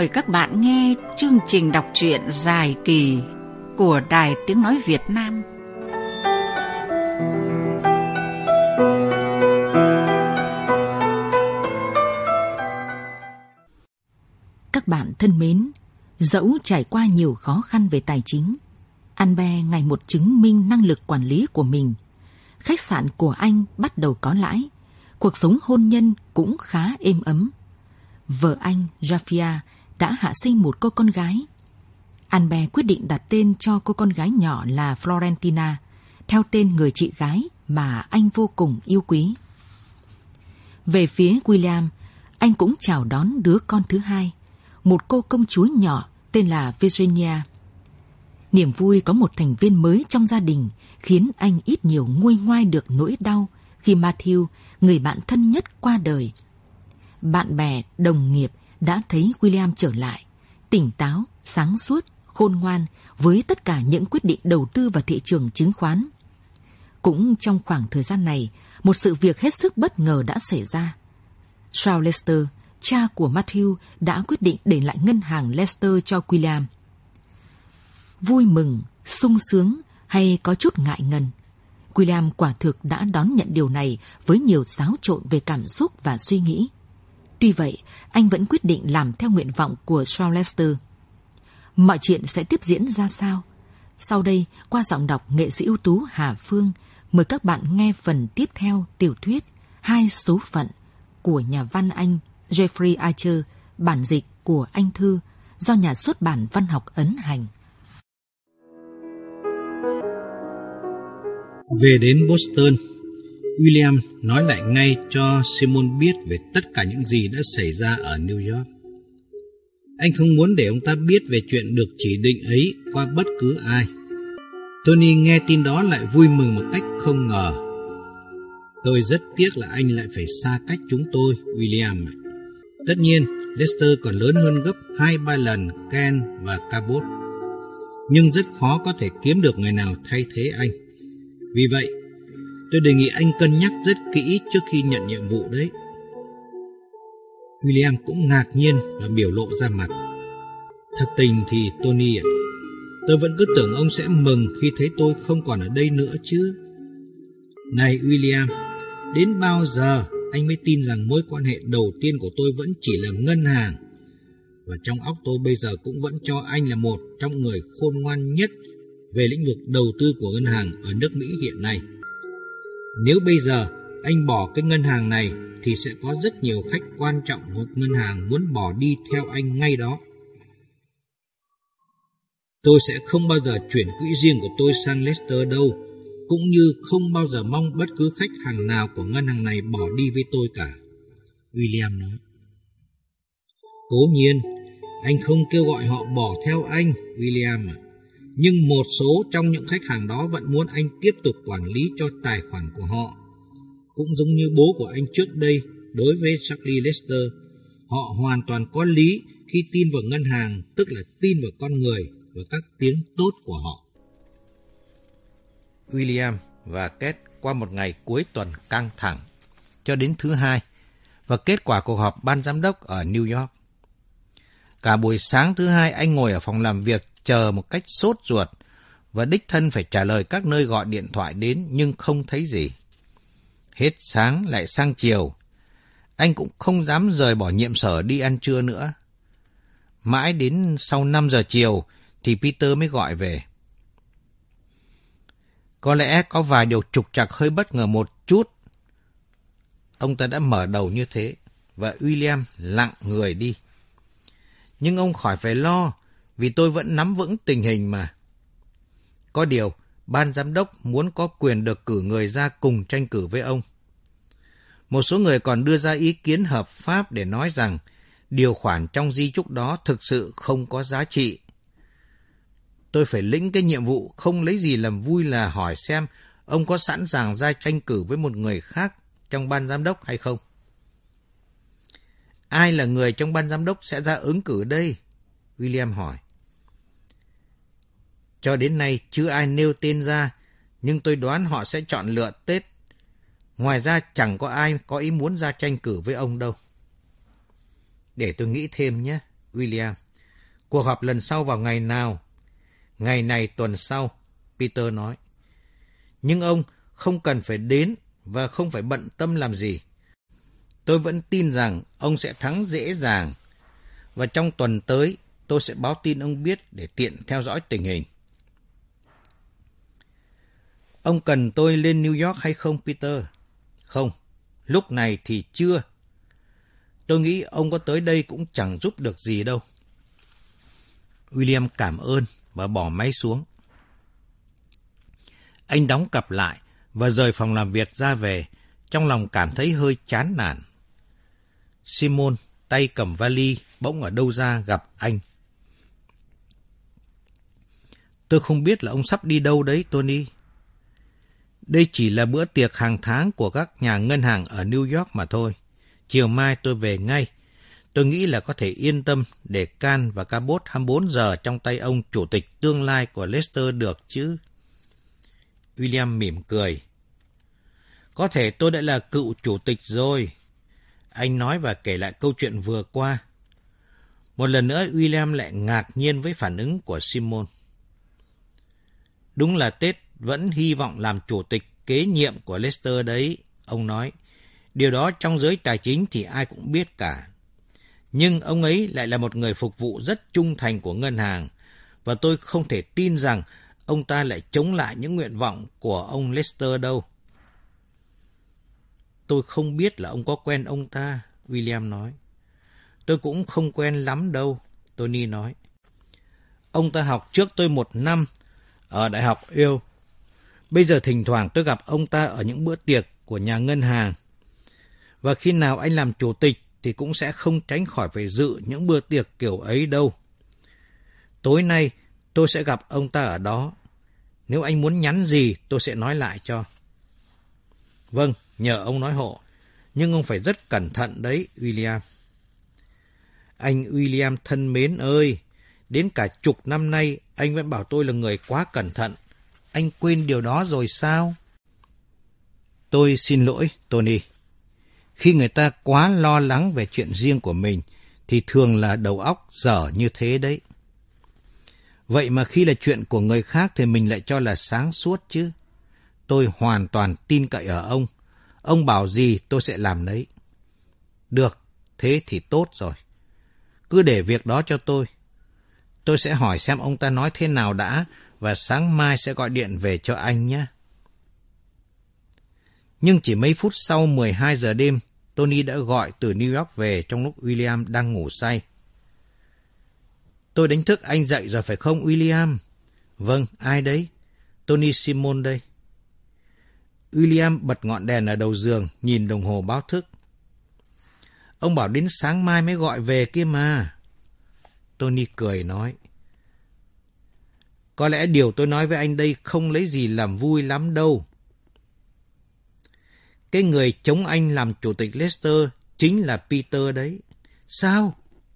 mời các bạn nghe chương trình đọc truyện dài kỳ của Đài Tiếng Nói Việt Nam. Các bạn thân mến, dẫu trải qua nhiều khó khăn về tài chính, Albert ngày một chứng minh năng lực quản lý của mình. Khách sạn của anh bắt đầu có lãi, cuộc sống hôn nhân cũng khá êm ấm. Vợ anh, Jafia, đã hạ sinh một cô con gái. Albert quyết định đặt tên cho cô con gái nhỏ là Florentina, theo tên người chị gái mà anh vô cùng yêu quý. Về phía William, anh cũng chào đón đứa con thứ hai, một cô công chúa nhỏ tên là Virginia. Niềm vui có một thành viên mới trong gia đình khiến anh ít nhiều nguôi ngoai được nỗi đau khi Matthew, người bạn thân nhất, qua đời. Bạn bè, đồng nghiệp đã thấy William trở lại, tỉnh táo, sáng suốt, khôn ngoan với tất cả những quyết định đầu tư vào thị trường chứng khoán. Cũng trong khoảng thời gian này, một sự việc hết sức bất ngờ đã xảy ra. Charles Lester, cha của Matthew, đã quyết định để lại ngân hàng Lester cho William. Vui mừng, sung sướng hay có chút ngại ngần, William quả thực đã đón nhận điều này với nhiều xáo trộn về cảm xúc và suy nghĩ. Tuy vậy, anh vẫn quyết định làm theo nguyện vọng của Charles Lester. Mọi chuyện sẽ tiếp diễn ra sao? Sau đây, qua giọng đọc nghệ sĩ ưu tú Hà Phương, mời các bạn nghe phần tiếp theo tiểu thuyết Hai số phận của nhà văn Anh Jeffrey Archer, bản dịch của Anh Thư, do nhà xuất bản Văn học ấn hành. Về đến Boston, William nói lại ngay cho Simon biết về tất cả những gì đã xảy ra ở New York. Anh không muốn để ông ta biết về chuyện được chỉ định ấy qua bất cứ ai. Tony nghe tin đó lại vui mừng một cách không ngờ. Tôi rất tiếc là anh lại phải xa cách chúng tôi, William. Tất nhiên, Lester còn lớn hơn gấp 2-3 lần Ken và Cabot. Nhưng rất khó có thể kiếm được người nào thay thế anh. Vì vậy, tôi đề nghị anh cân nhắc rất kỹ trước khi nhận nhiệm vụ đấy. William cũng ngạc nhiên và biểu lộ ra mặt. Thật tình thì Tony ạ, tôi vẫn cứ tưởng ông sẽ mừng khi thấy tôi không còn ở đây nữa chứ. Này William, đến bao giờ anh mới tin rằng mối quan hệ đầu tiên của tôi vẫn chỉ là ngân hàng? Và trong óc tôi bây giờ cũng vẫn cho anh là một trong người khôn ngoan nhất về lĩnh vực đầu tư của ngân hàng ở nước Mỹ hiện nay. Nếu bây giờ anh bỏ cái ngân hàng này thì sẽ có rất nhiều khách quan trọng của ngân hàng muốn bỏ đi theo anh ngay đó. Tôi sẽ không bao giờ chuyển quỹ riêng của tôi sang Lester đâu, cũng như không bao giờ mong bất cứ khách hàng nào của ngân hàng này bỏ đi với tôi cả, William nói. Cố nhiên, anh không kêu gọi họ bỏ theo anh, William ạ. Nhưng một số trong những khách hàng đó vẫn muốn anh tiếp tục quản lý cho tài khoản của họ. Cũng giống như bố của anh trước đây đối với Charlie Lester, họ hoàn toàn có lý khi tin vào ngân hàng, tức là tin vào con người và các tiếng tốt của họ. William và Kate qua một ngày cuối tuần căng thẳng cho đến thứ hai và kết quả cuộc họp ban giám đốc ở New York. Cả buổi sáng thứ hai anh ngồi ở phòng làm việc chờ một cách sốt ruột và đích thân phải trả lời các nơi gọi điện thoại đến nhưng không thấy gì. Hết sáng lại sang chiều, anh cũng không dám rời bỏ nhiệm sở đi ăn trưa nữa. Mãi đến sau 5 giờ chiều thì Peter mới gọi về. Có lẽ có vài điều trục trặc hơi bất ngờ một chút. Ông ta đã mở đầu như thế và William lặng người đi. Nhưng ông khỏi phải lo, vì tôi vẫn nắm vững tình hình mà. Có điều, ban giám đốc muốn có quyền được cử người ra cùng tranh cử với ông. Một số người còn đưa ra ý kiến hợp pháp để nói rằng điều khoản trong di chúc đó thực sự không có giá trị. Tôi phải lĩnh cái nhiệm vụ không lấy gì làm vui là hỏi xem ông có sẵn sàng ra tranh cử với một người khác trong ban giám đốc hay không. Ai là người trong ban giám đốc sẽ ra ứng cử đây? William hỏi. Cho đến nay chưa ai nêu tên ra, nhưng tôi đoán họ sẽ chọn lựa Tết. Ngoài ra chẳng có ai có ý muốn ra tranh cử với ông đâu. Để tôi nghĩ thêm nhé, William. Cuộc họp lần sau vào ngày nào? Ngày này tuần sau, Peter nói. Nhưng ông không cần phải đến và không phải bận tâm làm gì. Tôi vẫn tin rằng ông sẽ thắng dễ dàng. Và trong tuần tới, tôi sẽ báo tin ông biết để tiện theo dõi tình hình. Ông cần tôi lên New York hay không, Peter? Không, lúc này thì chưa. Tôi nghĩ ông có tới đây cũng chẳng giúp được gì đâu. William cảm ơn và bỏ máy xuống. Anh đóng cặp lại và rời phòng làm việc ra về, trong lòng cảm thấy hơi chán nản. Simon, tay cầm vali, bỗng ở đâu ra gặp anh. Tôi không biết là ông sắp đi đâu đấy, Tony. Đây chỉ là bữa tiệc hàng tháng của các nhà ngân hàng ở New York mà thôi. Chiều mai tôi về ngay. Tôi nghĩ là có thể yên tâm để Can và Cabot 24 giờ trong tay ông chủ tịch tương lai của Leicester được chứ. William mỉm cười. Có thể tôi đã là cựu chủ tịch rồi. Anh nói và kể lại câu chuyện vừa qua. Một lần nữa William lại ngạc nhiên với phản ứng của Simon. Đúng là Tết vẫn hy vọng làm chủ tịch kế nhiệm của Leicester đấy, ông nói. Điều đó trong giới tài chính thì ai cũng biết cả. Nhưng ông ấy lại là một người phục vụ rất trung thành của ngân hàng, và tôi không thể tin rằng ông ta lại chống lại những nguyện vọng của ông Leicester đâu. Tôi không biết là ông có quen ông ta, William nói. Tôi cũng không quen lắm đâu, Tony nói. Ông ta học trước tôi 1 năm ở Đại học Yale. Bây giờ thỉnh thoảng tôi gặp ông ta ở những bữa tiệc của nhà ngân hàng. Và khi nào anh làm chủ tịch thì cũng sẽ không tránh khỏi phải dự những bữa tiệc kiểu ấy đâu. Tối nay tôi sẽ gặp ông ta ở đó. Nếu anh muốn nhắn gì tôi sẽ nói lại cho. Vâng, nhờ ông nói hộ. Nhưng ông phải rất cẩn thận đấy, William. Anh William thân mến ơi, đến cả chục năm nay anh vẫn bảo tôi là người quá cẩn thận. Anh quên điều đó rồi sao? Tôi xin lỗi, Tony. Khi người ta quá lo lắng về chuyện riêng của mình thì thường là đầu óc dở như thế đấy. Vậy mà khi là chuyện của người khác thì mình lại cho là sáng suốt chứ. Tôi hoàn toàn tin cậy ở ông. Ông bảo gì tôi sẽ làm đấy. Được, thế thì tốt rồi. Cứ để việc đó cho tôi. Tôi sẽ hỏi xem ông ta nói thế nào đã và sáng mai sẽ gọi điện về cho anh nhé. Nhưng chỉ mấy phút sau 12 giờ đêm, Tony đã gọi từ New York về trong lúc William đang ngủ say. Tôi đánh thức anh dậy rồi phải không, William? Vâng, ai đấy? Tony Simon đây. William bật ngọn đèn ở đầu giường, nhìn đồng hồ báo thức. Ông bảo đến sáng mai mới gọi về kia mà. Tony cười nói. Có lẽ điều tôi nói với anh đây không lấy gì làm vui lắm đâu. Cái người chống anh làm chủ tịch Leicester chính là Peter đấy. Sao?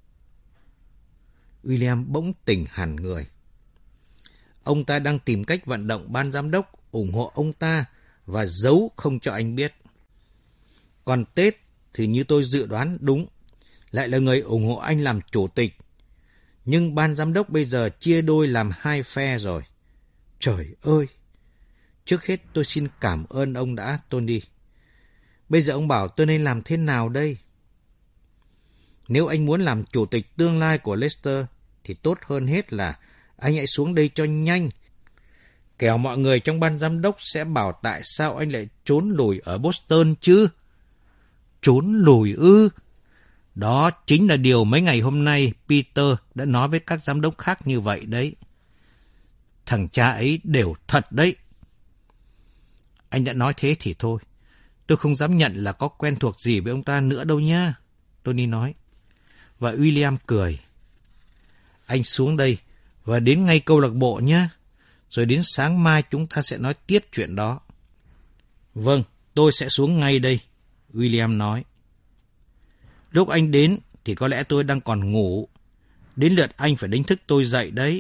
William bỗng tỉnh hẳn người. Ông ta đang tìm cách vận động ban giám đốc ủng hộ ông ta và giấu không cho anh biết. Còn Tết thì như tôi dự đoán đúng, lại là người ủng hộ anh làm chủ tịch. Nhưng ban giám đốc bây giờ chia đôi làm 2 phe rồi. Trời ơi! Trước hết tôi xin cảm ơn ông đã, Tony. Bây giờ ông bảo tôi nên làm thế nào đây? Nếu anh muốn làm chủ tịch tương lai của Leicester thì tốt hơn hết là anh hãy xuống đây cho nhanh. Kẻo mọi người trong ban giám đốc sẽ bảo tại sao anh lại trốn lùi ở Boston chứ. Trốn lùi ư? Đó chính là điều mấy ngày hôm nay Peter đã nói với các giám đốc khác như vậy đấy. Thằng cha ấy đều thật đấy. Anh đã nói thế thì thôi. Tôi không dám nhận là có quen thuộc gì với ông ta nữa đâu nhá, Tony nói. Và William cười. Anh xuống đây và đến ngay câu lạc bộ nhá. Rồi đến sáng mai chúng ta sẽ nói tiếp chuyện đó. Vâng, tôi sẽ xuống ngay đây, William nói. Lúc anh đến thì có lẽ tôi đang còn ngủ. Đến lượt anh phải đánh thức tôi dậy đấy.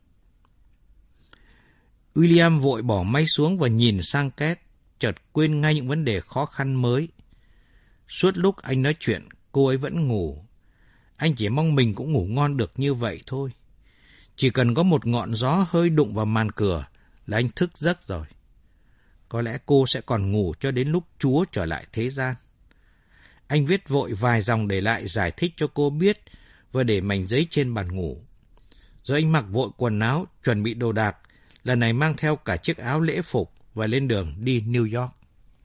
William vội bỏ máy xuống và nhìn sang Két, chợt quên ngay những vấn đề khó khăn mới. Suốt lúc anh nói chuyện, cô ấy vẫn ngủ. Anh chỉ mong mình cũng ngủ ngon được như vậy thôi. Chỉ cần có một ngọn gió hơi đụng vào màn cửa là anh thức giấc rồi. Có lẽ cô sẽ còn ngủ cho đến lúc Chúa trở lại thế gian. Anh viết vội vài dòng để lại giải thích cho cô biết và để mảnh giấy trên bàn ngủ. Rồi anh mặc vội quần áo, chuẩn bị đồ đạc, lần này mang theo cả chiếc áo lễ phục và lên đường đi New York.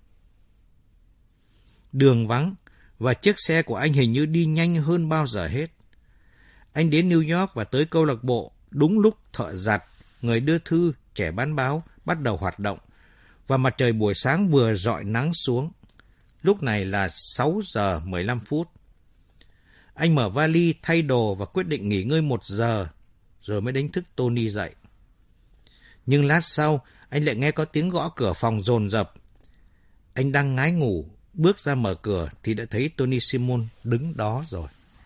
Đường vắng và chiếc xe của anh hình như đi nhanh hơn bao giờ hết. Anh đến New York và tới câu lạc bộ đúng lúc thợ giặt, người đưa thư, trẻ bán báo bắt đầu hoạt động và mặt trời buổi sáng vừa rọi nắng xuống. Lúc này là 6 giờ 15 phút. Anh mở vali, thay đồ và quyết định nghỉ ngơi 1 giờ rồi mới đánh thức Tony dậy. Nhưng lát sau, anh lại nghe có tiếng gõ cửa phòng dồn dập. Anh đang ngái ngủ, bước ra mở cửa thì đã thấy Tony Simon đứng đó rồi.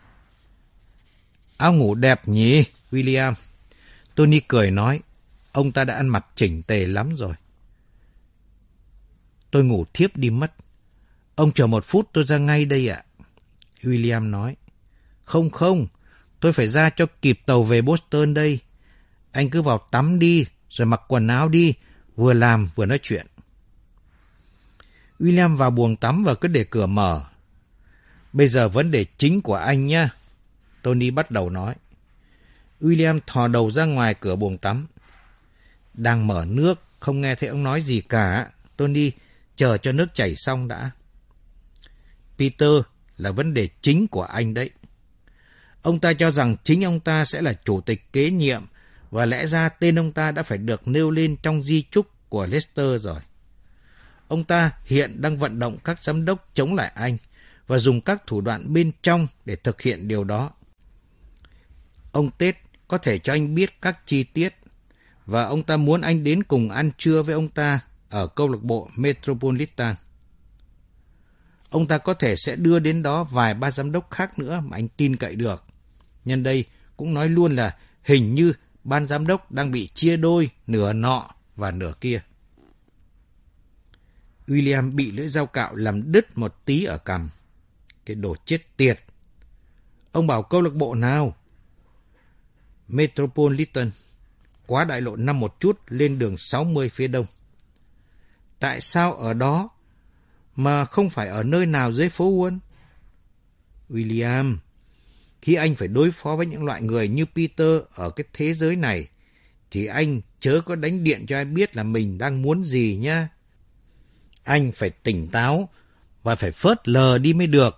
Áo ngủ đẹp nhỉ, William? Tony cười nói, ông ta đã ăn mặc chỉnh tề lắm rồi. Tôi ngủ thiếp đi mất. Ông chờ 1 phút tôi ra ngay đây ạ. William nói, không, tôi phải ra cho kịp tàu về Boston đây. Anh cứ vào tắm đi, rồi mặc quần áo đi, vừa làm vừa nói chuyện. William vào buồng tắm và cứ để cửa mở. Bây giờ vấn đề chính của anh nhá, Tony bắt đầu nói. William thò đầu ra ngoài cửa buồng tắm. Đang mở nước, không nghe thấy ông nói gì cả. Tony, chờ cho nước chảy xong đã. Peter là vấn đề chính của anh đấy. Ông ta cho rằng chính ông ta sẽ là chủ tịch kế nhiệm và lẽ ra tên ông ta đã phải được nêu lên trong di chúc của Lester rồi. Ông ta hiện đang vận động các giám đốc chống lại anh và dùng các thủ đoạn bên trong để thực hiện điều đó. Ông Ted có thể cho anh biết các chi tiết và ông ta muốn anh đến cùng ăn trưa với ông ta ở câu lạc bộ Metropolitan. Ông ta có thể sẽ đưa đến đó vài ba giám đốc khác nữa mà anh tin cậy được. Nhân đây cũng nói luôn là hình như ban giám đốc đang bị chia đôi nửa nọ và nửa kia. William bị lưỡi dao cạo làm đứt một tí ở cằm. Cái đồ chết tiệt. Ông bảo câu lạc bộ nào? Metropolitan, quá đại lộ 5 một chút lên đường 60 phía đông. Tại sao ở đó mà không phải ở nơi nào dưới phố Wall? William, khi anh phải đối phó với những loại người như Peter ở cái thế giới này, thì anh chớ có đánh điện cho ai biết là mình đang muốn gì nhá. Anh phải tỉnh táo và phải phớt lờ đi mới được.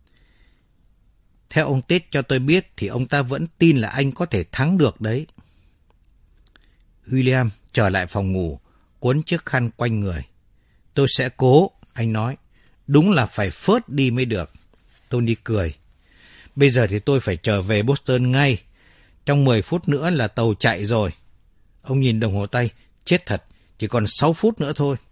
Theo ông Ted cho tôi biết thì ông ta vẫn tin là anh có thể thắng được đấy. William trở lại phòng ngủ, cuốn chiếc khăn quanh người. Tôi sẽ cố, anh nói. Đúng là phải phớt đi mới được. Tony cười. Bây giờ thì tôi phải trở về Boston ngay. Trong 10 phút nữa là tàu chạy rồi. Ông nhìn đồng hồ tay. Chết thật, chỉ còn 6 phút nữa thôi.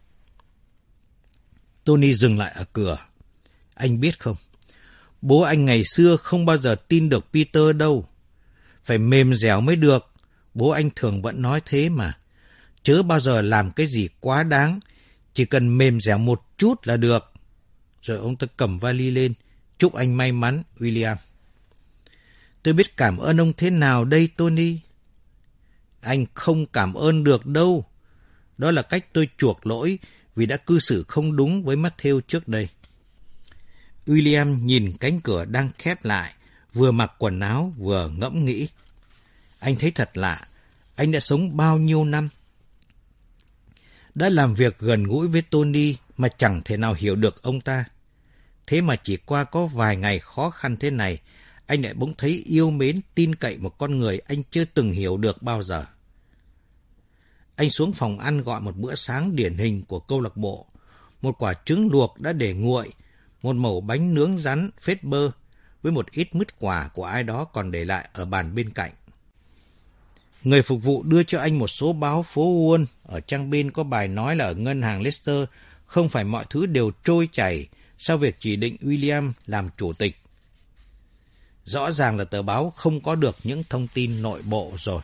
Tony dừng lại ở cửa. Anh biết không, bố anh ngày xưa không bao giờ tin được Peter đâu. Phải mềm dẻo mới được. Bố anh thường vẫn nói thế mà. Chớ bao giờ làm cái gì quá đáng. Chỉ cần mềm dẻo một chút là được. Rồi ông ta cầm vali lên. Chúc anh may mắn, William. Tôi biết cảm ơn ông thế nào đây, Tony? Anh không cảm ơn được đâu. Đó là cách tôi chuộc lỗi vì đã cư xử không đúng với Matthew trước đây. William nhìn cánh cửa đang khép lại, vừa mặc quần áo vừa ngẫm nghĩ. Anh thấy thật lạ, anh đã sống bao nhiêu năm? Đã làm việc gần gũi với Tony mà chẳng thể nào hiểu được ông ta. Thế mà chỉ qua có vài ngày khó khăn thế này, anh lại bỗng thấy yêu mến, tin cậy một con người anh chưa từng hiểu được bao giờ. Anh xuống phòng ăn gọi một bữa sáng điển hình của câu lạc bộ, một quả trứng luộc đã để nguội, một mẩu bánh nướng rắn phết bơ với một ít mứt quả của ai đó còn để lại ở bàn bên cạnh. Người phục vụ đưa cho anh một số báo phố Wall, ở trang bên có bài nói là ở ngân hàng Lester không phải mọi thứ đều trôi chảy sau việc chỉ định William làm chủ tịch. Rõ ràng là tờ báo không có được những thông tin nội bộ rồi.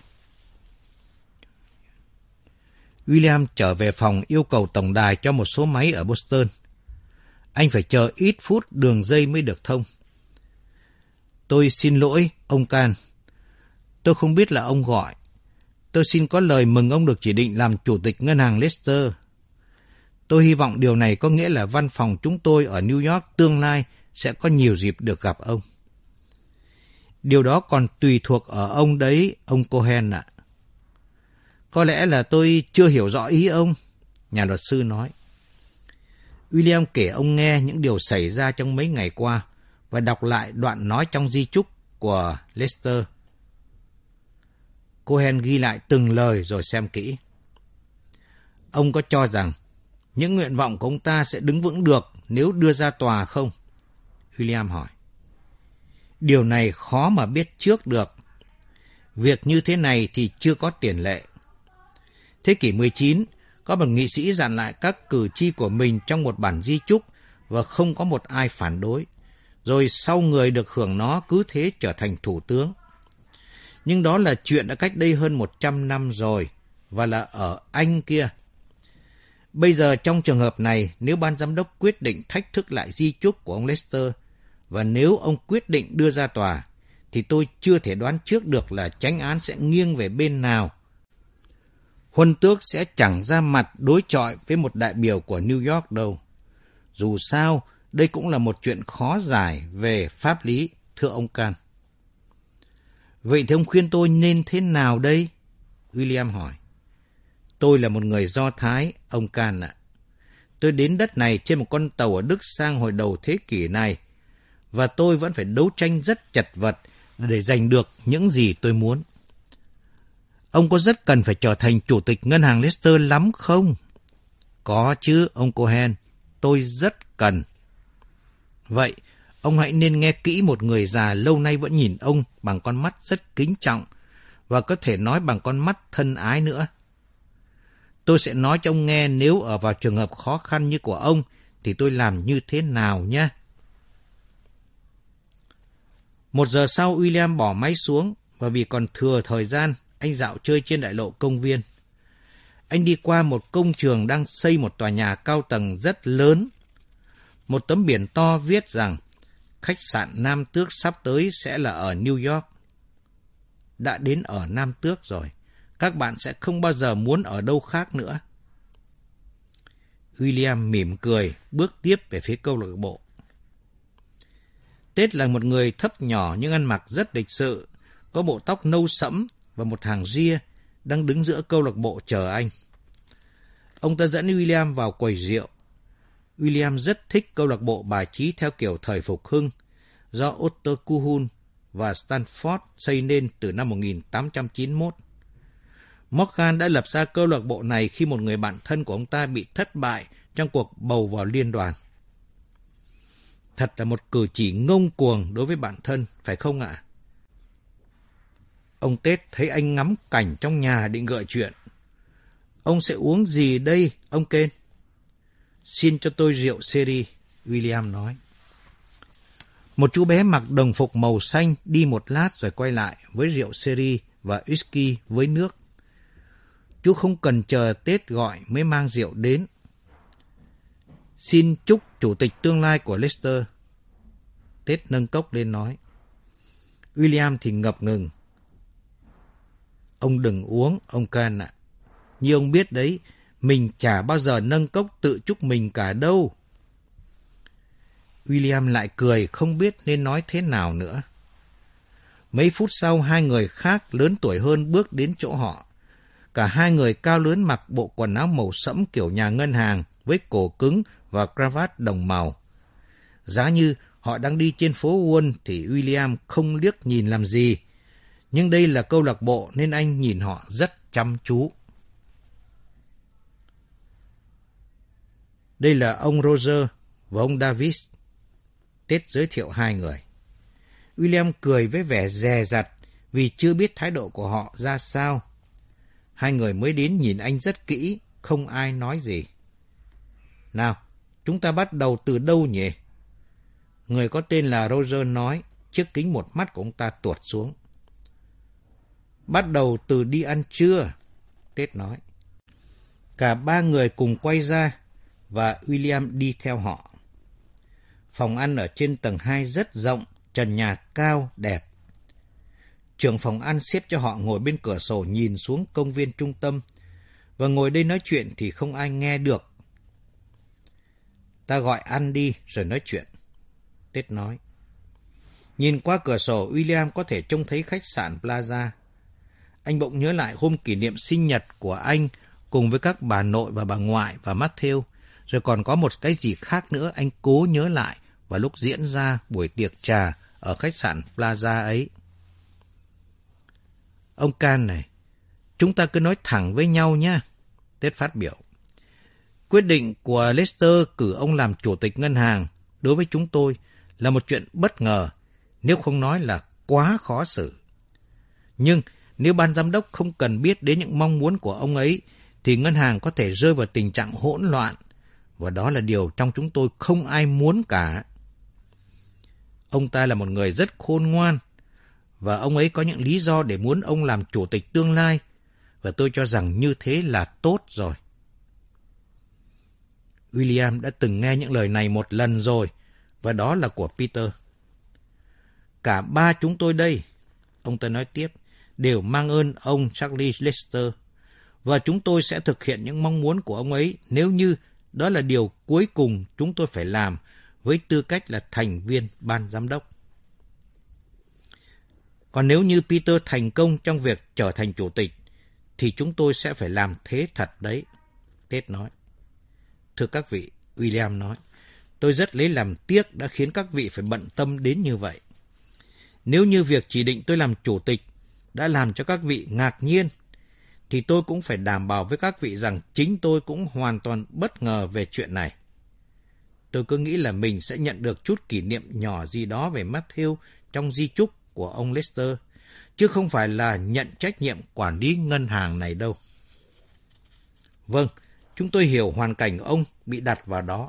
William trở về phòng yêu cầu tổng đài cho một số máy ở Boston. Anh phải chờ ít phút đường dây mới được thông. Tôi xin lỗi, ông Can. Tôi không biết là ông gọi. Tôi xin có lời mừng ông được chỉ định làm chủ tịch ngân hàng Leicester. Tôi hy vọng điều này có nghĩa là văn phòng chúng tôi ở New York tương lai sẽ có nhiều dịp được gặp ông. Điều đó còn tùy thuộc ở ông đấy, ông Cohen ạ. Có lẽ là tôi chưa hiểu rõ ý ông, nhà luật sư nói. William kể ông nghe những điều xảy ra trong mấy ngày qua và đọc lại đoạn nói trong di chúc của Lester. Cohen ghi lại từng lời rồi xem kỹ. Ông có cho rằng những nguyện vọng của ông ta sẽ đứng vững được nếu đưa ra tòa không? William hỏi. Điều này khó mà biết trước được. Việc như thế này thì chưa có tiền lệ. Thế kỷ 19, có một nghị sĩ dặn lại các cử tri của mình trong một bản di chúc và không có một ai phản đối. Rồi sau người được hưởng nó cứ thế trở thành thủ tướng. Nhưng đó là chuyện đã cách đây hơn 100 năm rồi, và là ở Anh kia. Bây giờ trong trường hợp này, nếu ban giám đốc quyết định thách thức lại di chúc của ông Lester, và nếu ông quyết định đưa ra tòa, thì tôi chưa thể đoán trước được là chánh án sẽ nghiêng về bên nào. Huân tước sẽ chẳng ra mặt đối chọi với một đại biểu của New York đâu. Dù sao, đây cũng là một chuyện khó giải về pháp lý, thưa ông Can. Vậy thì ông khuyên tôi nên thế nào đây? William hỏi. Tôi là một người Do Thái, ông Can ạ. Tôi đến đất này trên một con tàu ở Đức sang hồi đầu thế kỷ này, và tôi vẫn phải đấu tranh rất chật vật để giành được những gì tôi muốn. Ông có rất cần phải trở thành chủ tịch ngân hàng Leicester lắm không? Có chứ, ông Cohen, tôi rất cần. Vậy, ông hãy nên nghe kỹ một người già lâu nay vẫn nhìn ông bằng con mắt rất kính trọng và có thể nói bằng con mắt thân ái nữa. Tôi sẽ nói cho ông nghe nếu ở vào trường hợp khó khăn như của ông thì tôi làm như thế nào nhé. 1 giờ sau, William bỏ máy xuống và vì còn thừa thời gian, anh dạo chơi trên đại lộ công viên. Anh đi qua một công trường đang xây một tòa nhà cao tầng rất lớn. Một tấm biển to viết rằng khách sạn Nam Tước sắp tới sẽ là ở New York. Đã đến ở Nam Tước rồi, các bạn sẽ không bao giờ muốn ở đâu khác nữa. William mỉm cười, bước tiếp về phía câu lạc bộ. Ted là một người thấp nhỏ nhưng ăn mặc rất lịch sự, có bộ tóc nâu sẫm và một hàng ria, đang đứng giữa câu lạc bộ chờ anh. Ông ta dẫn William vào quầy rượu. William rất thích câu lạc bộ bài trí theo kiểu thời phục hưng, do Otto Kuhn và Stanford xây nên từ năm 1891. Morgan đã lập ra câu lạc bộ này khi một người bạn thân của ông ta bị thất bại trong cuộc bầu vào liên đoàn. Thật là một cử chỉ ngông cuồng đối với bạn thân, phải không ạ? Ông Ted thấy anh ngắm cảnh trong nhà định gợi chuyện. Ông sẽ uống gì đây, ông Ken? Xin cho tôi rượu sherry, William nói. Một chú bé mặc đồng phục màu xanh đi một lát rồi quay lại với rượu sherry và whisky với nước. Chú không cần chờ Tết gọi mới mang rượu đến. Xin chúc chủ tịch tương lai của Leicester. Tết nâng cốc lên nói. William thì ngập ngừng. Ông đừng uống, ông Can ạ. Như ông biết đấy, mình chả bao giờ nâng cốc tự chúc mình cả đâu. William lại cười, không biết nên nói thế nào nữa. Mấy phút sau, hai người khác lớn tuổi hơn bước đến chỗ họ. Cả hai người cao lớn mặc bộ quần áo màu sẫm kiểu nhà ngân hàng với cổ cứng và cravat đồng màu. Giá như họ đang đi trên phố Wall thì William không liếc nhìn làm gì. Nhưng đây là câu lạc bộ nên anh nhìn họ rất chăm chú. Đây là ông Roger và ông Davis. Ted giới thiệu hai người. William cười với vẻ dè dặt vì chưa biết thái độ của họ ra sao. Hai người mới đến nhìn anh rất kỹ, không ai nói gì. Nào, chúng ta bắt đầu từ đâu nhỉ? Người có tên là Roger nói, chiếc kính một mắt của ông ta tuột xuống. Bắt đầu từ đi ăn trưa, Ted nói. Cả ba người cùng quay ra và William đi theo họ. Phòng ăn ở trên tầng 2 rất rộng, trần nhà cao, đẹp. Trưởng phòng ăn xếp cho họ ngồi bên cửa sổ nhìn xuống công viên trung tâm, và ngồi đây nói chuyện thì không ai nghe được. Ta gọi ăn đi rồi nói chuyện, Ted nói. Nhìn qua cửa sổ, William có thể trông thấy khách sạn Plaza. Anh bỗng nhớ lại hôm kỷ niệm sinh nhật của anh cùng với các bà nội và bà ngoại và Matthew, rồi còn có một cái gì khác nữa anh cố nhớ lại vào lúc diễn ra buổi tiệc trà ở khách sạn Plaza ấy. Ông Can này, chúng ta cứ nói thẳng với nhau nhé, Ted phát biểu. Quyết định của Lester cử ông làm chủ tịch ngân hàng đối với chúng tôi là một chuyện bất ngờ, nếu không nói là quá khó xử. Nhưng nếu ban giám đốc không cần biết đến những mong muốn của ông ấy, thì ngân hàng có thể rơi vào tình trạng hỗn loạn, và đó là điều trong chúng tôi không ai muốn cả. Ông ta là một người rất khôn ngoan, và ông ấy có những lý do để muốn ông làm chủ tịch tương lai, và tôi cho rằng như thế là tốt rồi. William đã từng nghe những lời này một lần rồi, và đó là của Peter. Cả ba chúng tôi đây, ông ta nói tiếp, đều mang ơn ông Charlie Lester, và chúng tôi sẽ thực hiện những mong muốn của ông ấy nếu như đó là điều cuối cùng chúng tôi phải làm với tư cách là thành viên ban giám đốc. Còn nếu như Peter thành công trong việc trở thành chủ tịch, thì chúng tôi sẽ phải làm thế thật đấy, Ted nói. Thưa các vị, William nói, tôi rất lấy làm tiếc đã khiến các vị phải bận tâm đến như vậy. Nếu như việc chỉ định tôi làm chủ tịch đã làm cho các vị ngạc nhiên, thì tôi cũng phải đảm bảo với các vị rằng chính tôi cũng hoàn toàn bất ngờ về chuyện này. Tôi cứ nghĩ là mình sẽ nhận được chút kỷ niệm nhỏ gì đó về Matthew trong di chúc của ông Lester, chứ không phải là nhận trách nhiệm quản lý ngân hàng này đâu. Vâng, chúng tôi hiểu hoàn cảnh ông bị đặt vào đó.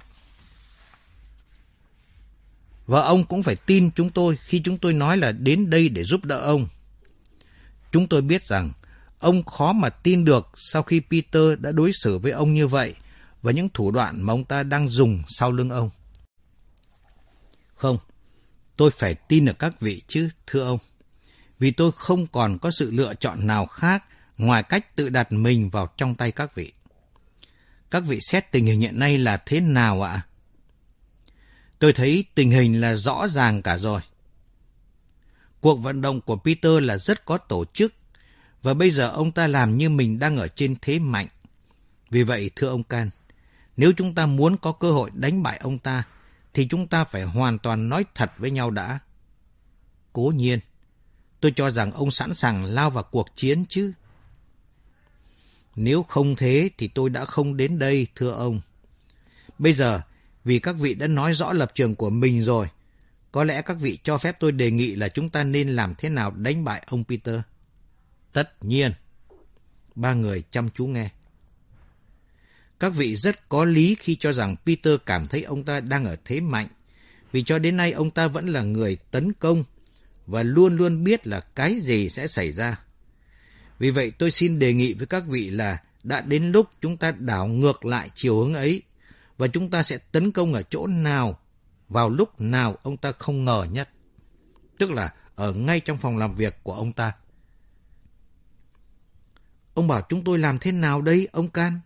Và ông cũng phải tin chúng tôi khi chúng tôi nói là đến đây để giúp đỡ ông. Chúng tôi biết rằng ông khó mà tin được sau khi Peter đã đối xử với ông như vậy và những thủ đoạn mà ông ta đang dùng sau lưng ông. Không, tôi phải tin ở các vị chứ, thưa ông. Vì tôi không còn có sự lựa chọn nào khác ngoài cách tự đặt mình vào trong tay các vị. Các vị xét tình hình hiện nay là thế nào ạ? Tôi thấy tình hình là rõ ràng cả rồi. Cuộc vận động của Peter là rất có tổ chức, và bây giờ ông ta làm như mình đang ở trên thế mạnh. Vì vậy, thưa ông Can, nếu chúng ta muốn có cơ hội đánh bại ông ta, thì chúng ta phải hoàn toàn nói thật với nhau đã. Cố nhiên, tôi cho rằng ông sẵn sàng lao vào cuộc chiến chứ. Nếu không thế thì tôi đã không đến đây, thưa ông. Bây giờ, vì các vị đã nói rõ lập trường của mình rồi, có lẽ các vị cho phép tôi đề nghị là chúng ta nên làm thế nào đánh bại ông Peter. Tất nhiên. Ba người chăm chú nghe. Các vị rất có lý khi cho rằng Peter cảm thấy ông ta đang ở thế mạnh, vì cho đến nay ông ta vẫn là người tấn công và luôn luôn biết là cái gì sẽ xảy ra. Vì vậy tôi xin đề nghị với các vị là đã đến lúc chúng ta đảo ngược lại chiều hướng ấy, và chúng ta sẽ tấn công ở chỗ nào, vào lúc nào ông ta không ngờ nhất. Tức là ở ngay trong phòng làm việc của ông ta. Ông bảo chúng tôi làm thế nào đây, ông Can?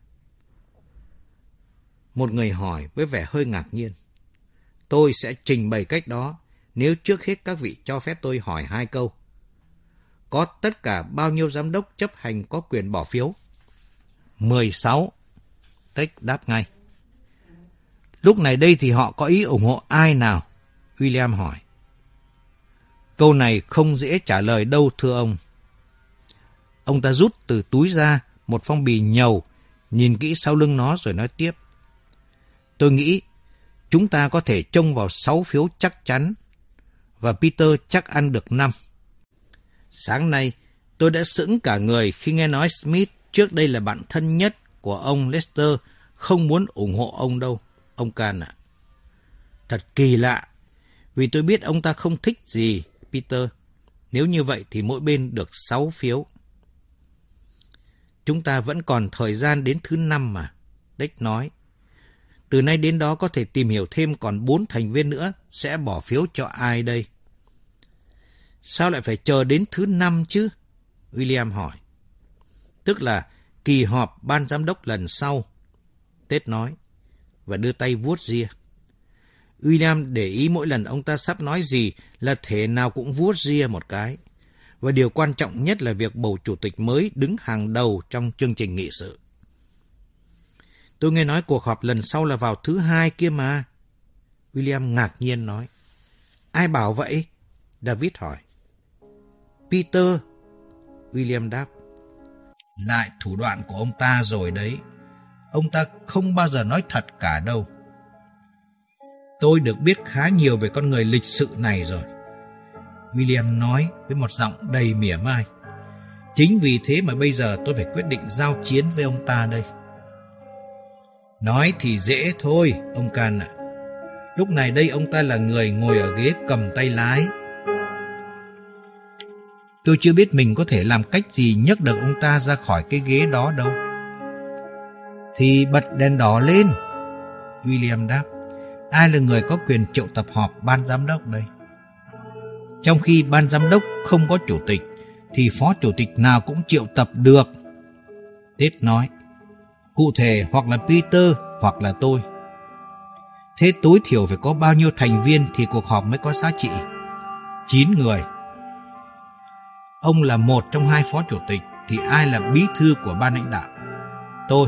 Một người hỏi với vẻ hơi ngạc nhiên. Tôi sẽ trình bày cách đó nếu trước hết các vị cho phép tôi hỏi 2 câu. Có tất cả bao nhiêu giám đốc chấp hành có quyền bỏ phiếu? 16. Tech đáp ngay. Lúc này đây thì họ có ý ủng hộ ai nào? William hỏi. Câu này không dễ trả lời đâu, thưa ông. Ông ta rút từ túi ra một phong bì nhầu, nhìn kỹ sau lưng nó rồi nói tiếp. Tôi nghĩ chúng ta có thể trông vào 6 phiếu chắc chắn, và Peter chắc ăn được 5. Sáng nay, tôi đã sững cả người khi nghe nói Smith, trước đây là bạn thân nhất của ông Lester, không muốn ủng hộ ông đâu, ông Can ạ. Thật kỳ lạ, vì tôi biết ông ta không thích gì Peter. Nếu như vậy thì mỗi bên được 6 phiếu. Chúng ta vẫn còn thời gian đến thứ 5 mà, Dick nói. Từ nay đến đó có thể tìm hiểu thêm còn 4 thành viên nữa sẽ bỏ phiếu cho ai đây. Sao lại phải chờ đến thứ 5 chứ? William hỏi. Tức là kỳ họp ban giám đốc lần sau, Ted nói, và đưa tay vuốt ria. William để ý mỗi lần ông ta sắp nói gì là thể nào cũng vuốt ria một cái. Và điều quan trọng nhất là việc bầu chủ tịch mới đứng hàng đầu trong chương trình nghị sự. Tôi nghe nói cuộc họp lần sau là vào thứ 2 kia mà. William ngạc nhiên nói. Ai bảo vậy? David hỏi. Peter, William đáp. Lại thủ đoạn của ông ta rồi đấy. Ông ta không bao giờ nói thật cả đâu. Tôi được biết khá nhiều về con người lịch sự này rồi, William nói với một giọng đầy mỉa mai. Chính vì thế mà bây giờ tôi phải quyết định giao chiến với ông ta đây. Nói thì dễ thôi, ông Can ạ. Lúc này đây ông ta là người ngồi ở ghế cầm tay lái. Tôi chưa biết mình có thể làm cách gì nhấc được ông ta ra khỏi cái ghế đó đâu. Thì bật đèn đỏ lên, William đáp. Ai là người có quyền triệu tập họp ban giám đốc đây? Trong khi ban giám đốc không có chủ tịch, thì phó chủ tịch nào cũng triệu tập được, Ted nói. Cụ thể hoặc là Peter hoặc là tôi. Thế tối thiểu phải có bao nhiêu thành viên thì cuộc họp mới có giá trị? 9 người. Ông là một trong 2 phó chủ tịch, thì ai là bí thư của ban lãnh đạo? Tôi.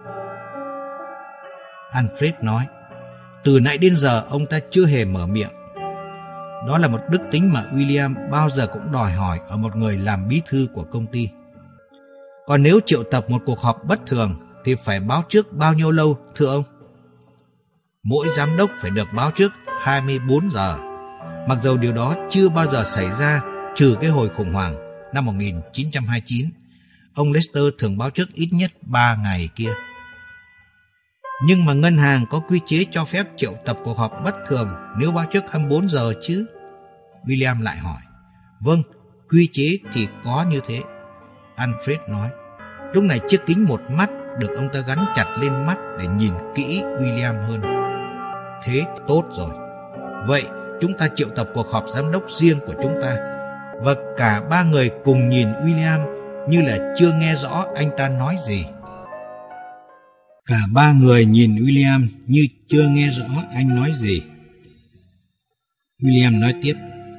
Alfred nói. Từ nãy đến giờ ông ta chưa hề mở miệng. Đó là một đức tính mà William bao giờ cũng đòi hỏi ở một người làm bí thư của công ty. Còn nếu triệu tập một cuộc họp bất thường thì phải báo trước bao nhiêu lâu, thưa ông? Mỗi giám đốc phải được báo trước 24 giờ. Mặc dầu điều đó chưa bao giờ xảy ra trừ cái hồi khủng hoảng năm 1929. Ông Lester thường báo trước ít nhất 3 ngày kia. Nhưng mà ngân hàng có quy chế cho phép triệu tập cuộc họp bất thường nếu báo trước 24 giờ chứ? William lại hỏi. Vâng, quy chế thì có như thế, Alfred nói. Lúc này chiếc kính một mắt được ông ta gắn chặt lên mắt để nhìn kỹ William hơn. Thế tốt rồi. Vậy chúng ta triệu tập cuộc họp giám đốc riêng của chúng ta. Và cả 3 người cùng nhìn William như là chưa nghe rõ anh ta nói gì. Cả 3 người nhìn William như chưa nghe rõ anh nói gì. William nói tiếp.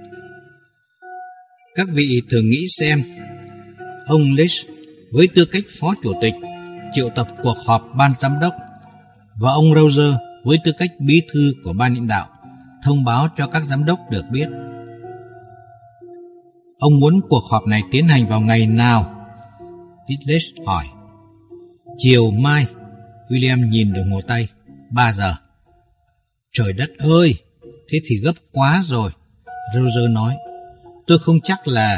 Các vị thử nghĩ xem, ông Leach với tư cách phó chủ tịch triệu tập cuộc họp ban giám đốc và ông Roger với tư cách bí thư của ban lãnh đạo thông báo cho các giám đốc được biết. Ông muốn cuộc họp này tiến hành vào ngày nào? Leach hỏi. Chiều mai, William nhìn đồng hồ tay. 3 giờ. Trời đất ơi, thế thì gấp quá rồi, Roger nói. Tôi không chắc là...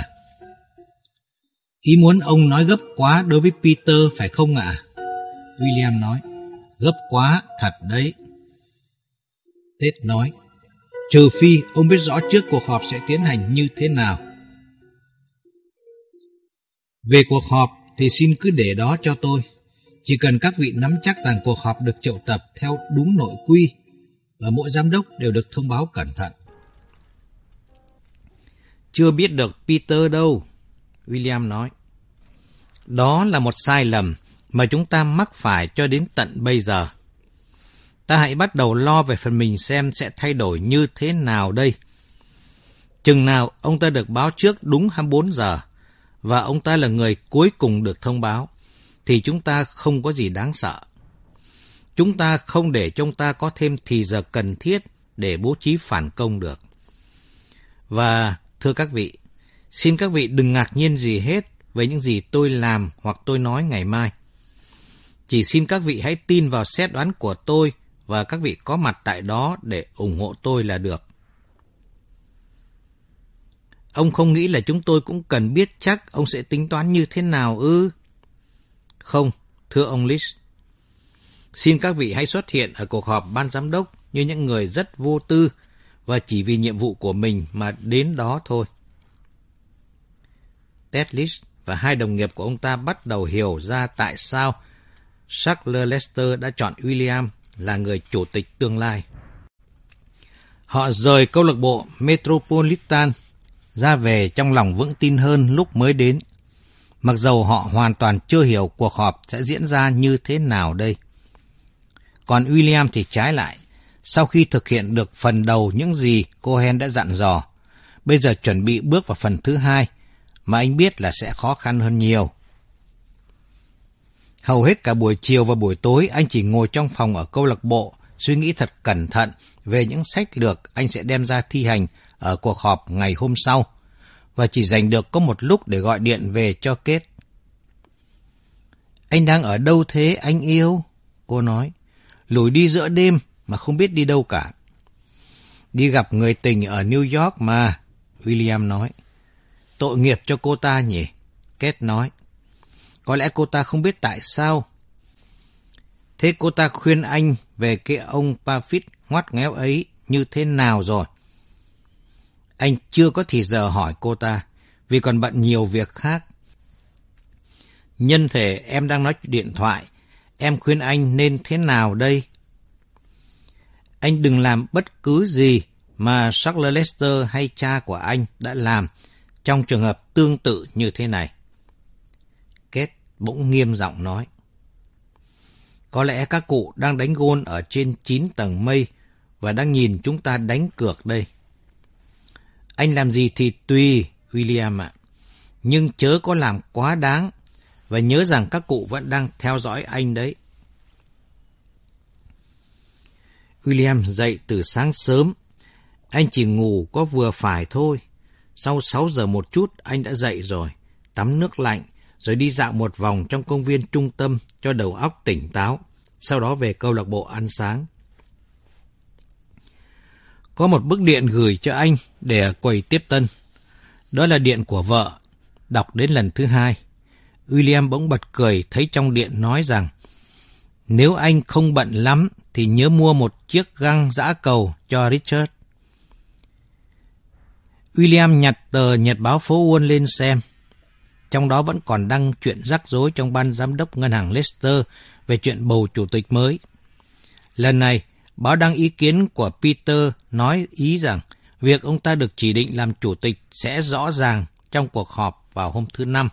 Ý muốn ông nói gấp quá đối với Peter phải không ạ? William nói. Gấp quá thật đấy, Ted nói. Trừ phi ông biết rõ trước cuộc họp sẽ tiến hành như thế nào. Về cuộc họp thì xin cứ để đó cho tôi. Chỉ cần các vị nắm chắc rằng cuộc họp được triệu tập theo đúng nội quy và mỗi giám đốc đều được thông báo cẩn thận. Chưa biết được Peter đâu, William nói. Đó là một sai lầm mà chúng ta mắc phải cho đến tận bây giờ. Ta hãy bắt đầu lo về phần mình xem sẽ thay đổi như thế nào đây. Chừng nào ông ta được báo trước đúng 24 giờ và ông ta là người cuối cùng được thông báo, thì chúng ta không có gì đáng sợ. Chúng ta không để cho ông ta có thêm thì giờ cần thiết để bố trí phản công được. Và thưa các vị, xin các vị đừng ngạc nhiên gì hết với những gì tôi làm hoặc tôi nói ngày mai. Chỉ xin các vị hãy tin vào xét đoán của tôi và các vị có mặt tại đó để ủng hộ tôi là được. Ông không nghĩ là chúng tôi cũng cần biết chắc ông sẽ tính toán như thế nào ư? Không, thưa ông Leach. Xin các vị hãy xuất hiện ở cuộc họp ban giám đốc như những người rất vô tư và chỉ vì nhiệm vụ của mình mà đến đó thôi. Ted Leach và 2 đồng nghiệp của ông ta bắt đầu hiểu ra tại sao Charles Lester đã chọn William là người chủ tịch tương lai. Họ rời câu lạc bộ Metropolitan ra về trong lòng vững tin hơn lúc mới đến, mặc dầu họ hoàn toàn chưa hiểu cuộc họp sẽ diễn ra như thế nào đây. Còn William thì trái lại, sau khi thực hiện được phần đầu những gì Cohen đã dặn dò, bây giờ chuẩn bị bước vào phần thứ hai, mà anh biết là sẽ khó khăn hơn nhiều. Hầu hết cả buổi chiều và buổi tối, anh chỉ ngồi trong phòng ở câu lạc bộ, suy nghĩ thật cẩn thận về những sách lược anh sẽ đem ra thi hành ở cuộc họp ngày hôm sau, và chỉ dành được có một lúc để gọi điện về cho Kate. Anh đang ở đâu thế, anh yêu? Cô nói. Lủi đi giữa đêm mà không biết đi đâu cả. Đi gặp người tình ở New York mà, William nói. Tội nghiệp cho cô ta nhỉ? Kate nói. Có lẽ cô ta không biết tại sao. Thế cô ta khuyên anh về cái ông Parfit ngoắt ngoéo ấy như thế nào rồi? Anh chưa có thì giờ hỏi cô ta, vì còn bận nhiều việc khác. Nhân thể em đang nói điện thoại, em khuyên anh nên thế nào đây? Anh đừng làm bất cứ gì mà Charles Lester hay cha của anh đã làm trong trường hợp tương tự như thế này. Kate bỗng nghiêm giọng nói. Có lẽ các cụ đang đánh gôn ở trên 9 tầng mây và đang nhìn chúng ta đánh cược đây. Anh làm gì thì tùy, William ạ. Nhưng chớ có làm quá đáng, và nhớ rằng các cụ vẫn đang theo dõi anh đấy. William dậy từ sáng sớm. Anh chỉ ngủ có vừa phải thôi. Sau 6 giờ một chút anh đã dậy rồi, tắm nước lạnh, rồi đi dạo một vòng trong công viên trung tâm cho đầu óc tỉnh táo. Sau đó về câu lạc bộ ăn sáng. Có một bức điện gửi cho anh để ở quầy tiếp tân. Đó là điện của vợ. Đọc đến lần thứ 2, William bỗng bật cười thấy trong điện nói rằng nếu anh không bận lắm thì nhớ mua một chiếc găng giã cầu cho Richard. William nhặt tờ nhật báo phố Wall lên xem. Trong đó vẫn còn đăng chuyện rắc rối trong ban giám đốc ngân hàng Leicester về chuyện bầu chủ tịch mới. Lần này, báo đăng ý kiến của Peter nói ý rằng việc ông ta được chỉ định làm chủ tịch sẽ rõ ràng trong cuộc họp vào hôm thứ Năm.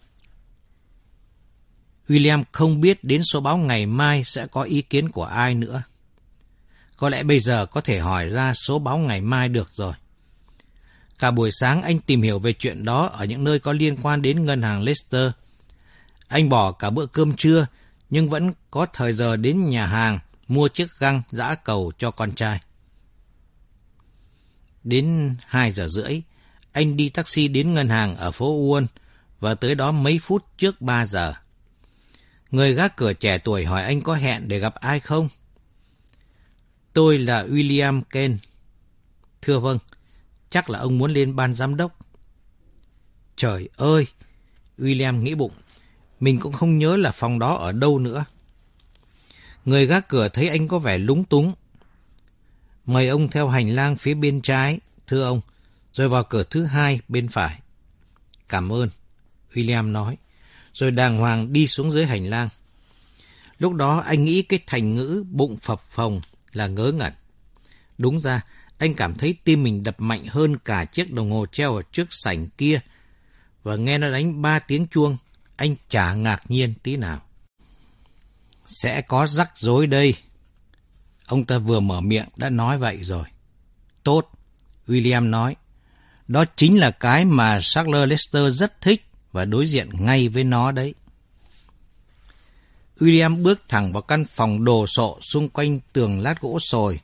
William không biết đến số báo ngày mai sẽ có ý kiến của ai nữa. Có lẽ bây giờ có thể hỏi ra số báo ngày mai được rồi. Cả buổi sáng anh tìm hiểu về chuyện đó ở những nơi có liên quan đến ngân hàng Leicester. Anh bỏ cả bữa cơm trưa, nhưng vẫn có thời giờ đến nhà hàng mua chiếc găng giã cầu cho con trai. Đến 2 giờ rưỡi, anh đi taxi đến ngân hàng ở phố Wall và tới đó mấy phút trước 3 giờ. Người gác cửa trẻ tuổi hỏi anh có hẹn để gặp ai không? Tôi là William Kane. Thưa vâng, chắc là ông muốn lên ban giám đốc. Trời ơi! William nghĩ bụng, mình cũng không nhớ là phòng đó ở đâu nữa. Người gác cửa thấy anh có vẻ lúng túng. Mời ông theo hành lang phía bên trái, thưa ông, rồi vào cửa thứ 2 bên phải. Cảm ơn, William nói, rồi đàng hoàng đi xuống dưới hành lang. Lúc đó anh nghĩ cái thành ngữ bụng phập phồng là ngớ ngẩn. Đúng ra, anh cảm thấy tim mình đập mạnh hơn cả chiếc đồng hồ treo ở trước sảnh kia, và nghe nó đánh 3 tiếng chuông, anh chả ngạc nhiên tí nào. Sẽ có rắc rối đây. Ông ta vừa mở miệng đã nói vậy rồi. Tốt, William nói. Đó chính là cái mà Charles Lester rất thích và đối diện ngay với nó đấy. William bước thẳng vào căn phòng đồ sộ xung quanh tường lát gỗ sồi.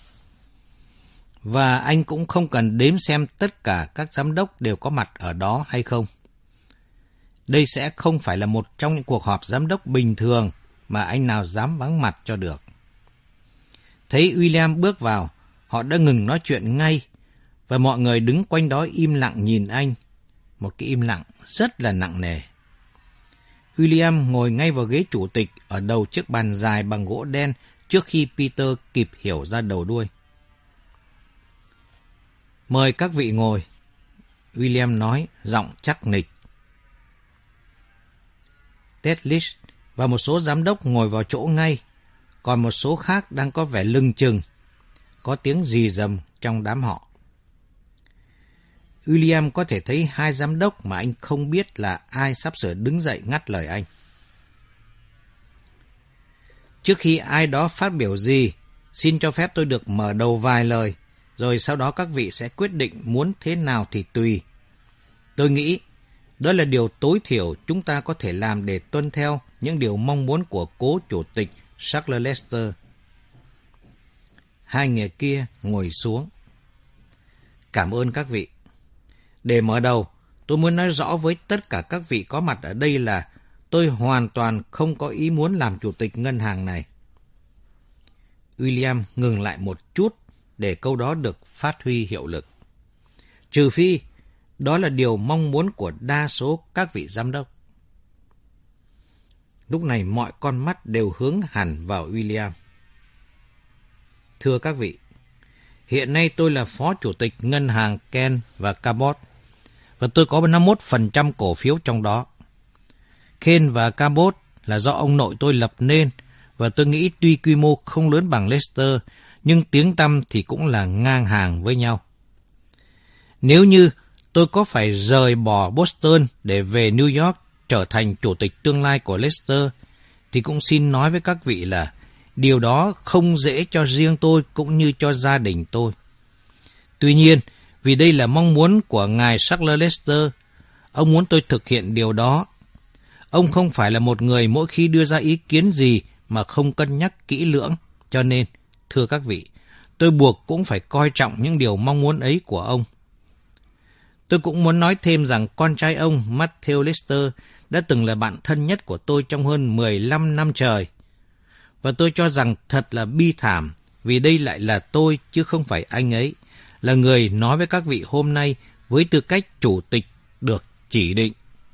Và anh cũng không cần đếm xem tất cả các giám đốc đều có mặt ở đó hay không. Đây sẽ không phải là một trong những cuộc họp giám đốc bình thường mà anh nào dám vắng mặt cho được. Thấy William bước vào, họ đã ngừng nói chuyện ngay, và mọi người đứng quanh đó im lặng nhìn anh. Một cái im lặng rất là nặng nề. William ngồi ngay vào ghế chủ tịch ở đầu chiếc bàn dài bằng gỗ đen trước khi Peter kịp hiểu ra đầu đuôi. Mời các vị ngồi, William nói, giọng chắc nịch. Ted Lynch và một số giám đốc ngồi vào chỗ ngay, còn một số khác đang có vẻ lưng chừng. Có tiếng rì rầm trong đám họ. William có thể thấy hai giám đốc mà anh không biết là ai sắp sửa đứng dậy ngắt lời anh. Trước khi ai đó phát biểu gì, xin cho phép tôi được mở đầu vài lời, rồi sau đó các vị sẽ quyết định muốn thế nào thì tùy. Tôi nghĩ đó là điều tối thiểu chúng ta có thể làm để tuân theo những điều mong muốn của cố chủ tịch Charles Lester. Hai người kia ngồi xuống. Cảm ơn các vị. Để mở đầu, tôi muốn nói rõ với tất cả các vị có mặt ở đây là tôi hoàn toàn không có ý muốn làm chủ tịch ngân hàng này. William ngừng lại một chút để câu đó được phát huy hiệu lực. Trừ phi, đó là điều mong muốn của đa số các vị giám đốc. Lúc này mọi con mắt đều hướng hẳn vào William. Thưa các vị, hiện nay tôi là phó chủ tịch ngân hàng Kent và Cabot, và tôi có 51% cổ phiếu trong đó. Kent và Cabot là do ông nội tôi lập nên, và tôi nghĩ tuy quy mô không lớn bằng Lester, nhưng tiếng tăm thì cũng là ngang hàng với nhau. Nếu như tôi có phải rời bỏ Boston để về New York trở thành chủ tịch tương lai của Lester, thì cũng xin nói với các vị là điều đó không dễ cho riêng tôi cũng như cho gia đình tôi. Tuy nhiên, vì đây là mong muốn của ngài Charles Lester, ông muốn tôi thực hiện điều đó. Ông không phải là một người mỗi khi đưa ra ý kiến gì mà không cân nhắc kỹ lưỡng, cho nên, thưa các vị, tôi buộc cũng phải coi trọng những điều mong muốn ấy của ông. Tôi cũng muốn nói thêm rằng con trai ông, Matthew Lester, đã từng là bạn thân nhất của tôi trong hơn 15 năm trời. Và tôi cho rằng thật là bi thảm, vì đây lại là tôi chứ không phải anh ấy, là người nói với các vị hôm nay với tư cách chủ tịch được chỉ định.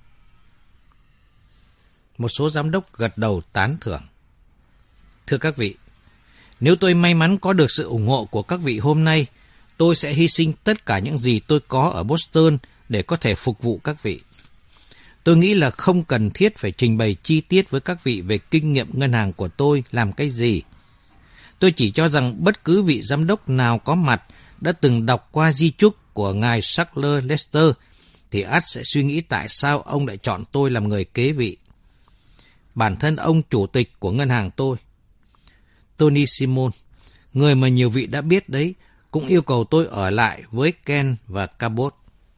Một số giám đốc gật đầu tán thưởng. Thưa các vị, nếu tôi may mắn có được sự ủng hộ của các vị hôm nay, tôi sẽ hy sinh tất cả những gì tôi có ở Boston để có thể phục vụ các vị. Tôi nghĩ là không cần thiết phải trình bày chi tiết với các vị về kinh nghiệm ngân hàng của tôi làm cái gì. Tôi chỉ cho rằng bất cứ vị giám đốc nào có mặt đã từng đọc qua di chúc của ngài Charles Lester thì ắt sẽ suy nghĩ tại sao ông lại chọn tôi làm người kế vị. Bản thân ông chủ tịch của ngân hàng tôi, Tony Simon, người mà nhiều vị đã biết đấy, cũng yêu cầu tôi ở lại với Kent và Cabot.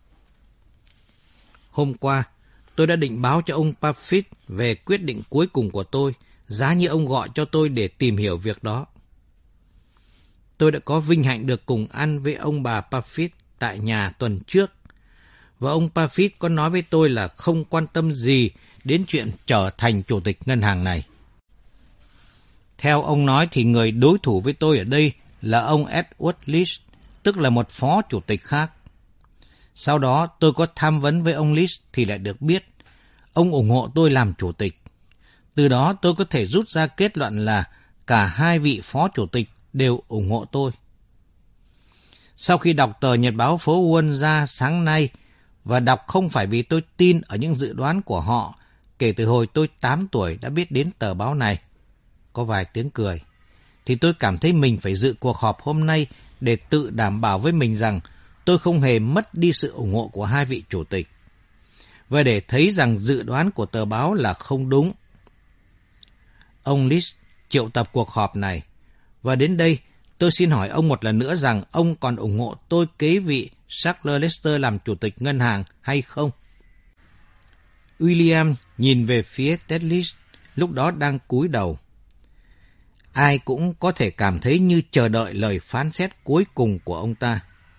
Hôm qua, tôi đã định báo cho ông Parfit về quyết định cuối cùng của tôi, giá như ông gọi cho tôi để tìm hiểu việc đó. Tôi đã có vinh hạnh được cùng ăn với ông bà Parfit tại nhà tuần trước, và ông Parfit có nói với tôi là không quan tâm gì đến chuyện trở thành chủ tịch ngân hàng này. Theo ông nói thì người đối thủ với tôi ở đây là ông Edward Leach, tức là một phó chủ tịch khác. Sau đó tôi có tham vấn với ông Leach thì lại được biết ông ủng hộ tôi làm chủ tịch. Từ đó tôi có thể rút ra kết luận là cả hai vị phó chủ tịch đều ủng hộ tôi. Sau khi đọc tờ Nhật báo phố Wall ra sáng nay, và đọc không phải vì tôi tin ở những dự đoán của họ, kể từ hồi tôi 8 tuổi đã biết đến tờ báo này, có vài tiếng cười, thì tôi cảm thấy mình phải dự cuộc họp hôm nay để tự đảm bảo với mình rằng tôi không hề mất đi sự ủng hộ của hai vị chủ tịch, và để thấy rằng dự đoán của tờ báo là không đúng. Ông Leach triệu tập cuộc họp này, và đến đây tôi xin hỏi ông một lần nữa rằng ông còn ủng hộ tôi kế vị Charles Lester làm chủ tịch ngân hàng hay không? William nhìn về phía Ted Leach, lúc đó đang cúi đầu. Ai cũng có thể cảm thấy như chờ đợi lời phán xét cuối cùng của ông ta.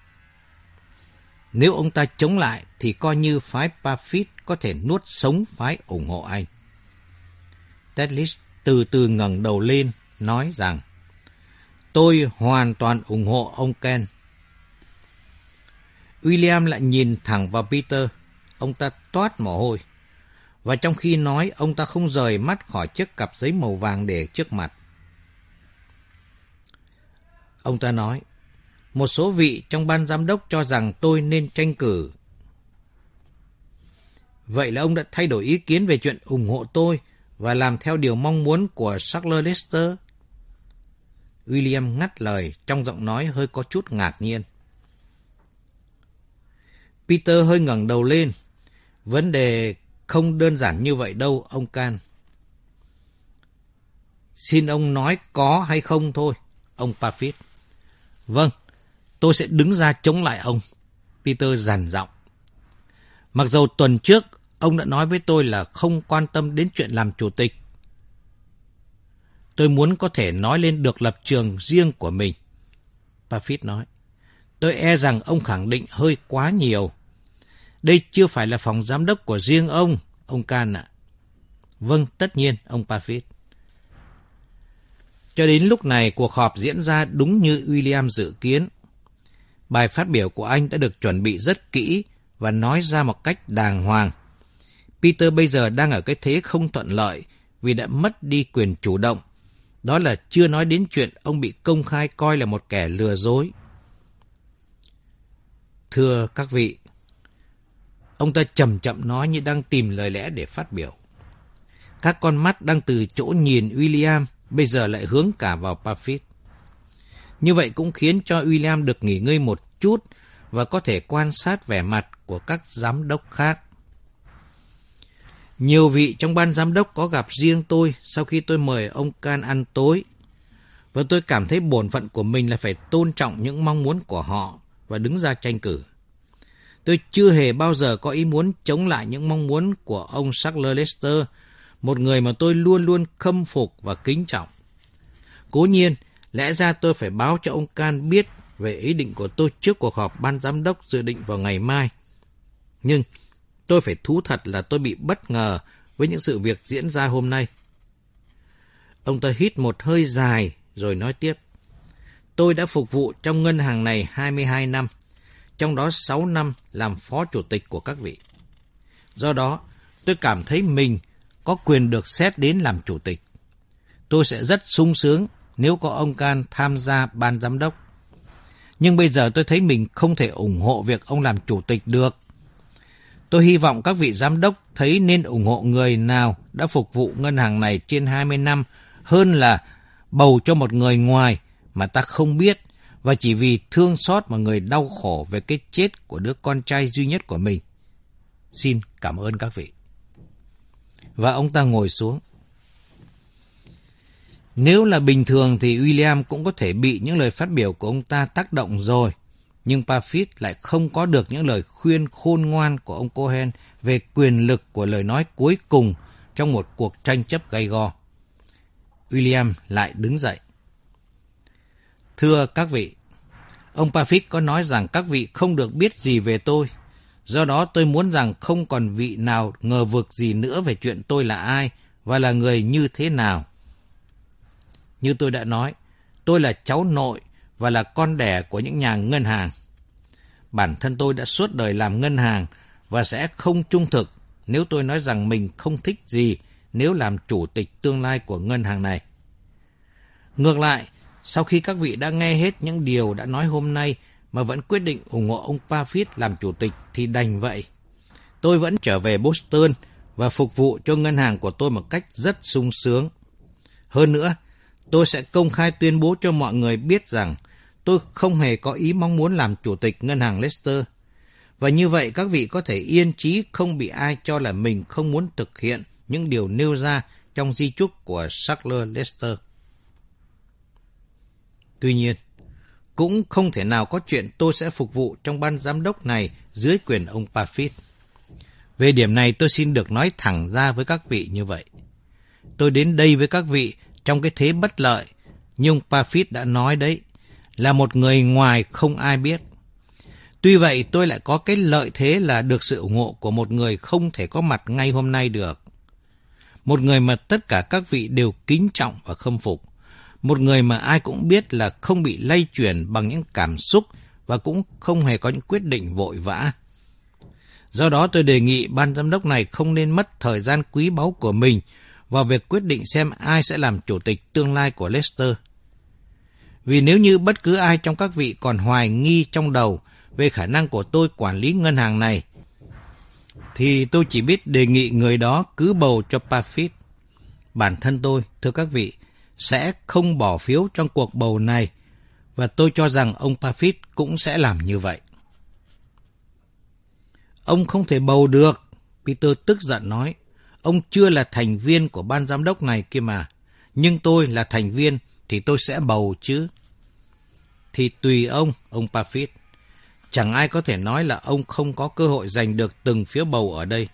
Nếu ông ta chống lại thì coi như phái Parfit có thể nuốt sống phái ủng hộ anh. Ted Leach từ từ ngẩng đầu lên, nói rằng tôi hoàn toàn ủng hộ ông Kent. William lại nhìn thẳng vào Peter, ông ta toát mồ hôi. Và trong khi nói, ông ta không rời mắt khỏi chiếc cặp giấy màu vàng để trước mặt. Ông ta nói, một số vị trong ban giám đốc cho rằng tôi nên tranh cử. Vậy là ông đã thay đổi ý kiến về chuyện ủng hộ tôi và làm theo điều mong muốn của Charles Lester? William ngắt lời trong giọng nói hơi có chút ngạc nhiên. Peter hơi ngẩng đầu lên. Vấn đề không đơn giản như vậy đâu, ông Can. Xin ông nói có hay không thôi, ông Parfit. Vâng, tôi sẽ đứng ra chống lại ông, Peter dằn giọng. Mặc dầu tuần trước, ông đã nói với tôi là không quan tâm đến chuyện làm chủ tịch. Tôi muốn có thể nói lên được lập trường riêng của mình, Parfit nói. Tôi e rằng ông khẳng định hơi quá nhiều. Đây chưa phải là phòng giám đốc của riêng ông Can ạ. Vâng, tất nhiên, ông Parfit. Cho đến lúc này, cuộc họp diễn ra đúng như William dự kiến. Bài phát biểu của anh đã được chuẩn bị rất kỹ và nói ra một cách đàng hoàng. Peter bây giờ đang ở cái thế không thuận lợi vì đã mất đi quyền chủ động. Đó là chưa nói đến chuyện ông bị công khai coi là một kẻ lừa dối. Thưa các vị, ông ta chậm chậm nói như đang tìm lời lẽ để phát biểu. Các con mắt đang từ chỗ nhìn William bây giờ lại hướng cả vào Parfit. Như vậy cũng khiến cho William được nghỉ ngơi một chút và có thể quan sát vẻ mặt của các giám đốc khác. Nhiều vị trong ban giám đốc có gặp riêng tôi sau khi tôi mời ông Can ăn tối, và tôi cảm thấy bổn phận của mình là phải tôn trọng những mong muốn của họ và đứng ra tranh cử. Tôi chưa hề bao giờ có ý muốn chống lại những mong muốn của ông Sackler Lester, một người mà tôi luôn luôn khâm phục và kính trọng. Cố nhiên, lẽ ra tôi phải báo cho ông Can biết về ý định của tôi trước cuộc họp ban giám đốc dự định vào ngày mai. Nhưng tôi phải thú thật là tôi bị bất ngờ với những sự việc diễn ra hôm nay. Ông ta hít một hơi dài rồi nói tiếp. Tôi đã phục vụ trong ngân hàng này 22 năm, trong đó 6 năm làm phó chủ tịch của các vị. Do đó, tôi cảm thấy mình có quyền được xét đến làm chủ tịch. Tôi sẽ rất sung sướng nếu có ông Can tham gia ban giám đốc. Nhưng bây giờ tôi thấy mình không thể ủng hộ việc ông làm chủ tịch được. Tôi hy vọng các vị giám đốc thấy nên ủng hộ người nào đã phục vụ ngân hàng này trên 20 năm hơn là bầu cho một người ngoài mà ta không biết và chỉ vì thương xót một người đau khổ về cái chết của đứa con trai duy nhất của mình. Xin cảm ơn các vị. Và ông ta ngồi xuống. Nếu là bình thường thì William cũng có thể bị những lời phát biểu của ông ta tác động rồi. Nhưng Parfit lại không có được những lời khuyên khôn ngoan của ông Cohen về quyền lực của lời nói cuối cùng trong một cuộc tranh chấp gay go. William lại đứng dậy. Thưa các vị, ông Parfit có nói rằng các vị không được biết gì về tôi. Do đó tôi muốn rằng không còn vị nào ngờ vực gì nữa về chuyện tôi là ai và là người như thế nào. Như tôi đã nói, tôi là cháu nội và là con đẻ của những nhà ngân hàng. Bản thân tôi đã suốt đời làm ngân hàng và sẽ không trung thực nếu tôi nói rằng mình không thích gì nếu làm chủ tịch tương lai của ngân hàng này. Ngược lại, sau khi các vị đã nghe hết những điều đã nói hôm nay mà vẫn quyết định ủng hộ ông Parfit làm chủ tịch thì đành vậy. Tôi vẫn trở về Boston và phục vụ cho ngân hàng của tôi một cách rất sung sướng. Hơn nữa, tôi sẽ công khai tuyên bố cho mọi người biết rằng tôi không hề có ý mong muốn làm chủ tịch ngân hàng Leicester. Và như vậy các vị có thể yên trí không bị ai cho là mình không muốn thực hiện những điều nêu ra trong di chúc của Sackler Lester. Tuy nhiên, cũng không thể nào có chuyện tôi sẽ phục vụ trong ban giám đốc này dưới quyền ông Parfit. Về điểm này tôi xin được nói thẳng ra với các vị như vậy. Tôi đến đây với các vị trong cái thế bất lợi, nhưng Parfit đã nói đấy, là một người ngoài không ai biết. Tuy vậy tôi lại có cái lợi thế là được sự ủng hộ của một người không thể có mặt ngay hôm nay được. Một người mà tất cả các vị đều kính trọng và khâm phục. Một người mà ai cũng biết là không bị lay chuyển bằng những cảm xúc và cũng không hề có những quyết định vội vã. Do đó tôi đề nghị ban giám đốc này không nên mất thời gian quý báu của mình vào việc quyết định xem ai sẽ làm chủ tịch tương lai của Leicester. Vì nếu như bất cứ ai trong các vị còn hoài nghi trong đầu về khả năng của tôi quản lý ngân hàng này, thì tôi chỉ biết đề nghị người đó cứ bầu cho Parfit. Bản thân tôi, thưa các vị, sẽ không bỏ phiếu trong cuộc bầu này, và tôi cho rằng ông Parfit cũng sẽ làm như vậy. Ông không thể bầu được, Peter tức giận nói. Ông chưa là thành viên của ban giám đốc này kia mà. Nhưng tôi là thành viên thì tôi sẽ bầu chứ. Thì tùy ông Parfit. Chẳng ai có thể nói là ông không có cơ hội giành được từng phiếu bầu ở đây.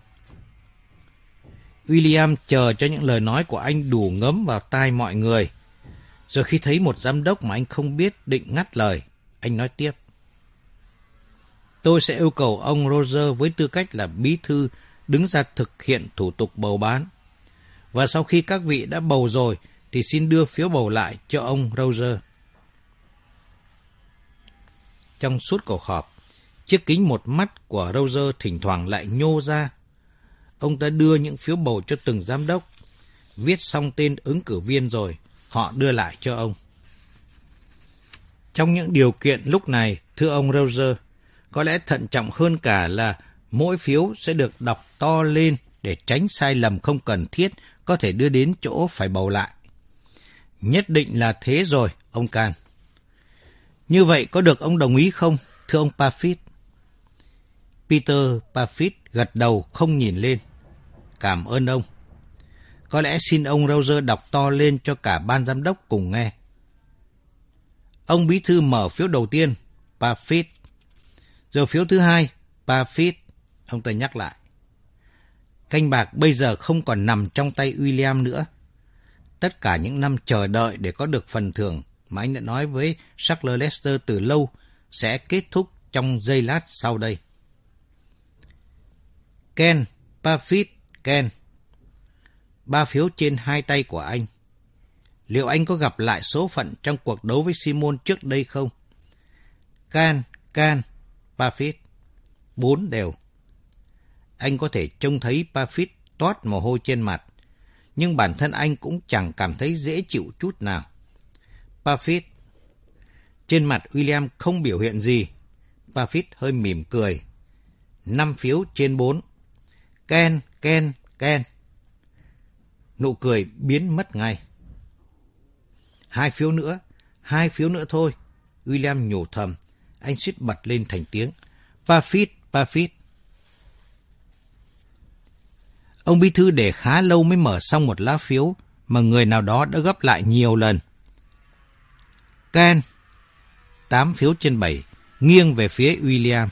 William chờ cho những lời nói của anh đủ ngấm vào tai mọi người. Rồi khi thấy một giám đốc mà anh không biết định ngắt lời, anh nói tiếp. Tôi sẽ yêu cầu ông Roger với tư cách là bí thư đứng ra thực hiện thủ tục bầu bán. Và sau khi các vị đã bầu rồi thì xin đưa phiếu bầu lại cho ông Roger. Trong suốt cuộc họp, chiếc kính một mắt của Roger thỉnh thoảng lại nhô ra. Ông ta đưa những phiếu bầu cho từng giám đốc. Viết xong tên ứng cử viên rồi, họ đưa lại cho ông. Trong những điều kiện lúc này, thưa ông Roger, có lẽ thận trọng hơn cả là mỗi phiếu sẽ được đọc to lên để tránh sai lầm không cần thiết có thể đưa đến chỗ phải bầu lại. Nhất định là thế rồi, ông Can. Như vậy có được ông đồng ý không, thưa ông Parfit? Peter Parfit gật đầu không nhìn lên. Cảm ơn ông. Có lẽ xin ông Roger đọc to lên cho cả ban giám đốc cùng nghe. Ông bí thư mở phiếu đầu tiên, Parfit. Rồi phiếu thứ hai, Parfit. Ông ta nhắc lại. Canh bạc bây giờ không còn nằm trong tay William nữa. Tất cả những năm chờ đợi để có được phần thưởng mà anh đã nói với Charles Lester từ lâu sẽ kết thúc trong giây lát sau đây. Ken, Parfit, Ken. 3 phiếu trên 2 tay của anh. Liệu anh có gặp lại số phận trong cuộc đấu với Simon trước đây không? Can, Parfit. 4 đều. Anh có thể trông thấy Parfit toát mồ hôi trên mặt, nhưng bản thân anh cũng chẳng cảm thấy dễ chịu chút nào. Parfit. Trên mặt William không biểu hiện gì. Parfit hơi mỉm cười. 5 phiếu trên 4. Ken. Nụ cười biến mất ngay. 2 phiếu nữa thôi. William nhủ thầm. Anh suýt bật lên thành tiếng. Parfit. Ông bí thư để khá lâu mới mở xong một lá phiếu mà người nào đó đã gấp lại nhiều lần. Ken. 8 phiếu trên 7, nghiêng về phía William.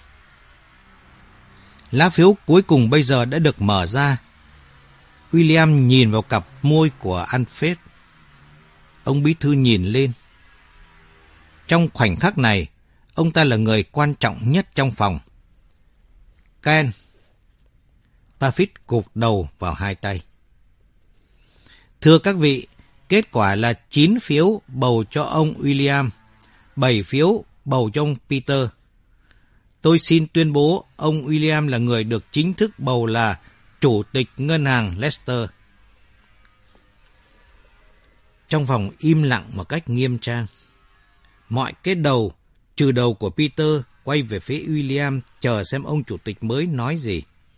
Lá phiếu cuối cùng bây giờ đã được mở ra. William nhìn vào cặp môi của Alfred. Ông bí thư nhìn lên. Trong khoảnh khắc này, ông ta là người quan trọng nhất trong phòng. Ken. Parfit gục đầu vào 2 tay. Thưa các vị, kết quả là 9 phiếu bầu cho ông William, 7 phiếu bầu cho ông Peter. Tôi xin tuyên bố ông William là người được chính thức bầu là Chủ tịch Ngân hàng Leicester. Trong phòng im lặng một cách nghiêm trang. Mọi cái đầu, trừ đầu của Peter, quay về phía William chờ xem ông chủ tịch mới nói gì.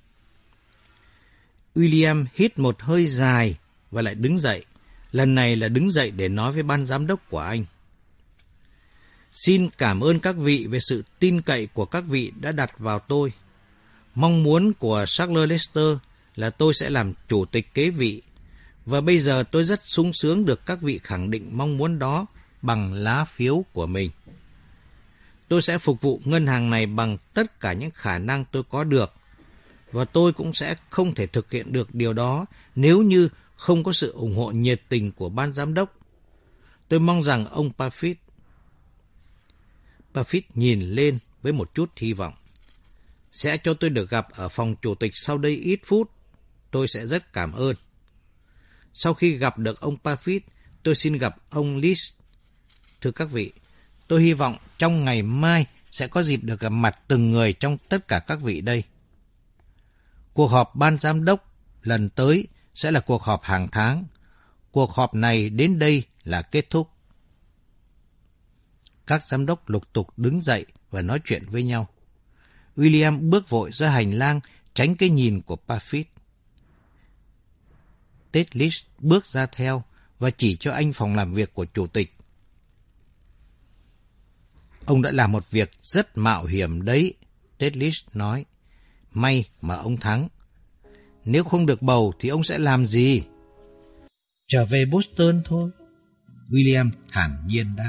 William hít một hơi dài và lại đứng dậy. Lần này là đứng dậy để nói với ban giám đốc của anh. Xin cảm ơn các vị về sự tin cậy của các vị đã đặt vào tôi. Mong muốn của Charles Lester là tôi sẽ làm chủ tịch kế vị. Và bây giờ tôi rất sung sướng được các vị khẳng định mong muốn đó bằng lá phiếu của mình. Tôi sẽ phục vụ ngân hàng này bằng tất cả những khả năng tôi có được. Và tôi cũng sẽ không thể thực hiện được điều đó nếu như không có sự ủng hộ nhiệt tình của ban giám đốc. Tôi mong rằng ông Parfit nhìn lên với một chút hy vọng. Sẽ cho tôi được gặp ở phòng chủ tịch sau đây ít phút. Tôi sẽ rất cảm ơn. Sau khi gặp được ông Parfit, tôi xin gặp ông Leach. Thưa các vị, tôi hy vọng trong ngày mai sẽ có dịp được gặp mặt từng người trong tất cả các vị đây. Cuộc họp ban giám đốc lần tới sẽ là cuộc họp hàng tháng. Cuộc họp này đến đây là kết thúc. Các giám đốc lục tục đứng dậy và nói chuyện với nhau. William bước vội ra hành lang tránh cái nhìn của Parfit. Ted Leach bước ra theo và chỉ cho anh phòng làm việc của chủ tịch. Ông đã làm một việc rất mạo hiểm đấy, Ted Leach nói. may mà ông thắng. Nếu không được bầu thì ông sẽ làm gì? Trở về Boston thôi, William thản nhiên đáp.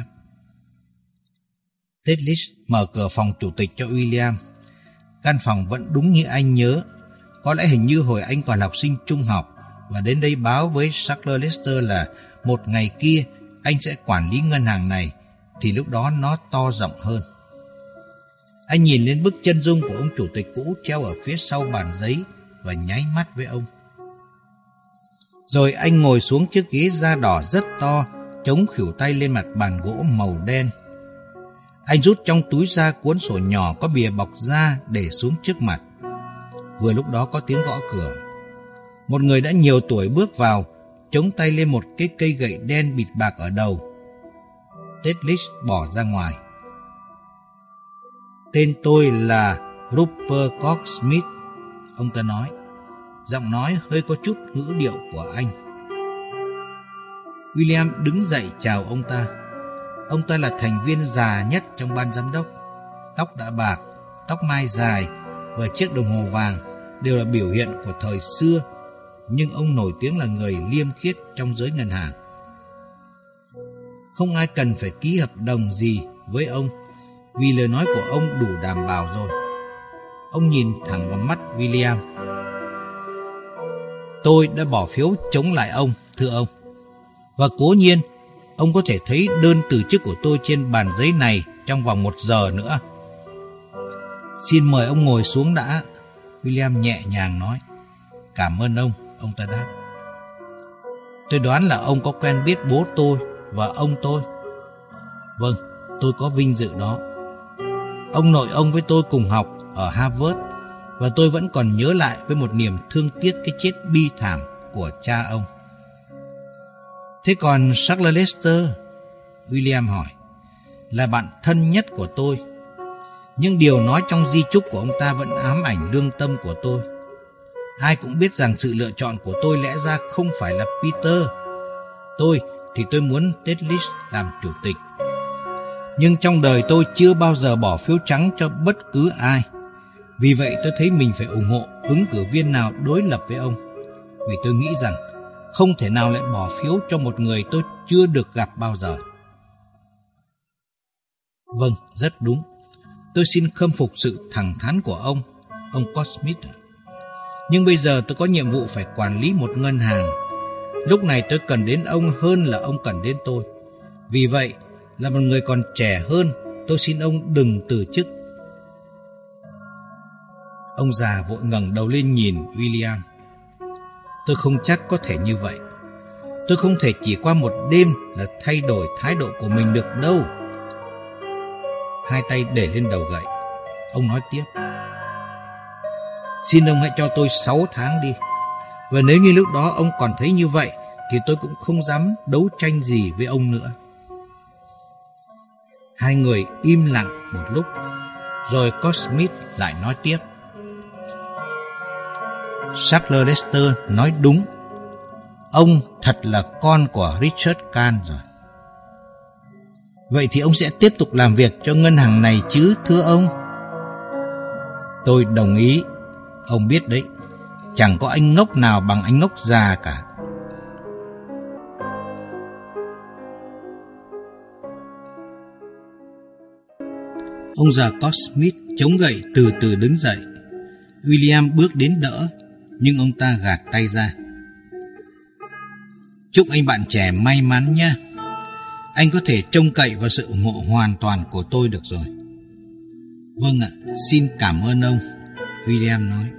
Tedlis mở cửa phòng chủ tịch cho William. Căn phòng vẫn đúng như anh nhớ. Có lẽ hình như hồi anh còn học sinh trung học và đến đây báo với Sackler Lester là một ngày kia anh sẽ quản lý ngân hàng này, thì lúc đó nó to rộng hơn. Anh nhìn lên bức chân dung của ông chủ tịch cũ treo ở phía sau bàn giấy và nháy mắt với ông. Rồi anh ngồi xuống chiếc ghế da đỏ rất to, chống khuỷu tay lên mặt bàn gỗ màu đen. Anh rút trong túi ra cuốn sổ nhỏ có bìa bọc da để xuống trước mặt. Vừa lúc đó có tiếng gõ cửa. Một người đã nhiều tuổi bước vào, chống tay lên một cái cây gậy đen bịt bạc ở đầu. Tedlis bỏ ra ngoài. Tên tôi là Rupert Cox Smith, ông ta nói. Giọng nói hơi có chút ngữ điệu của anh. William đứng dậy chào ông ta. Ông ta là thành viên già nhất trong ban giám đốc. Tóc đã bạc, tóc mai dài và chiếc đồng hồ vàng đều là biểu hiện của thời xưa, nhưng ông nổi tiếng là người liêm khiết trong giới ngân hàng. Không ai cần phải ký hợp đồng gì với ông, vì lời nói của ông đủ đảm bảo rồi. Ông nhìn thẳng vào mắt William. Tôi đã bỏ phiếu chống lại ông, thưa ông. Và cố nhiên, ông có thể thấy đơn từ chức của tôi trên bàn giấy này trong vòng 1 giờ nữa. Xin mời ông ngồi xuống đã, William nhẹ nhàng nói. Cảm ơn ông ta đáp. Tôi đoán là ông có quen biết bố tôi và ông tôi. Vâng, tôi có vinh dự đó. Ông nội ông với tôi cùng học ở Harvard, và tôi vẫn còn nhớ lại với một niềm thương tiếc cái chết bi thảm của cha ông. Thế còn Sackler Lester? William hỏi. Là bạn thân nhất của tôi. Nhưng điều nói trong di chúc của ông ta vẫn ám ảnh lương tâm của tôi. Ai cũng biết rằng sự lựa chọn của tôi lẽ ra không phải là Peter. Tôi muốn Tedlis làm chủ tịch. Nhưng trong đời tôi chưa bao giờ bỏ phiếu trắng cho bất cứ ai. Vì vậy tôi thấy mình phải ủng hộ ứng cử viên nào đối lập với ông. Vì tôi nghĩ rằng không thể nào lại bỏ phiếu cho một người tôi chưa được gặp bao giờ. Vâng, rất đúng. Tôi xin khâm phục sự thẳng thắn của ông Cosmith. Nhưng bây giờ tôi có nhiệm vụ phải quản lý một ngân hàng. Lúc này tôi cần đến ông hơn là ông cần đến tôi. Vì vậy, là một người còn trẻ hơn, tôi xin ông đừng từ chức. Ông già vội ngẩng đầu lên nhìn William. Tôi không chắc có thể như vậy. Tôi không thể chỉ qua một đêm là thay đổi thái độ của mình được đâu. Hai tay để lên đầu gậy. Ông nói tiếp. Xin ông hãy cho tôi 6 tháng đi. Và nếu như lúc đó ông còn thấy như vậy, thì tôi cũng không dám đấu tranh gì với ông nữa. Hai người im lặng một lúc. Rồi Cosmith lại nói tiếp. Sackler Lester nói đúng. Ông thật là con của Richard Kahn rồi. Vậy thì ông sẽ tiếp tục làm việc cho ngân hàng này chứ, thưa ông? Tôi đồng ý. Ông biết đấy, chẳng có anh ngốc nào bằng anh ngốc già cả. Ông già Cosmith chống gậy từ từ đứng dậy. William bước đến đỡ, nhưng ông ta gạt tay ra. Chúc anh bạn trẻ may mắn nhé. Anh có thể trông cậy vào sự ủng hộ hoàn toàn của tôi được rồi. Vâng ạ, xin cảm ơn ông, William nói.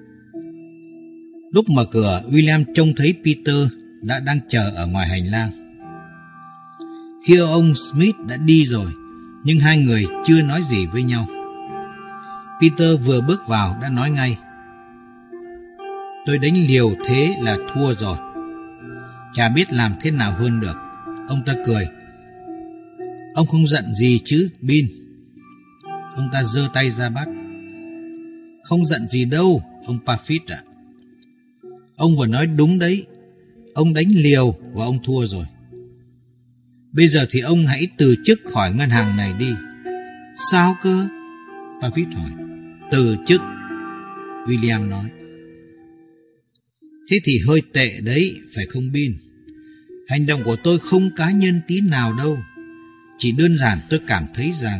Lúc mở cửa, William trông thấy Peter đang chờ ở ngoài hành lang. Khi ông Smith đã đi rồi, nhưng hai người chưa nói gì với nhau. Peter vừa bước vào đã nói ngay. Tôi đánh liều thế là thua rồi. Chả biết làm thế nào hơn được. Ông ta cười. Ông không giận gì chứ, Bin? Ông ta giơ tay ra bắt. Không giận gì đâu, ông Parfit ạ. Ông vừa nói đúng đấy. Ông đánh liều và ông thua rồi. Bây giờ thì ông hãy từ chức khỏi ngân hàng này đi. Sao cơ? Parfit hỏi. Từ chức. William nói. Thế thì hơi tệ đấy, phải không Bin? Hành động của tôi không cá nhân tí nào đâu. Chỉ đơn giản tôi cảm thấy rằng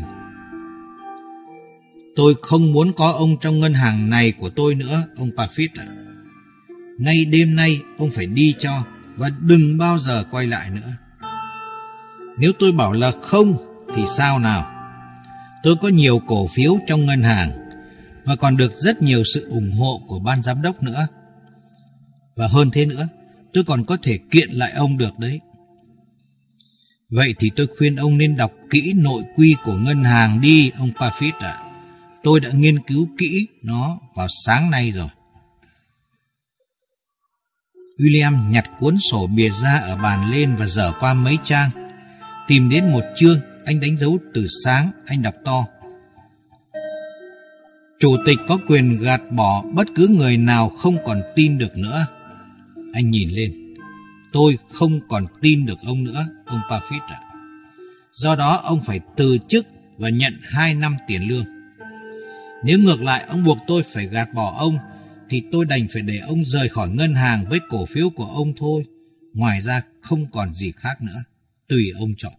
tôi không muốn có ông trong ngân hàng này của tôi nữa, ông Parfit ạ. Ngay đêm nay ông phải đi cho, và đừng bao giờ quay lại nữa. Nếu tôi bảo là không thì sao nào? Tôi có nhiều cổ phiếu trong ngân hàng và còn được rất nhiều sự ủng hộ của ban giám đốc nữa. Và hơn thế nữa, tôi còn có thể kiện lại ông được đấy. Vậy thì tôi khuyên ông nên đọc kỹ nội quy của ngân hàng đi, ông Parfit ạ. Tôi đã nghiên cứu kỹ nó vào sáng nay rồi. William nhặt cuốn sổ bìa ra ở bàn lên và dở qua mấy trang. Tìm đến một chương, anh đánh dấu từ sáng, anh đọc to. Chủ tịch có quyền gạt bỏ bất cứ người nào không còn tin được nữa. Anh nhìn lên. Tôi không còn tin được ông nữa, ông Parfit ạ. Do đó ông phải từ chức và nhận 2 năm tiền lương. Nếu ngược lại ông buộc tôi phải gạt bỏ ông, thì tôi đành phải để ông rời khỏi ngân hàng với cổ phiếu của ông thôi. Ngoài ra không còn gì khác nữa. Tùy ông chọn.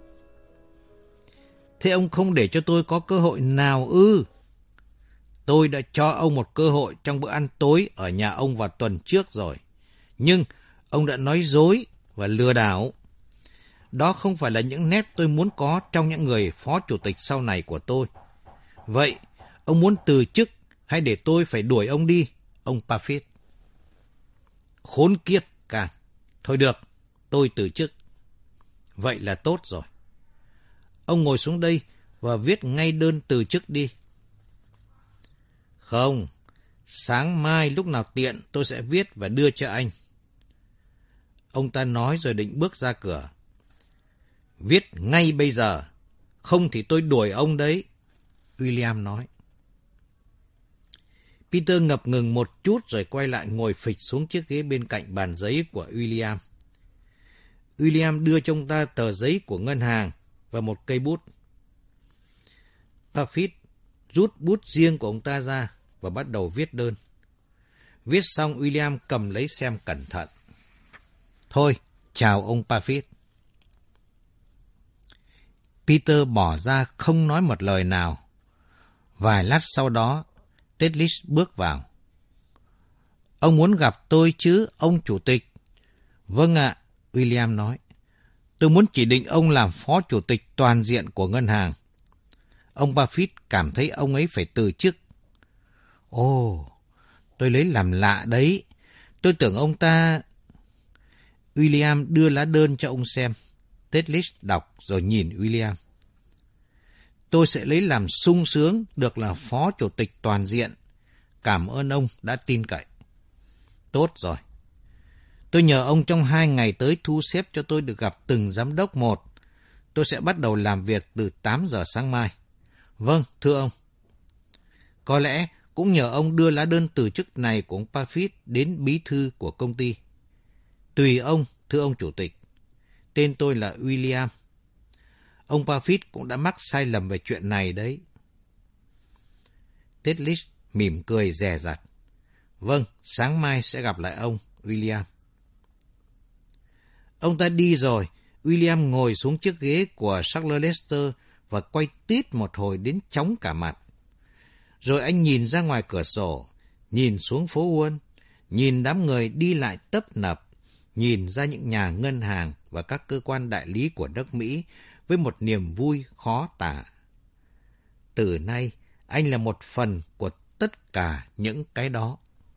Thế ông không để cho tôi có cơ hội nào ư? Tôi đã cho ông một cơ hội trong bữa ăn tối ở nhà ông vào tuần trước rồi. Nhưng ông đã nói dối và lừa đảo. Đó không phải là những nét tôi muốn có trong những người phó chủ tịch sau này của tôi. Vậy, ông muốn từ chức hay để tôi phải đuổi ông đi, ông Parfit? Khốn kiếp càng. Thôi được, tôi từ chức. Vậy là tốt rồi. Ông ngồi xuống đây và viết ngay đơn từ chức đi. Không, sáng mai lúc nào tiện tôi sẽ viết và đưa cho anh. Ông ta nói rồi định bước ra cửa. Viết ngay bây giờ, không thì tôi đuổi ông đấy, William nói. Peter ngập ngừng một chút rồi quay lại ngồi phịch xuống chiếc ghế bên cạnh bàn giấy của William. William đưa cho ông ta tờ giấy của ngân hàng và một cây bút. Parfit rút bút riêng của ông ta ra và bắt đầu viết đơn. Viết xong William cầm lấy xem cẩn thận. Thôi, chào ông Parfit. Peter bỏ ra không nói một lời nào. Vài lát sau đó, Tedlis bước vào. Ông muốn gặp tôi chứ, ông chủ tịch? Vâng ạ, William nói. Tôi muốn chỉ định ông làm phó chủ tịch toàn diện của ngân hàng. Ông Parfit cảm thấy ông ấy phải từ chức. Ồ, tôi lấy làm lạ đấy. Tôi tưởng ông ta... William đưa lá đơn cho ông xem. Tedlis đọc rồi nhìn William. Tôi sẽ lấy làm sung sướng được là phó chủ tịch toàn diện. Cảm ơn ông đã tin cậy. Tốt rồi. Tôi nhờ ông trong 2 ngày tới thu xếp cho tôi được gặp từng giám đốc một. Tôi sẽ bắt đầu làm việc từ 8 giờ sáng mai. Vâng, thưa ông. Có lẽ cũng nhờ ông đưa lá đơn từ chức này của ông Parfit đến bí thư của công ty. Tùy ông, thưa ông chủ tịch. Tên tôi là William. Ông Parfit cũng đã mắc sai lầm về chuyện này đấy. Tedlis mỉm cười dè dặt. Vâng, sáng mai sẽ gặp lại ông, William. Ông ta đi rồi, William ngồi xuống chiếc ghế của Charles Lester và quay tít một hồi đến chóng cả mặt. Rồi anh nhìn ra ngoài cửa sổ, nhìn xuống phố Wall, nhìn đám người đi lại tấp nập, nhìn ra những nhà ngân hàng và các cơ quan đại lý của nước Mỹ với một niềm vui khó tả. Từ nay, anh là một phần của tất cả những cái đó.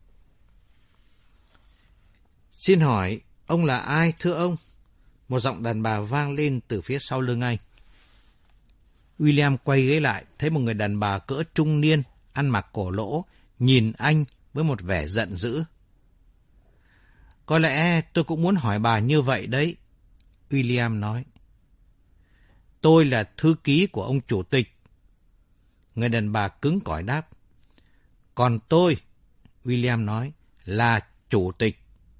Xin hỏi, ông là ai thưa ông? Một giọng đàn bà vang lên từ phía sau lưng anh. William quay ghế lại, thấy một người đàn bà cỡ trung niên, ăn mặc cổ lỗ, nhìn anh với một vẻ giận dữ. Có lẽ tôi cũng muốn hỏi bà như vậy đấy, William nói. Tôi là thư ký của ông chủ tịch. Người đàn bà cứng cỏi đáp. Còn tôi, William nói, là chủ tịch.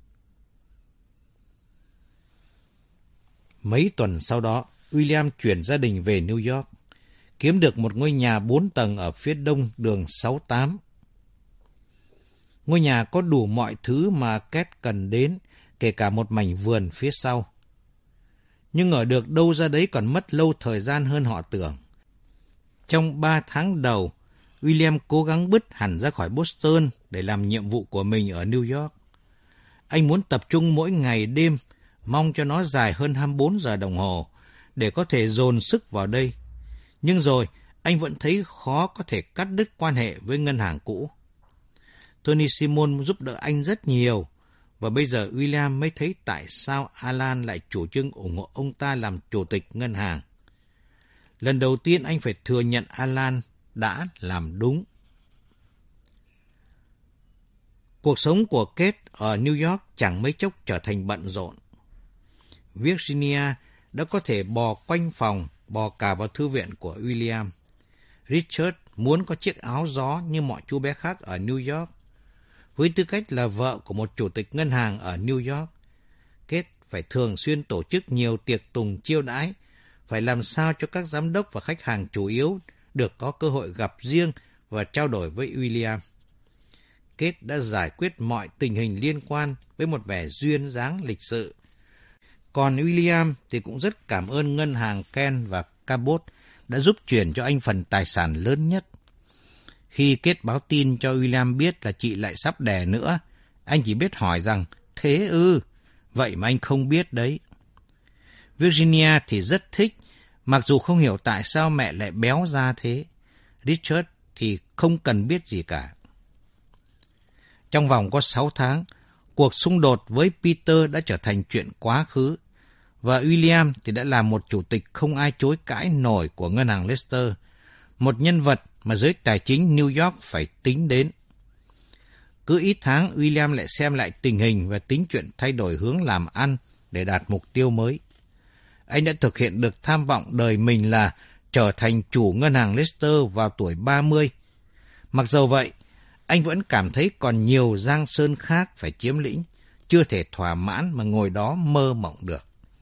Mấy tuần sau đó, William chuyển gia đình về New York, kiếm được một ngôi nhà 4 tầng ở phía đông đường 68. Ngôi nhà có đủ mọi thứ mà Kate cần đến, kể cả một mảnh vườn phía sau. Nhưng ở được đâu ra đấy còn mất lâu thời gian hơn họ tưởng. Trong 3 tháng đầu, William cố gắng bứt hẳn ra khỏi Boston để làm nhiệm vụ của mình ở New York. Anh muốn tập trung mỗi ngày đêm, mong cho nó dài hơn 24 giờ đồng hồ, để có thể dồn sức vào đây. Nhưng rồi, anh vẫn thấy khó có thể cắt đứt quan hệ với ngân hàng cũ. Tony Simon giúp đỡ anh rất nhiều, và bây giờ William mới thấy tại sao Alan lại chủ trương ủng hộ ông ta làm chủ tịch ngân hàng. Lần đầu tiên anh phải thừa nhận Alan đã làm đúng. Cuộc sống của Kate ở New York chẳng mấy chốc trở thành bận rộn. Virginia đã có thể bò quanh phòng, bò cả vào thư viện của William. Richard muốn có chiếc áo gió như mọi chú bé khác ở New York. Với tư cách là vợ của một chủ tịch ngân hàng ở New York, Kate phải thường xuyên tổ chức nhiều tiệc tùng chiêu đãi, phải làm sao cho các giám đốc và khách hàng chủ yếu được có cơ hội gặp riêng và trao đổi với William. Kate đã giải quyết mọi tình hình liên quan với một vẻ duyên dáng lịch sự. Còn William thì cũng rất cảm ơn ngân hàng Ken và Cabot đã giúp chuyển cho anh phần tài sản lớn nhất. Khi Kate báo tin cho William biết là chị lại sắp đẻ nữa, anh chỉ biết hỏi rằng, thế ư? Vậy mà anh không biết đấy. Virginia thì rất thích, mặc dù không hiểu tại sao mẹ lại béo ra thế. Richard thì không cần biết gì cả. Trong vòng có 6 tháng, cuộc xung đột với Peter đã trở thành chuyện quá khứ, và William thì đã là một chủ tịch không ai chối cãi nổi của ngân hàng Leicester, một nhân vật mà giới tài chính New York phải tính đến. Cứ ít tháng, William lại xem lại tình hình và tính chuyện thay đổi hướng làm ăn để đạt mục tiêu mới. Anh đã thực hiện được tham vọng đời mình là trở thành chủ ngân hàng Leicester vào tuổi 30. Mặc dầu vậy, anh vẫn cảm thấy còn nhiều giang sơn khác phải chiếm lĩnh, chưa thể thỏa mãn mà ngồi đó mơ mộng được.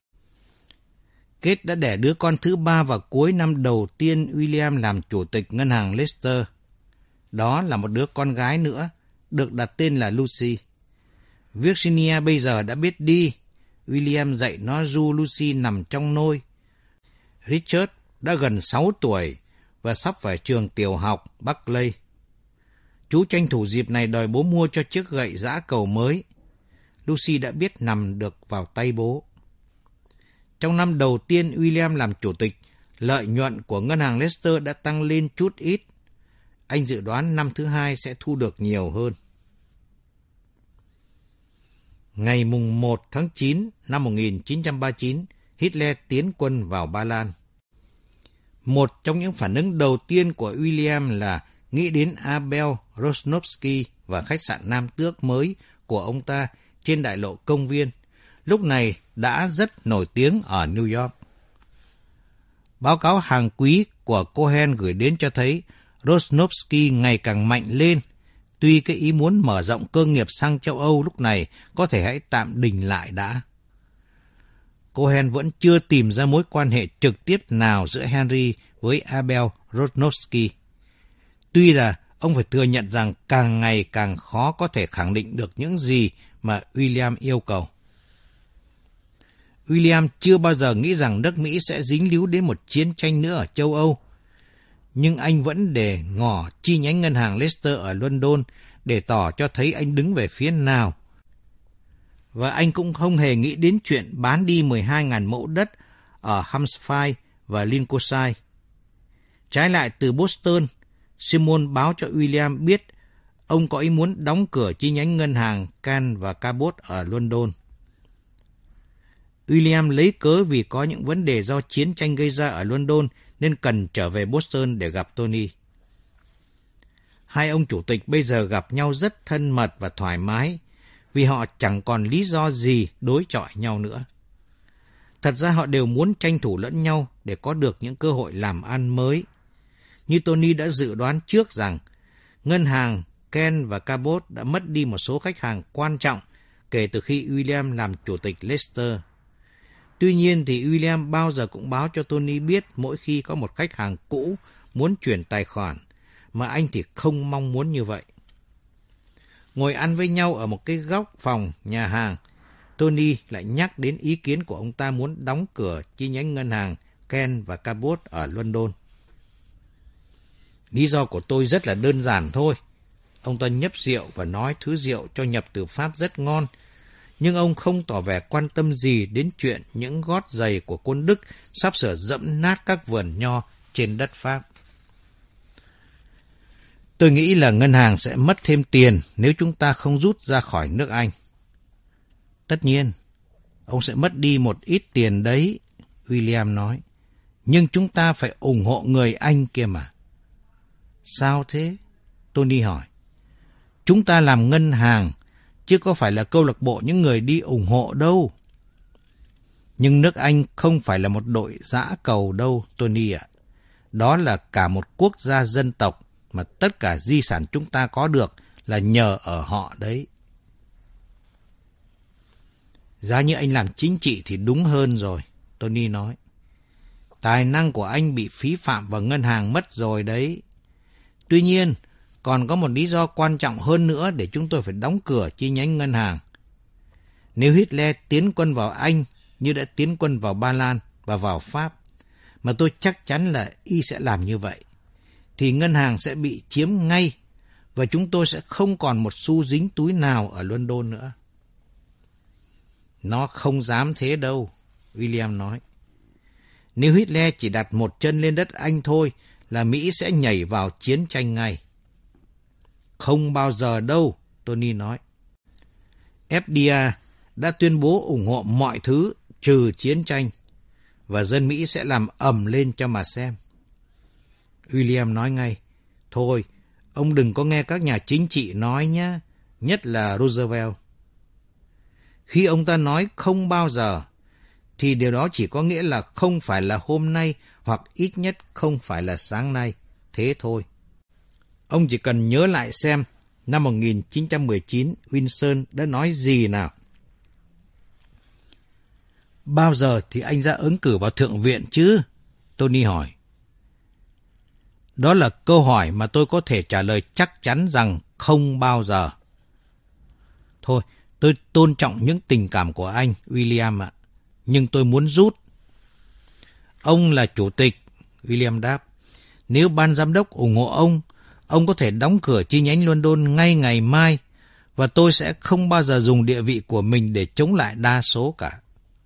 Kate đã đẻ đứa con thứ 3 vào cuối năm đầu tiên William làm chủ tịch ngân hàng Leicester. Đó là một đứa con gái nữa, được đặt tên là Lucy. Virginia bây giờ đã biết đi. William dạy nó ru Lucy nằm trong nôi. Richard đã gần 6 tuổi và sắp vào trường tiểu học Buckley. Chú tranh thủ dịp này đòi bố mua cho chiếc gậy giã cầu mới. Lucy đã biết nằm được vào tay bố. Trong năm đầu tiên William làm chủ tịch, lợi nhuận của ngân hàng Leicester đã tăng lên chút ít. Anh dự đoán năm thứ 2 sẽ thu được nhiều hơn. Ngày mùng 1 tháng 9 năm 1939, Hitler tiến quân vào Ba Lan. Một trong những phản ứng đầu tiên của William là nghĩ đến Abel Rosnovsky và khách sạn Nam Tước mới của ông ta trên đại lộ Công viên, lúc này đã rất nổi tiếng ở New York. Báo cáo hàng quý của Cohen gửi đến cho thấy Rosnovsky ngày càng mạnh lên, tuy cái ý muốn mở rộng cơ nghiệp sang châu Âu lúc này có thể hãy tạm đình lại đã. Cohen vẫn chưa tìm ra mối quan hệ trực tiếp nào giữa Henry với Abel Rosnovsky. Tuy là ông phải thừa nhận rằng càng ngày càng khó có thể khẳng định được những gì mà William yêu cầu. William chưa bao giờ nghĩ rằng nước Mỹ sẽ dính líu đến một chiến tranh nữa ở châu Âu. Nhưng anh vẫn để ngỏ chi nhánh ngân hàng Leicester ở London để tỏ cho thấy anh đứng về phía nào. Và anh cũng không hề nghĩ đến chuyện bán đi 12.000 mẫu đất ở Hampshire và Lincolnshire. Trái lại từ Boston, Simon báo cho William biết ông có ý muốn đóng cửa chi nhánh ngân hàng Can và Cabot ở London. William lấy cớ vì có những vấn đề do chiến tranh gây ra ở London nên cần trở về Boston để gặp Tony. Hai ông chủ tịch bây giờ gặp nhau rất thân mật và thoải mái vì họ chẳng còn lý do gì đối chọi nhau nữa. Thật ra họ đều muốn tranh thủ lẫn nhau để có được những cơ hội làm ăn mới. Như Tony đã dự đoán trước rằng ngân hàng Ken và Cabot đã mất đi một số khách hàng quan trọng kể từ khi William làm chủ tịch Leicester. Tuy nhiên thì William bao giờ cũng báo cho Tony biết mỗi khi có một khách hàng cũ muốn chuyển tài khoản, mà anh thì không mong muốn như vậy. Ngồi ăn với nhau ở một cái góc phòng nhà hàng, Tony lại nhắc đến ý kiến của ông ta muốn đóng cửa chi nhánh ngân hàng Kent và Cabot ở London. Lý do của tôi rất là đơn giản thôi. Ông ta nhấp rượu và nói thứ rượu cho nhập từ Pháp rất ngon, nhưng ông không tỏ vẻ quan tâm gì đến chuyện những gót giày của quân Đức sắp sửa dẫm nát các vườn nho trên đất Pháp. Tôi nghĩ là ngân hàng sẽ mất thêm tiền nếu chúng ta không rút ra khỏi nước Anh. Tất nhiên, ông sẽ mất đi một ít tiền đấy, William nói. Nhưng chúng ta phải ủng hộ người Anh kia mà. Sao thế? Tony hỏi. Chúng ta làm ngân hàng, chứ có phải là câu lạc bộ những người đi ủng hộ đâu. Nhưng nước Anh không phải là một đội dã cầu đâu, Tony ạ. Đó là cả một quốc gia dân tộc mà tất cả di sản chúng ta có được là nhờ ở họ đấy. Giá như anh làm chính trị thì đúng hơn rồi, Tony nói. Tài năng của anh bị phí phạm vào ngân hàng mất rồi đấy. Tuy nhiên, còn có một lý do quan trọng hơn nữa để chúng tôi phải đóng cửa chi nhánh ngân hàng. Nếu Hitler tiến quân vào Anh như đã tiến quân vào Ba Lan và vào Pháp, mà tôi chắc chắn là y sẽ làm như vậy, thì ngân hàng sẽ bị chiếm ngay và chúng tôi sẽ không còn một xu dính túi nào ở London nữa. Nó không dám thế đâu, William nói. Nếu Hitler chỉ đặt một chân lên đất Anh thôi là Mỹ sẽ nhảy vào chiến tranh ngay. Không bao giờ đâu, Tony nói. FDA đã tuyên bố ủng hộ mọi thứ trừ chiến tranh và dân Mỹ sẽ làm ầm lên cho mà xem. William nói ngay. Thôi, ông đừng có nghe các nhà chính trị nói nhé, nhất là Roosevelt. Khi ông ta nói không bao giờ, thì điều đó chỉ có nghĩa là không phải là hôm nay hoặc ít nhất không phải là sáng nay. Thế thôi. Ông chỉ cần nhớ lại xem năm 1919 Wilson đã nói gì nào. Bao giờ thì anh ra ứng cử vào Thượng viện chứ? Tony hỏi. Đó là câu hỏi mà tôi có thể trả lời chắc chắn rằng không bao giờ. Thôi, tôi tôn trọng những tình cảm của anh, William ạ. Nhưng tôi muốn rút. Ông là chủ tịch, William đáp. Nếu ban giám đốc ủng hộ ông có thể đóng cửa chi nhánh London ngay ngày mai, và tôi sẽ không bao giờ dùng địa vị của mình để chống lại đa số cả.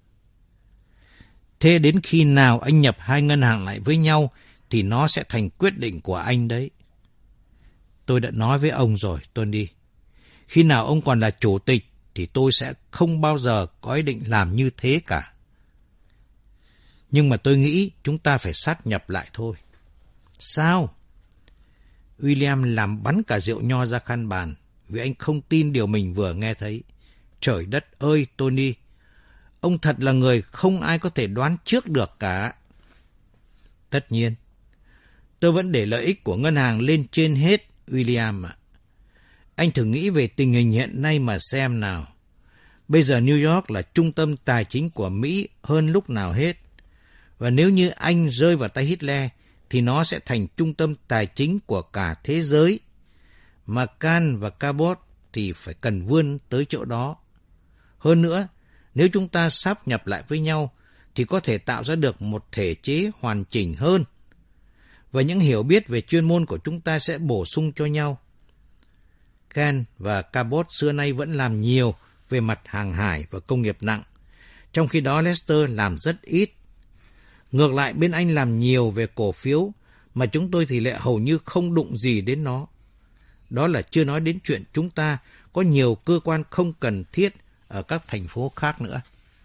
Thế đến khi nào anh nhập hai ngân hàng lại với nhau, thì nó sẽ thành quyết định của anh đấy. Tôi đã nói với ông rồi, Tony. Khi nào ông còn là chủ tịch, thì tôi sẽ không bao giờ có ý định làm như thế cả. Nhưng mà tôi nghĩ chúng ta phải sát nhập lại thôi. Sao? William làm bắn cả rượu nho ra khăn bàn, vì anh không tin điều mình vừa nghe thấy. Trời đất ơi, Tony! Ông thật là người không ai có thể đoán trước được cả. Tất nhiên, tôi vẫn để lợi ích của ngân hàng lên trên hết, William ạ. Anh thử nghĩ về tình hình hiện nay mà xem nào. Bây giờ New York là trung tâm tài chính của Mỹ hơn lúc nào hết. Và nếu như Anh rơi vào tay Hitler, thì nó sẽ thành trung tâm tài chính của cả thế giới. Mà Kant và Cabot thì phải cần vươn tới chỗ đó. Hơn nữa, nếu chúng ta sáp nhập lại với nhau, thì có thể tạo ra được một thể chế hoàn chỉnh hơn. Và những hiểu biết về chuyên môn của chúng ta sẽ bổ sung cho nhau. Kant và Cabot xưa nay vẫn làm nhiều về mặt hàng hải và công nghiệp nặng, trong khi đó Lester làm rất ít. Ngược lại, bên Anh làm nhiều về cổ phiếu, mà chúng tôi thì lại hầu như không đụng gì đến nó. Đó là chưa nói đến chuyện chúng ta có nhiều cơ quan không cần thiết ở các thành phố khác nữa.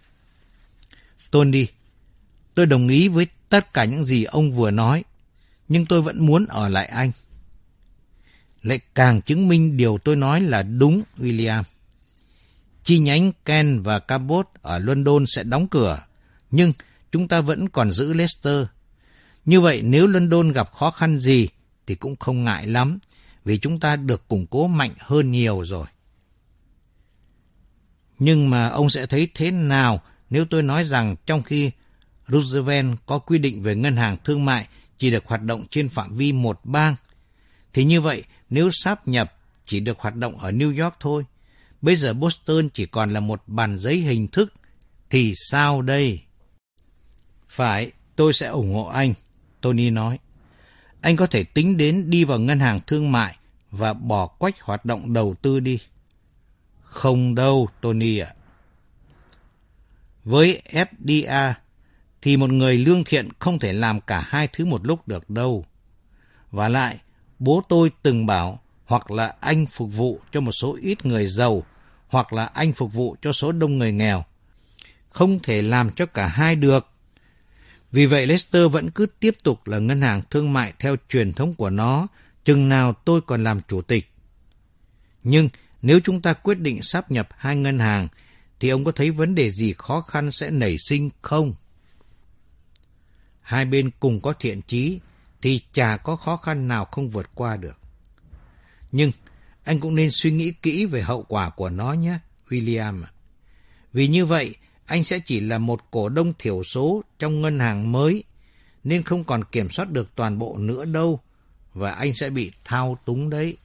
Tony, tôi đồng ý với tất cả những gì ông vừa nói, nhưng tôi vẫn muốn ở lại Anh. Lại càng chứng minh điều tôi nói là đúng, William. Chi nhánh Kent và Cabot ở London sẽ đóng cửa, nhưng chúng ta vẫn còn giữ Leicester. Như vậy nếu London gặp khó khăn gì thì cũng không ngại lắm, vì chúng ta được củng cố mạnh hơn nhiều rồi. Nhưng mà ông sẽ thấy thế nào nếu tôi nói rằng trong khi Roosevelt có quy định về ngân hàng thương mại chỉ được hoạt động trên phạm vi một bang, thì như vậy nếu sáp nhập chỉ được hoạt động ở New York thôi. Bây giờ Boston chỉ còn là một bàn giấy hình thức. Thì sao đây? Phải, tôi sẽ ủng hộ anh, Tony nói. Anh có thể tính đến đi vào ngân hàng thương mại và bỏ quách hoạt động đầu tư đi. Không đâu, Tony ạ. Với FDA thì một người lương thiện không thể làm cả hai thứ một lúc được đâu. Và lại, bố tôi từng bảo hoặc là anh phục vụ cho một số ít người giàu, hoặc là anh phục vụ cho số đông người nghèo. Không thể làm cho cả hai được. Vì vậy Leicester vẫn cứ tiếp tục là ngân hàng thương mại theo truyền thống của nó, chừng nào tôi còn làm chủ tịch. Nhưng nếu chúng ta quyết định sáp nhập hai ngân hàng, thì ông có thấy vấn đề gì khó khăn sẽ nảy sinh không? Hai bên cùng có thiện chí, thì chả có khó khăn nào không vượt qua được. Nhưng anh cũng nên suy nghĩ kỹ về hậu quả của nó nhé, William. Vì như vậy, anh sẽ chỉ là một cổ đông thiểu số trong ngân hàng mới, nên không còn kiểm soát được toàn bộ nữa đâu, và anh sẽ bị thao túng đấy.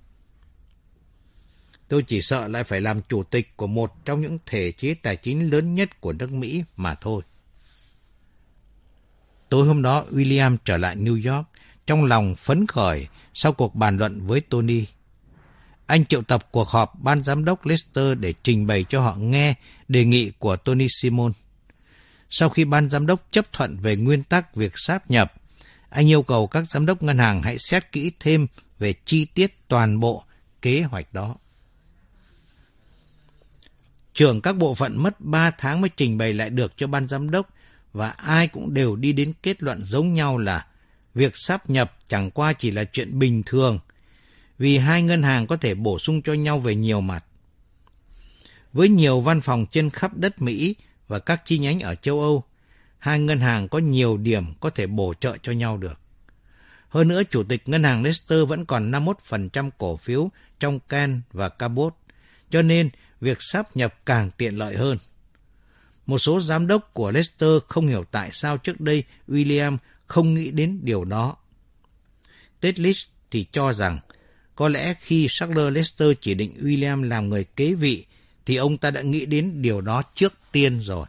Tôi chỉ sợ lại phải làm chủ tịch của một trong những thể chế tài chính lớn nhất của nước Mỹ mà thôi. Tối hôm đó, William trở lại New York, trong lòng phấn khởi sau cuộc bàn luận với Tony. Anh triệu tập cuộc họp ban giám đốc Leicester để trình bày cho họ nghe đề nghị của Tony Simon. Sau khi ban giám đốc chấp thuận về nguyên tắc việc sáp nhập, anh yêu cầu các giám đốc ngân hàng hãy xét kỹ thêm về chi tiết toàn bộ kế hoạch đó. Trưởng các bộ phận mất 3 tháng mới trình bày lại được cho ban giám đốc, và ai cũng đều đi đến kết luận giống nhau là việc sáp nhập chẳng qua chỉ là chuyện bình thường, vì hai ngân hàng có thể bổ sung cho nhau về nhiều mặt. Với nhiều văn phòng trên khắp đất Mỹ và các chi nhánh ở châu Âu, hai ngân hàng có nhiều điểm có thể bổ trợ cho nhau được. Hơn nữa, Chủ tịch Ngân hàng Leicester vẫn còn 51% cổ phiếu trong Ken và Cabot, cho nên việc sáp nhập càng tiện lợi hơn. Một số giám đốc của Leicester không hiểu tại sao trước đây William không nghĩ đến điều đó. Tetlich thì cho rằng có lẽ khi Charles Leicester chỉ định William làm người kế vị thì ông ta đã nghĩ đến điều đó trước tiên rồi.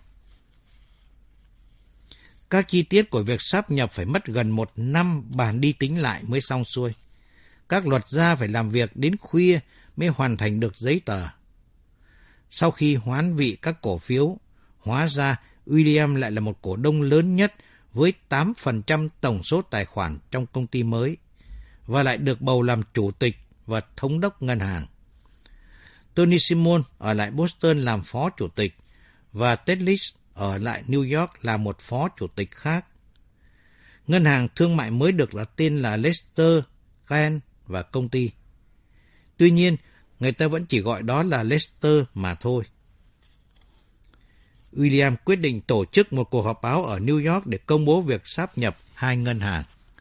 Các chi tiết của việc sáp nhập phải mất gần 1 năm bàn đi tính lại mới xong xuôi. Các luật gia phải làm việc đến khuya mới hoàn thành được giấy tờ. Sau khi hoán vị các cổ phiếu, hóa ra William lại là một cổ đông lớn nhất với 8% tổng số tài khoản trong công ty mới, và lại được bầu làm chủ tịch và thống đốc ngân hàng. Tony Simon ở lại Boston làm phó chủ tịch, và Tetlich ở lại New York là một phó chủ tịch khác. Ngân hàng thương mại mới được đặt tên là Leicester, Ken và công ty. Tuy nhiên, người ta vẫn chỉ gọi đó là Leicester mà thôi. William quyết định tổ chức một cuộc họp báo ở New York để công bố việc sáp nhập hai ngân hàng.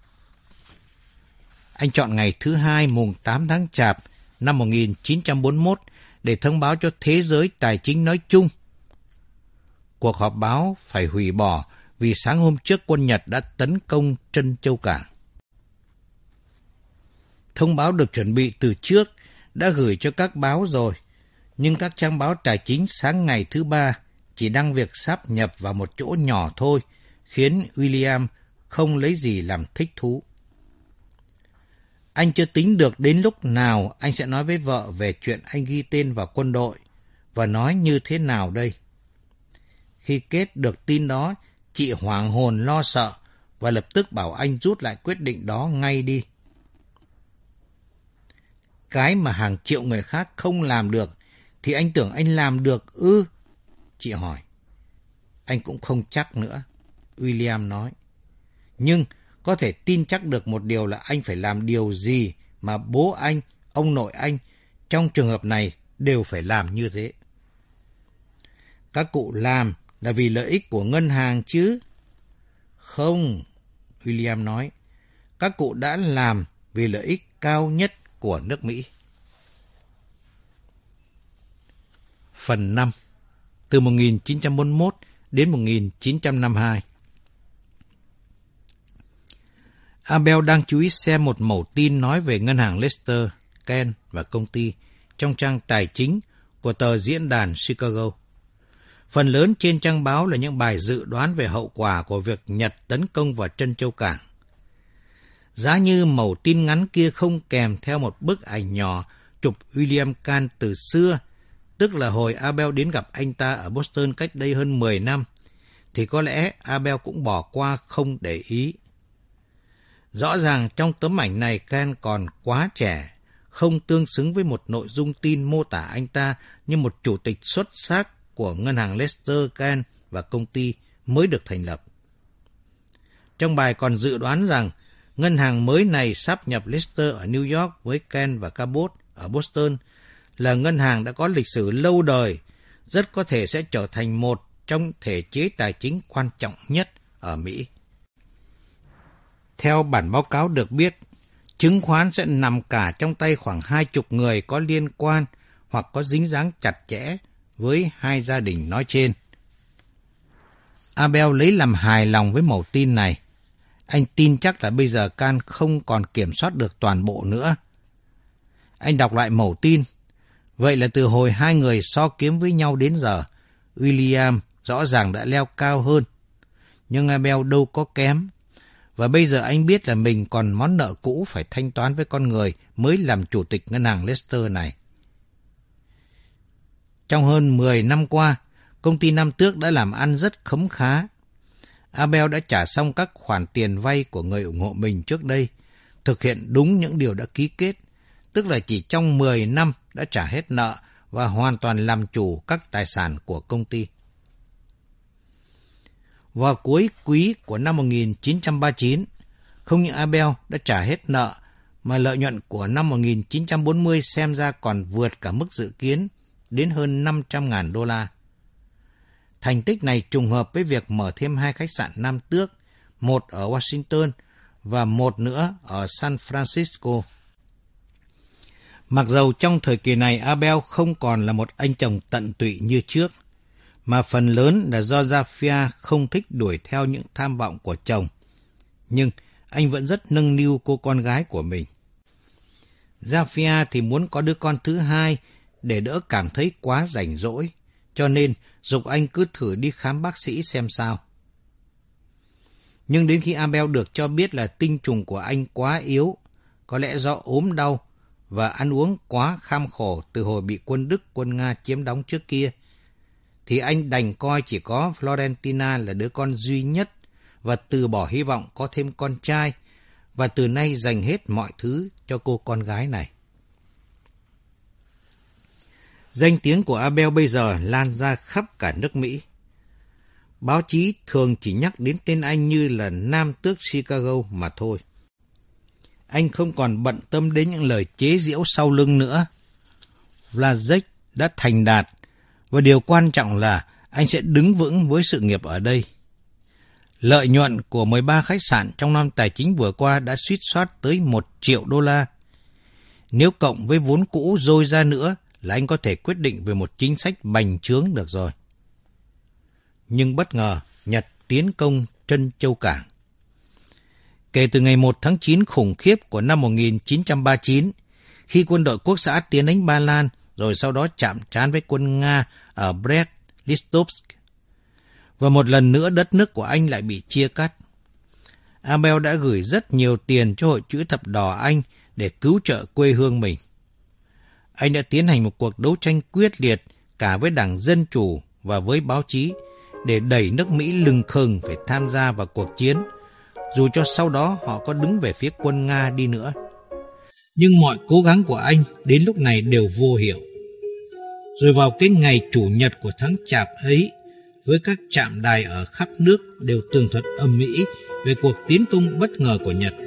Anh chọn ngày thứ Hai mùng 8 tháng Chạp năm 1941 để thông báo cho thế giới tài chính nói chung. Cuộc họp báo phải hủy bỏ vì sáng hôm trước quân Nhật đã tấn công Trân Châu Cảng. Thông báo được chuẩn bị từ trước, đã gửi cho các báo rồi, nhưng các trang báo tài chính sáng ngày thứ Ba chỉ đăng việc sáp nhập vào một chỗ nhỏ thôi, khiến William không lấy gì làm thích thú. Anh chưa tính được đến lúc nào anh sẽ nói với vợ về chuyện anh ghi tên vào quân đội, và nói như thế nào đây. Khi kết được tin đó, chị hoảng hồn lo sợ và lập tức bảo anh rút lại quyết định đó ngay đi. Cái mà hàng triệu người khác không làm được thì anh tưởng anh làm được ư? Chị hỏi. Anh cũng không chắc nữa, William nói. Nhưng có thể tin chắc được một điều là anh phải làm điều gì mà bố anh, ông nội anh, trong trường hợp này đều phải làm như thế. Các cụ làm là vì lợi ích của ngân hàng chứ? Không, William nói. Các cụ đã làm vì lợi ích cao nhất của nước Mỹ. Phần 5. Từ 1941 đến 1952. Abel đang chú ý xem một mẩu tin nói về ngân hàng Leicester, Ken và công ty trong trang tài chính của tờ diễn đàn Chicago. Phần lớn trên trang báo là những bài dự đoán về hậu quả của việc Nhật tấn công vào Trân Châu Cảng. Giá như mẩu tin ngắn kia không kèm theo một bức ảnh nhỏ chụp William Kahn từ xưa, tức là hồi Abel đến gặp anh ta ở Boston cách đây hơn 10 năm, thì có lẽ Abel cũng bỏ qua không để ý. Rõ ràng trong tấm ảnh này Kahn còn quá trẻ, không tương xứng với một nội dung tin mô tả anh ta như một chủ tịch xuất sắc của ngân hàng Lester Kahn và công ty mới được thành lập. Trong bài còn dự đoán rằng ngân hàng mới này sáp nhập Lester ở New York với Kahn và Cabot ở Boston là ngân hàng đã có lịch sử lâu đời, rất có thể sẽ trở thành một trong thể chế tài chính quan trọng nhất ở Mỹ. Theo bản báo cáo được biết, chứng khoán sẽ nằm cả trong tay khoảng 20 người có liên quan hoặc có dính dáng chặt chẽ với hai gia đình nói trên. Abel lấy làm hài lòng với mẩu tin này. Anh tin chắc là bây giờ Kahn không còn kiểm soát được toàn bộ nữa. Anh đọc lại mẩu tin. Vậy là từ hồi hai người so kiếm với nhau đến giờ, William rõ ràng đã leo cao hơn. Nhưng Abel đâu có kém. Và bây giờ anh biết là mình còn món nợ cũ phải thanh toán với con người mới làm chủ tịch ngân hàng Lester này. Trong hơn 10 năm qua, công ty Nam Tước đã làm ăn rất khấm khá. Abel đã trả xong các khoản tiền vay của người ủng hộ mình trước đây, thực hiện đúng những điều đã ký kết, tức là chỉ trong 10 năm đã trả hết nợ và hoàn toàn làm chủ các tài sản của công ty. Vào cuối quý của năm 1939, không những Abel đã trả hết nợ, mà lợi nhuận của năm 1940 xem ra còn vượt cả mức dự kiến đến hơn $500,000. Thành tích này trùng hợp với việc mở thêm 2 khách sạn Nam Tước, một ở Washington và một nữa ở San Francisco. Mặc dầu trong thời kỳ này Abel không còn là một anh chồng tận tụy như trước, mà phần lớn là do Zafia không thích đuổi theo những tham vọng của chồng, nhưng anh vẫn rất nâng niu cô con gái của mình. Zafia thì muốn có đứa con thứ hai để đỡ cảm thấy quá rảnh rỗi, cho nên giục anh cứ thử đi khám bác sĩ xem sao. Nhưng đến khi Abel được cho biết là tinh trùng của anh quá yếu, có lẽ do ốm đau và ăn uống quá kham khổ từ hồi bị quân Đức, quân Nga chiếm đóng trước kia, thì anh đành coi chỉ có Florentina là đứa con duy nhất và từ bỏ hy vọng có thêm con trai, và từ nay dành hết mọi thứ cho cô con gái này. Danh tiếng của Abel bây giờ lan ra khắp cả nước Mỹ. Báo chí thường chỉ nhắc đến tên anh như là Nam Tước Chicago mà thôi. Anh không còn bận tâm đến những lời chế giễu sau lưng nữa. Vlasic đã thành đạt, và điều quan trọng là anh sẽ đứng vững với sự nghiệp ở đây. Lợi nhuận của 13 khách sạn trong năm tài chính vừa qua đã suýt soát tới $1 triệu. Nếu cộng với vốn cũ dôi ra nữa là anh có thể quyết định về một chính sách bành trướng được rồi. Nhưng bất ngờ, Nhật tiến công Trân Châu Cảng. Kể từ ngày 1 tháng 9 khủng khiếp của năm 1939, khi quân đội quốc xã tiến đánh Ba Lan, rồi sau đó chạm trán với quân Nga ở Brest-Litovsk. Và một lần nữa đất nước của anh lại bị chia cắt. Abel đã gửi rất nhiều tiền cho Hội Chữ Thập Đỏ Anh để cứu trợ quê hương mình. Anh đã tiến hành một cuộc đấu tranh quyết liệt cả với Đảng Dân Chủ và với báo chí để đẩy nước Mỹ lừng khừng phải tham gia vào cuộc chiến, dù cho sau đó họ có đứng về phía quân Nga đi nữa. Nhưng mọi cố gắng của anh đến lúc này đều vô hiệu. Rồi vào cái ngày chủ nhật của tháng Chạp ấy, với các trạm đài ở khắp nước đều tường thuật ầm ĩ về cuộc tiến công bất ngờ của Nhật,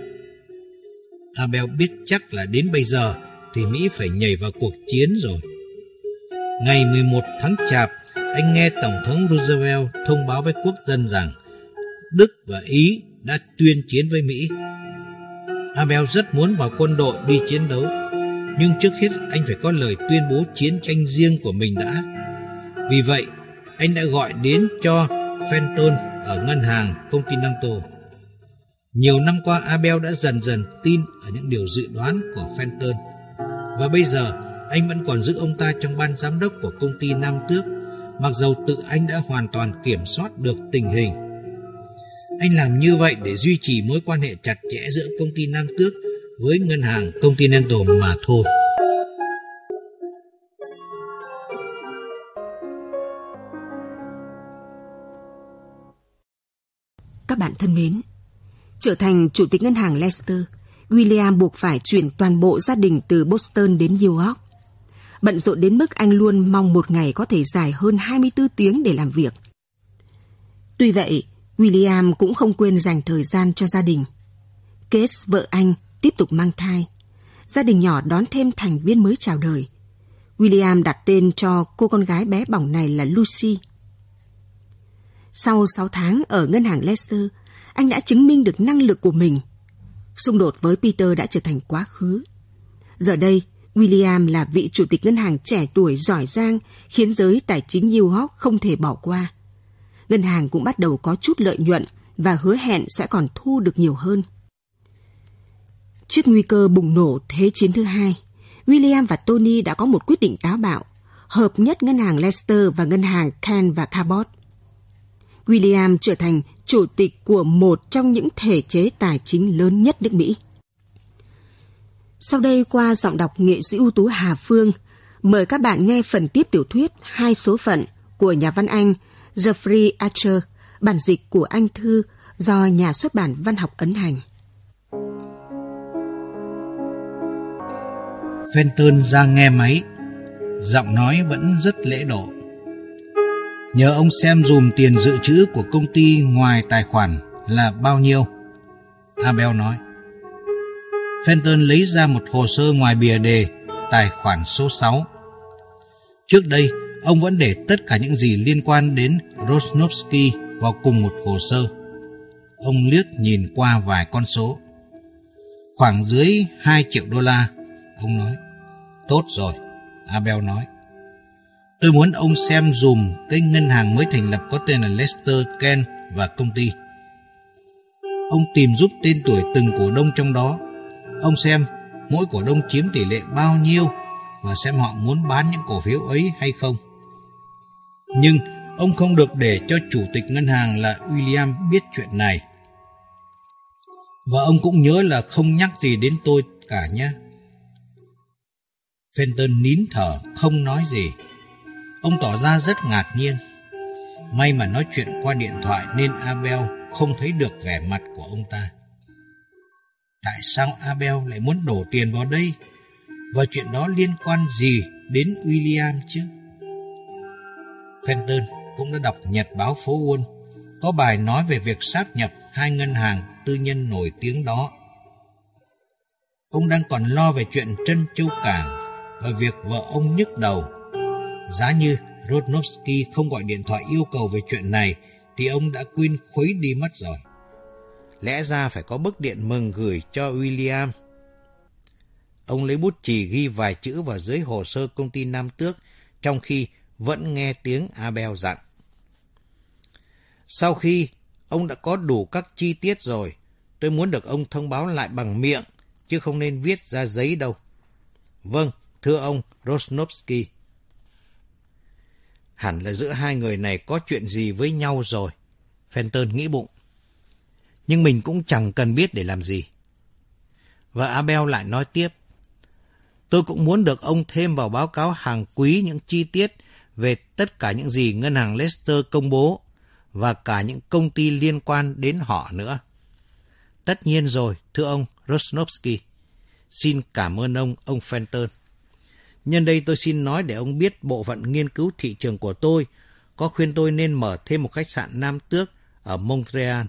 Abel biết chắc là đến bây giờ thì Mỹ phải nhảy vào cuộc chiến rồi. Ngày 11 tháng Chạp, anh nghe Tổng thống Roosevelt thông báo với quốc dân rằng Đức và Ý đã tuyên chiến với Mỹ. Abel rất muốn vào quân đội đi chiến đấu, nhưng trước hết anh phải có lời tuyên bố chiến tranh riêng của mình đã. Vì vậy, anh đã gọi đến cho Fenton ở ngân hàng Continental. Nhiều năm qua, Abel đã dần dần tin ở những điều dự đoán của Fenton, Và bây giờ anh vẫn còn giữ ông ta trong ban giám đốc của công ty Nam Tước, mặc dầu tự anh đã hoàn toàn kiểm soát được tình hình. Anh làm như vậy để duy trì mối quan hệ chặt chẽ giữa công ty Nam Tước với ngân hàng Continental mà thôi. Các bạn thân mến, trở thành chủ tịch ngân hàng Leicester, William buộc phải chuyển toàn bộ gia đình từ Boston đến New York. Bận rộn đến mức anh luôn mong một ngày có thể dài hơn 24 tiếng để làm việc. Tuy vậy, William cũng không quên dành thời gian cho gia đình. Kate, vợ anh, tiếp tục mang thai. Gia đình nhỏ đón thêm thành viên mới chào đời. William đặt tên cho cô con gái bé bỏng này là Lucy. Sau 6 tháng ở ngân hàng Leicester, anh đã chứng minh được năng lực của mình. Xung đột với Peter đã trở thành quá khứ. Giờ đây, William là vị chủ tịch ngân hàng trẻ tuổi giỏi giang, khiến giới tài chính New York không thể bỏ qua. Ngân hàng cũng bắt đầu có chút lợi nhuận và hứa hẹn sẽ còn thu được nhiều hơn. Trước nguy cơ bùng nổ Thế chiến thứ hai, William và Tony đã có một quyết định táo bạo, hợp nhất ngân hàng Leicester và ngân hàng Kent và Cabot. William trở thành chủ tịch của một trong những thể chế tài chính lớn nhất nước Mỹ. Sau đây, qua giọng đọc nghệ sĩ ưu tú Hà Phương, mời các bạn nghe phần tiếp tiểu thuyết 2 số phận của nhà văn Anh Jeffrey Archer, bản dịch của Anh Thư do nhà xuất bản Văn học ấn hành. Fenton ra nghe máy, giọng nói vẫn rất lễ độ. Nhờ ông xem dùm tiền dự trữ của công ty ngoài tài khoản là bao nhiêu? Abel nói. Fenton lấy ra một hồ sơ ngoài bìa đề tài khoản số 6. Trước đây, ông vẫn để tất cả những gì liên quan đến Rosnovsky vào cùng một hồ sơ. Ông liếc nhìn qua vài con số. Khoảng dưới 2 triệu đô la, ông nói. Tốt rồi, Abel nói. Tôi muốn ông xem dùm cái ngân hàng mới thành lập có tên là Leicester, Kent và công ty. Ông tìm giúp tên tuổi từng cổ đông trong đó. Ông xem mỗi cổ đông chiếm tỷ lệ bao nhiêu và xem họ muốn bán những cổ phiếu ấy hay không. Nhưng ông không được để cho chủ tịch ngân hàng là William biết chuyện này. Và ông cũng nhớ là không nhắc gì đến tôi cả nhé. Fenton nín thở không nói gì. Ông tỏ ra rất ngạc nhiên. May mà nói chuyện qua điện thoại nên Abel không thấy được vẻ mặt của ông ta. Tại sao Abel lại muốn đổ tiền vào đây? Và chuyện đó liên quan gì đến William chứ? Fenton cũng đã đọc nhật báo phố Wall, có bài nói về việc sáp nhập 2 ngân hàng tư nhân nổi tiếng đó. Ông đang còn lo về chuyện Trân Châu Cảng và việc vợ ông nhức đầu. Giá như Rosnovsky không gọi điện thoại yêu cầu về chuyện này thì ông đã quên khuấy đi mất rồi. Lẽ ra phải có bức điện mừng gửi cho William. Ông lấy bút chì ghi vài chữ vào dưới hồ sơ công ty Nam Tước, trong khi vẫn nghe tiếng Abel dặn. Sau khi ông đã có đủ các chi tiết rồi, tôi muốn được ông thông báo lại bằng miệng, chứ không nên viết ra giấy đâu. Vâng, thưa ông Rosnovsky. Hẳn là giữa hai người này có chuyện gì với nhau rồi, Fenton nghĩ bụng. Nhưng mình cũng chẳng cần biết để làm gì. Và Abel lại nói tiếp. Tôi cũng muốn được ông thêm vào báo cáo hàng quý những chi tiết về tất cả những gì ngân hàng Leicester công bố và cả những công ty liên quan đến họ nữa. Tất nhiên rồi, thưa ông Rosnovsky. Xin cảm ơn ông Fenton. Nhân đây tôi xin nói để ông biết bộ phận nghiên cứu thị trường của tôi có khuyên tôi nên mở thêm một khách sạn Nam Tước ở Montreal.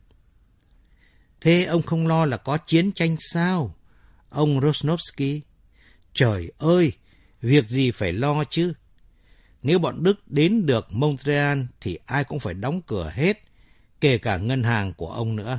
Thế ông không lo là có chiến tranh sao, ông Rosnovsky? Trời ơi, việc gì phải lo chứ? Nếu bọn Đức đến được Montreal thì ai cũng phải đóng cửa hết, kể cả ngân hàng của ông nữa.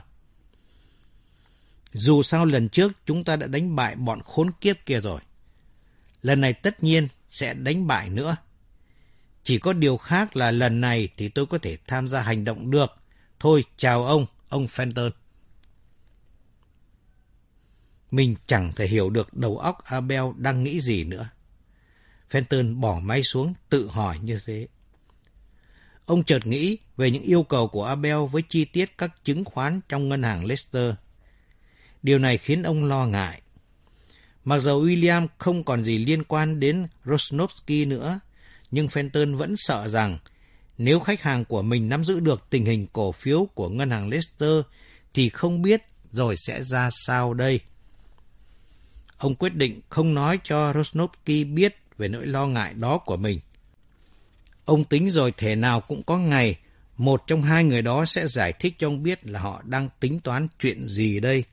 Dù sao lần trước chúng ta đã đánh bại bọn khốn kiếp kia rồi. Lần này tất nhiên sẽ đánh bại nữa. Chỉ có điều khác là lần này thì tôi có thể tham gia hành động được. Thôi, chào ông Fenton. Mình chẳng thể hiểu được đầu óc Abel đang nghĩ gì nữa. Fenton bỏ máy xuống, tự hỏi như thế. Ông chợt nghĩ về những yêu cầu của Abel với chi tiết các chứng khoán trong ngân hàng Leicester. Điều này khiến ông lo ngại. Mặc dầu William không còn gì liên quan đến Rosnovsky nữa, nhưng Fenton vẫn sợ rằng nếu khách hàng của mình nắm giữ được tình hình cổ phiếu của ngân hàng Leicester thì không biết rồi sẽ ra sao đây. Ông quyết định không nói cho Rosnovsky biết về nỗi lo ngại đó của mình. Ông tính rồi thể nào cũng có ngày một trong hai người đó sẽ giải thích cho ông biết là họ đang tính toán chuyện gì đây.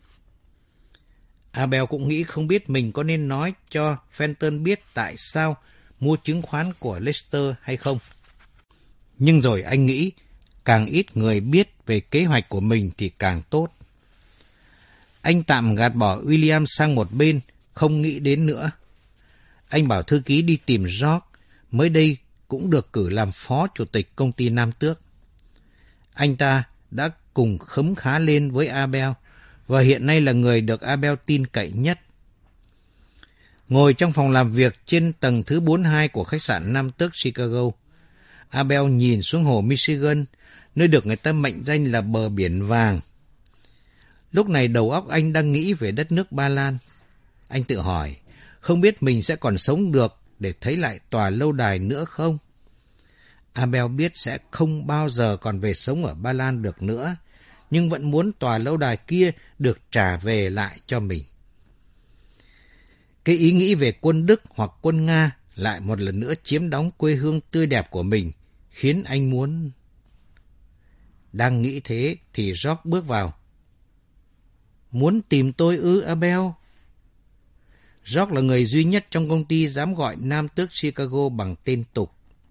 Abel cũng nghĩ không biết mình có nên nói cho Fenton biết tại sao mua chứng khoán của Leicester hay không. Nhưng rồi anh nghĩ càng ít người biết về kế hoạch của mình thì càng tốt. Anh tạm gạt bỏ William sang một bên, không nghĩ đến nữa. Anh bảo thư ký đi tìm George, mới đây cũng được cử làm phó chủ tịch công ty Nam Tước. Anh ta đã cùng khấm khá lên với Abel, và hiện nay là người được Abel tin cậy nhất. Ngồi trong phòng làm việc trên tầng thứ 42 của khách sạn Nam Tước Chicago, Abel nhìn xuống hồ Michigan, nơi được người ta mệnh danh là bờ biển vàng. Lúc này đầu óc anh đang nghĩ về đất nước Ba Lan. Anh tự hỏi, không biết mình sẽ còn sống được để thấy lại tòa lâu đài nữa không? Abel biết sẽ không bao giờ còn về sống ở Ba Lan được nữa, nhưng vẫn muốn tòa lâu đài kia được trả về lại cho mình. Cái ý nghĩ về quân Đức hoặc quân Nga lại một lần nữa chiếm đóng quê hương tươi đẹp của mình, khiến anh muốn... Đang nghĩ thế thì George bước vào. Muốn tìm tôi ư, Abel? George là người duy nhất trong công ty dám gọi Nam Tước Chicago bằng tên tục.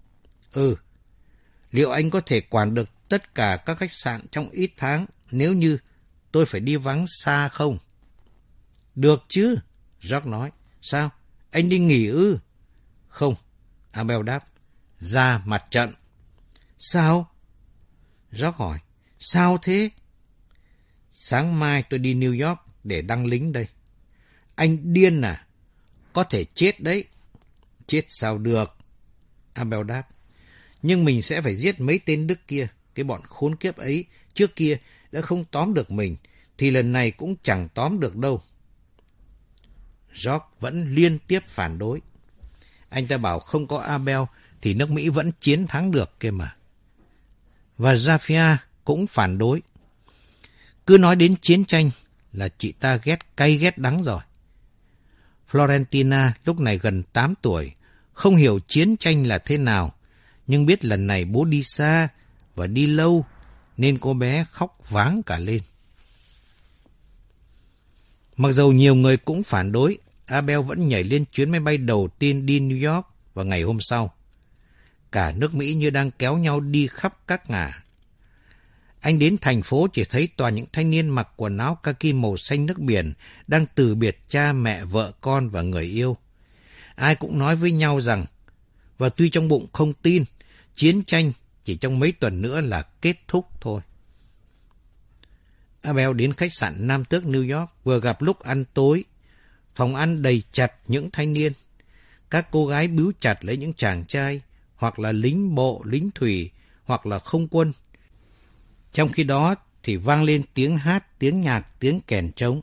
Liệu anh có thể quản được tất cả các khách sạn trong ít tháng nếu như tôi phải đi vắng xa không? Được chứ, George nói. Sao? Anh đi nghỉ ư? Không, Abel đáp. Ra mặt trận. Sao? George hỏi. Sao thế? Sáng mai tôi đi New York để đăng lính đây. Anh điên à? Có thể chết đấy. Chết sao được? Abel đáp. Nhưng mình sẽ phải giết mấy tên Đức kia. Cái bọn khốn kiếp ấy trước kia đã không tóm được mình, thì lần này cũng chẳng tóm được đâu. George vẫn liên tiếp phản đối. Anh ta bảo không có Abel thì nước Mỹ vẫn chiến thắng được kia mà. Và Zafia cũng phản đối. Cứ nói đến chiến tranh là chị ta ghét cay ghét đắng rồi. Florentina lúc này gần 8 tuổi, không hiểu chiến tranh là thế nào, nhưng biết lần này bố đi xa và đi lâu nên cô bé khóc váng cả lên. Mặc dầu nhiều người cũng phản đối, Abel vẫn nhảy lên chuyến máy bay đầu tiên đi New York vào ngày hôm sau. Cả nước Mỹ như đang kéo nhau đi khắp các ngả. Anh đến thành phố chỉ thấy toàn những thanh niên mặc quần áo kaki màu xanh nước biển đang từ biệt cha mẹ, vợ con và người yêu. Ai cũng nói với nhau rằng, và tuy trong bụng không tin, chiến tranh chỉ trong mấy tuần nữa là kết thúc thôi. Abel đến khách sạn Nam Tước New York vừa gặp lúc ăn tối. Phòng ăn đầy chặt những thanh niên. Các cô gái bíu chặt lấy những chàng trai, hoặc là lính bộ, lính thủy, hoặc là không quân. Trong khi đó thì vang lên tiếng hát, tiếng nhạc, tiếng kèn trống.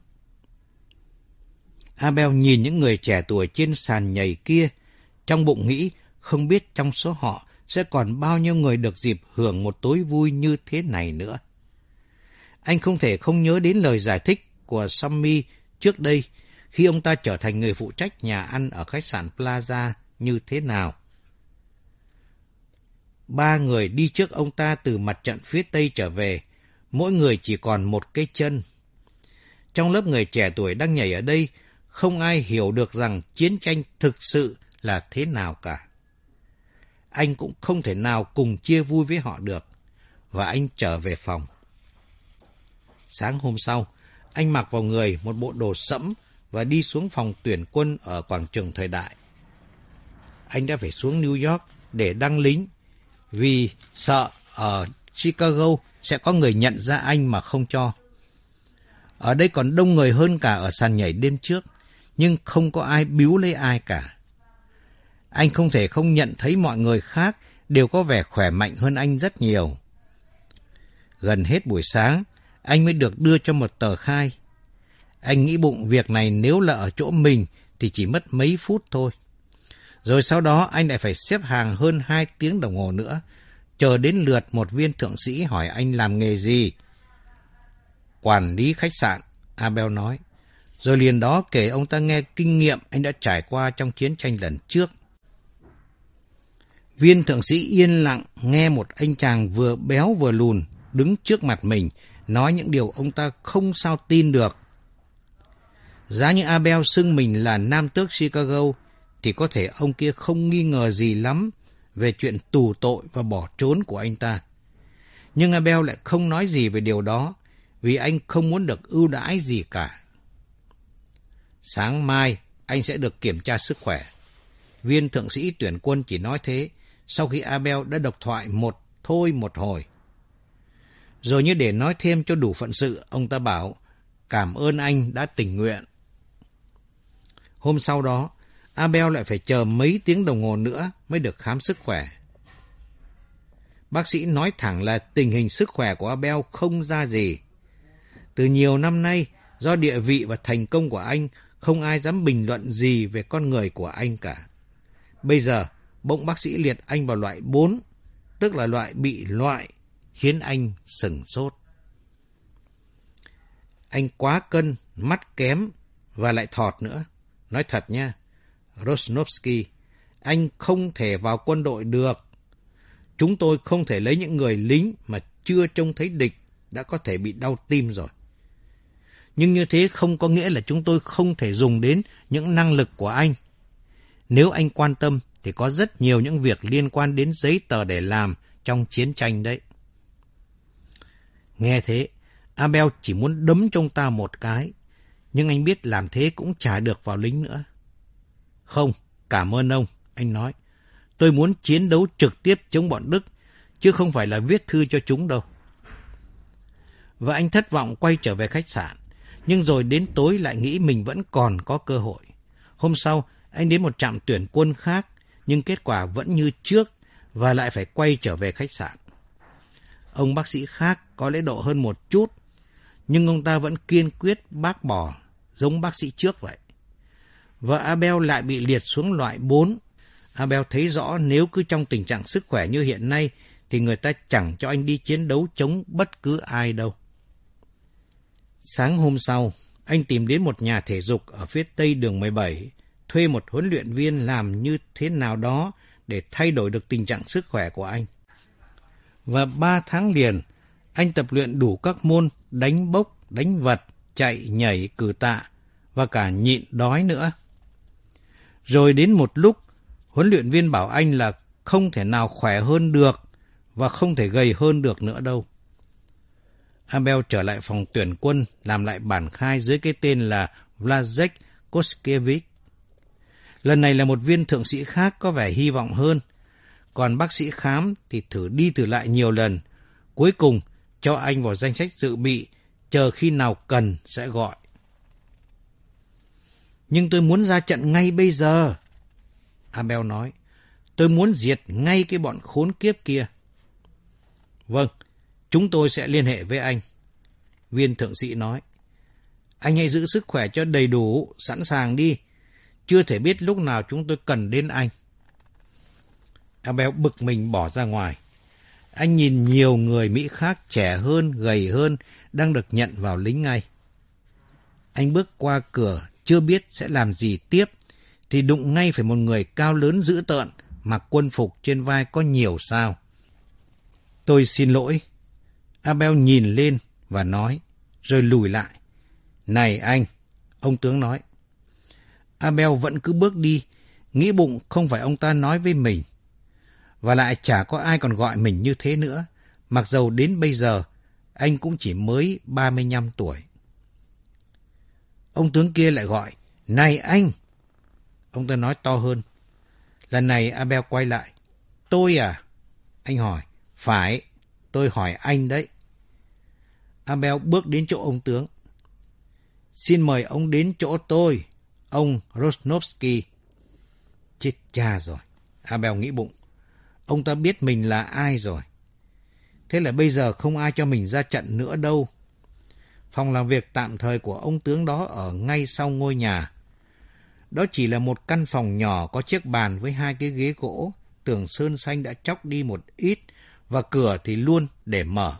Abel nhìn những người trẻ tuổi trên sàn nhảy kia, trong bụng nghĩ không biết trong số họ sẽ còn bao nhiêu người được dịp hưởng một tối vui như thế này nữa. Anh không thể không nhớ đến lời giải thích của Sammy trước đây khi ông ta trở thành người phụ trách nhà ăn ở khách sạn Plaza như thế nào. 3 người đi trước ông ta từ mặt trận phía Tây trở về, mỗi người chỉ còn một cái chân. Trong lớp người trẻ tuổi đang nhảy ở đây, không ai hiểu được rằng chiến tranh thực sự là thế nào cả. Anh cũng không thể nào cùng chia vui với họ được, và anh trở về phòng. Sáng hôm sau, anh mặc vào người một bộ đồ sẫm và đi xuống phòng tuyển quân ở quảng trường Thời Đại. Anh đã phải xuống New York để đăng lính, vì sợ ở Chicago sẽ có người nhận ra anh mà không cho. Ở đây còn đông người hơn cả ở sàn nhảy đêm trước, nhưng không có ai bíu lấy ai cả. Anh không thể không nhận thấy mọi người khác đều có vẻ khỏe mạnh hơn anh rất nhiều. Gần hết buổi sáng, anh mới được đưa cho một tờ khai. Anh nghĩ bụng việc này nếu là ở chỗ mình thì chỉ mất mấy phút thôi. Rồi sau đó anh lại phải xếp hàng hơn 2 tiếng đồng hồ nữa, chờ đến lượt một viên thượng sĩ hỏi anh làm nghề gì. Quản lý khách sạn, Abel nói. Rồi liền đó kể ông ta nghe kinh nghiệm anh đã trải qua trong chiến tranh lần trước. Viên thượng sĩ yên lặng nghe một anh chàng vừa béo vừa lùn đứng trước mặt mình nói những điều ông ta không sao tin được. Giá như Abel xưng mình là nam tước Chicago thì có thể ông kia không nghi ngờ gì lắm về chuyện tù tội và bỏ trốn của anh ta. Nhưng Abel lại không nói gì về điều đó vì anh không muốn được ưu đãi gì cả. Sáng mai anh sẽ được kiểm tra sức khỏe. Viên thượng sĩ tuyển quân chỉ nói thế sau khi Abel đã độc thoại một hồi. Rồi như để nói thêm cho đủ phận sự, ông ta bảo cảm ơn anh đã tình nguyện. Hôm sau đó, Abel lại phải chờ mấy tiếng đồng hồ nữa mới được khám sức khỏe. Bác sĩ nói thẳng là tình hình sức khỏe của Abel không ra gì. Từ nhiều năm nay, do địa vị và thành công của anh, không ai dám bình luận gì về con người của anh cả. Bây giờ, bỗng bác sĩ liệt anh vào loại 4, tức là loại bị loại, khiến anh sửng sốt. Anh quá cân, mắt kém và lại thọt nữa. Nói thật nha, Rosnovsky, anh không thể vào quân đội được. Chúng tôi không thể lấy những người lính mà chưa trông thấy địch đã có thể bị đau tim rồi. Nhưng như thế không có nghĩa là chúng tôi không thể dùng đến những năng lực của anh. Nếu anh quan tâm thì có rất nhiều những việc liên quan đến giấy tờ để làm trong chiến tranh đấy. Nghe thế, Abel chỉ muốn đấm cho ông ta một cái, nhưng anh biết làm thế cũng chả được vào lính nữa. Không, cảm ơn ông, anh nói. Tôi muốn chiến đấu trực tiếp chống bọn Đức, chứ không phải là viết thư cho chúng đâu. Và anh thất vọng quay trở về khách sạn, nhưng rồi đến tối lại nghĩ mình vẫn còn có cơ hội. Hôm sau, anh đến một trạm tuyển quân khác, nhưng kết quả vẫn như trước và lại phải quay trở về khách sạn. Ông bác sĩ khác có lễ độ hơn một chút, nhưng ông ta vẫn kiên quyết bác bỏ, giống bác sĩ trước vậy. Và Abel lại bị liệt xuống loại 4. Abel thấy rõ nếu cứ trong tình trạng sức khỏe như hiện nay thì người ta chẳng cho anh đi chiến đấu chống bất cứ ai đâu. Sáng hôm sau, anh tìm đến một nhà thể dục ở phía tây đường 17, thuê một huấn luyện viên làm như thế nào đó để thay đổi được tình trạng sức khỏe của anh. Và 3 tháng liền, anh tập luyện đủ các môn đánh bốc, đánh vật, chạy, nhảy, cử tạ và cả nhịn đói nữa. Rồi đến một lúc, huấn luyện viên bảo anh là không thể nào khỏe hơn được và không thể gầy hơn được nữa đâu. Abel trở lại phòng tuyển quân làm lại bản khai dưới cái tên là Vlazek Koskevich. Lần này là một viên thượng sĩ khác có vẻ hy vọng hơn. Còn bác sĩ khám thì thử đi thử lại nhiều lần. Cuối cùng cho anh vào danh sách dự bị, chờ khi nào cần sẽ gọi. Nhưng tôi muốn ra trận ngay bây giờ, Abel nói. Tôi muốn diệt ngay cái bọn khốn kiếp kia. Vâng, chúng tôi sẽ liên hệ với anh, viên thượng sĩ nói. Anh hãy giữ sức khỏe cho đầy đủ, sẵn sàng đi. Chưa thể biết lúc nào chúng tôi cần đến anh. Abel bực mình bỏ ra ngoài. Anh nhìn nhiều người Mỹ khác trẻ hơn, gầy hơn, đang được nhận vào lính ngay. Anh bước qua cửa, chưa biết sẽ làm gì tiếp, thì đụng ngay phải một người cao lớn dữ tợn, mặc quân phục trên vai có nhiều sao. Tôi xin lỗi. Abel nhìn lên và nói, rồi lùi lại. Này anh, ông tướng nói. Abel vẫn cứ bước đi, nghĩ bụng không phải ông ta nói với mình. Và lại chả có ai còn gọi mình như thế nữa, mặc dầu đến bây giờ anh cũng chỉ mới 35 tuổi. Ông tướng kia lại gọi, này anh! Ông ta nói to hơn. Lần này Abel quay lại. Tôi à? Anh hỏi. Phải, tôi hỏi anh đấy. Abel bước đến chỗ ông tướng. Xin mời ông đến chỗ tôi, ông Rosnovsky. Chết cha rồi, Abel nghĩ bụng. Ông ta biết mình là ai rồi. Thế là bây giờ không ai cho mình ra trận nữa đâu. Phòng làm việc tạm thời của ông tướng đó ở ngay sau ngôi nhà. Đó chỉ là một căn phòng nhỏ có chiếc bàn với 2 cái ghế gỗ, tường sơn xanh đã chóc đi một ít và cửa thì luôn để mở.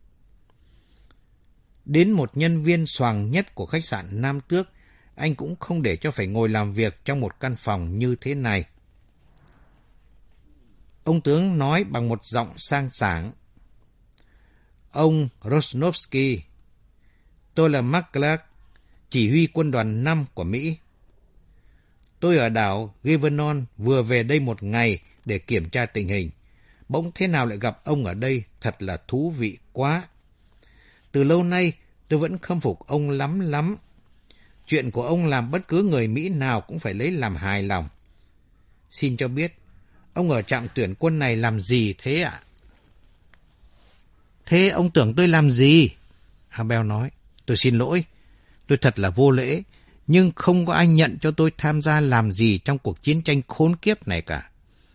Đến một nhân viên xoàng nhất của khách sạn Nam Tước, anh cũng không để cho phải ngồi làm việc trong một căn phòng như thế này. Ông tướng nói bằng một giọng sang sảng. Ông Rosnovsky, tôi là McClark, chỉ huy quân đoàn 5 của Mỹ. Tôi ở đảo Givernon vừa về đây một ngày để kiểm tra tình hình. Bỗng thế nào lại gặp ông ở đây, thật là thú vị quá. Từ lâu nay tôi vẫn khâm phục ông lắm. Chuyện của ông làm bất cứ người Mỹ nào cũng phải lấy làm hài lòng. Xin cho biết, ông ở trạm tuyển quân này làm gì thế ạ? Thế ông tưởng tôi làm gì? Abel nói. Tôi xin lỗi, tôi thật là vô lễ, nhưng không có ai nhận cho tôi tham gia làm gì trong cuộc chiến tranh khốn kiếp này cả.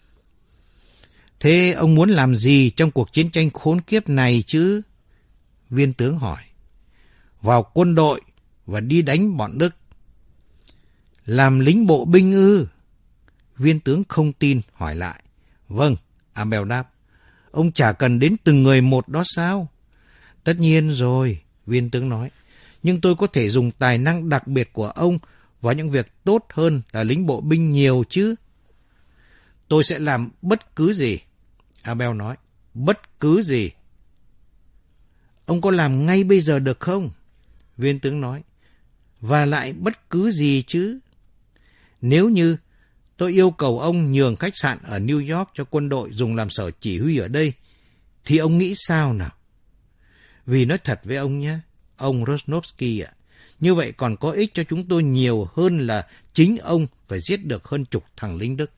Thế ông muốn làm gì trong cuộc chiến tranh khốn kiếp này chứ? Viên tướng hỏi. Vào quân đội và đi đánh bọn Đức. Làm lính bộ binh ư? Viên tướng không tin, hỏi lại. Vâng, Abel đáp. Ông chả cần đến từng người một đó sao? Tất nhiên rồi, viên tướng nói. Nhưng tôi có thể dùng tài năng đặc biệt của ông vào những việc tốt hơn là lính bộ binh nhiều chứ. Tôi sẽ làm bất cứ gì, Abel nói. Bất cứ gì. Ông có làm ngay bây giờ được không? Viên tướng nói. Và lại bất cứ gì chứ? Nếu như tôi yêu cầu ông nhường khách sạn ở New York cho quân đội dùng làm sở chỉ huy ở đây, thì ông nghĩ sao nào? Vì nói thật với ông nhé, ông Rosnovsky ạ, như vậy còn có ích cho chúng tôi nhiều hơn là chính ông phải giết được hơn chục thằng lính Đức.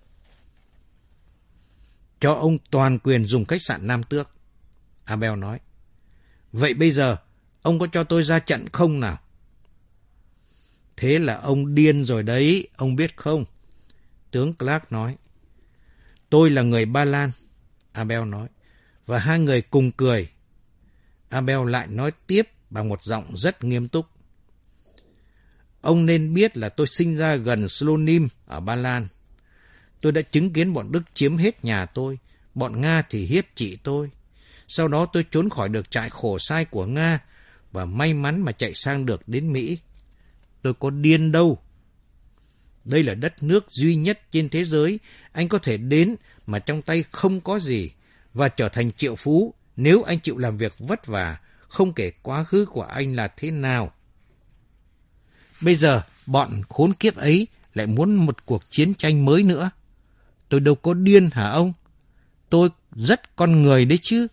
Cho ông toàn quyền dùng khách sạn Nam Tước, Abel nói. Vậy bây giờ, ông có cho tôi ra trận không nào? Thế là ông điên rồi đấy, ông biết không? Tướng Clark nói. Tôi là người Ba Lan, Abel nói, và hai người cùng cười. Abel lại nói tiếp bằng một giọng rất nghiêm túc. Ông nên biết là tôi sinh ra gần Slonim ở Ba Lan. Tôi đã chứng kiến bọn Đức chiếm hết nhà tôi, bọn Nga thì hiếp trị tôi. Sau đó tôi trốn khỏi được trại khổ sai của Nga và may mắn mà chạy sang được đến Mỹ. Tôi có điên đâu. Đây là đất nước duy nhất trên thế giới anh có thể đến mà trong tay không có gì và trở thành triệu phú nếu anh chịu làm việc vất vả, không kể quá khứ của anh là thế nào. Bây giờ, bọn khốn kiếp ấy lại muốn một cuộc chiến tranh mới nữa. Tôi đâu có điên hả ông? Tôi rất con người đấy chứ.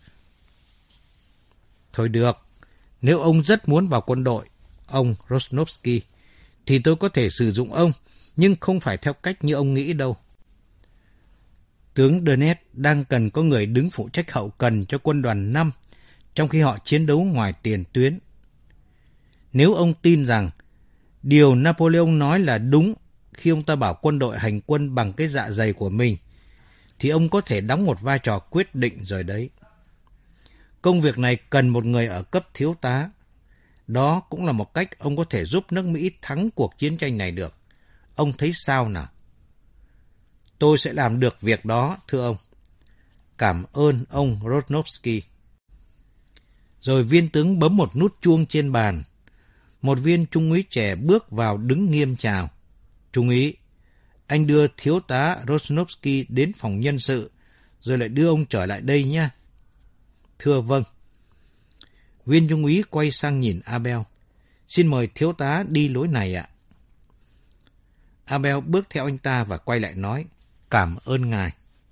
Thôi được, nếu ông rất muốn vào quân đội, ông Rosnovsky, thì tôi có thể sử dụng ông, nhưng không phải theo cách như ông nghĩ đâu. Tướng Dönitz đang cần có người đứng phụ trách hậu cần cho quân đoàn 5, trong khi họ chiến đấu ngoài tiền tuyến. Nếu ông tin rằng điều Napoleon nói là đúng khi ông ta bảo quân đội hành quân bằng cái dạ dày của mình, thì ông có thể đóng một vai trò quyết định rồi đấy. Công việc này cần một người ở cấp thiếu tá. Đó cũng là một cách ông có thể giúp nước Mỹ thắng cuộc chiến tranh này được. Ông thấy sao nào? Tôi sẽ làm được việc đó, thưa ông. Cảm ơn ông Rosnovsky. Rồi viên tướng bấm một nút chuông trên bàn. Một viên trung úy trẻ bước vào đứng nghiêm chào. Trung úy, anh đưa thiếu tá Rosnovsky đến phòng nhân sự, rồi lại đưa ông trở lại đây nhé. Thưa vâng. Viên trung úy quay sang nhìn Abel. Xin mời thiếu tá đi lối này ạ. Abel bước theo anh ta và quay lại nói, cảm ơn ngài.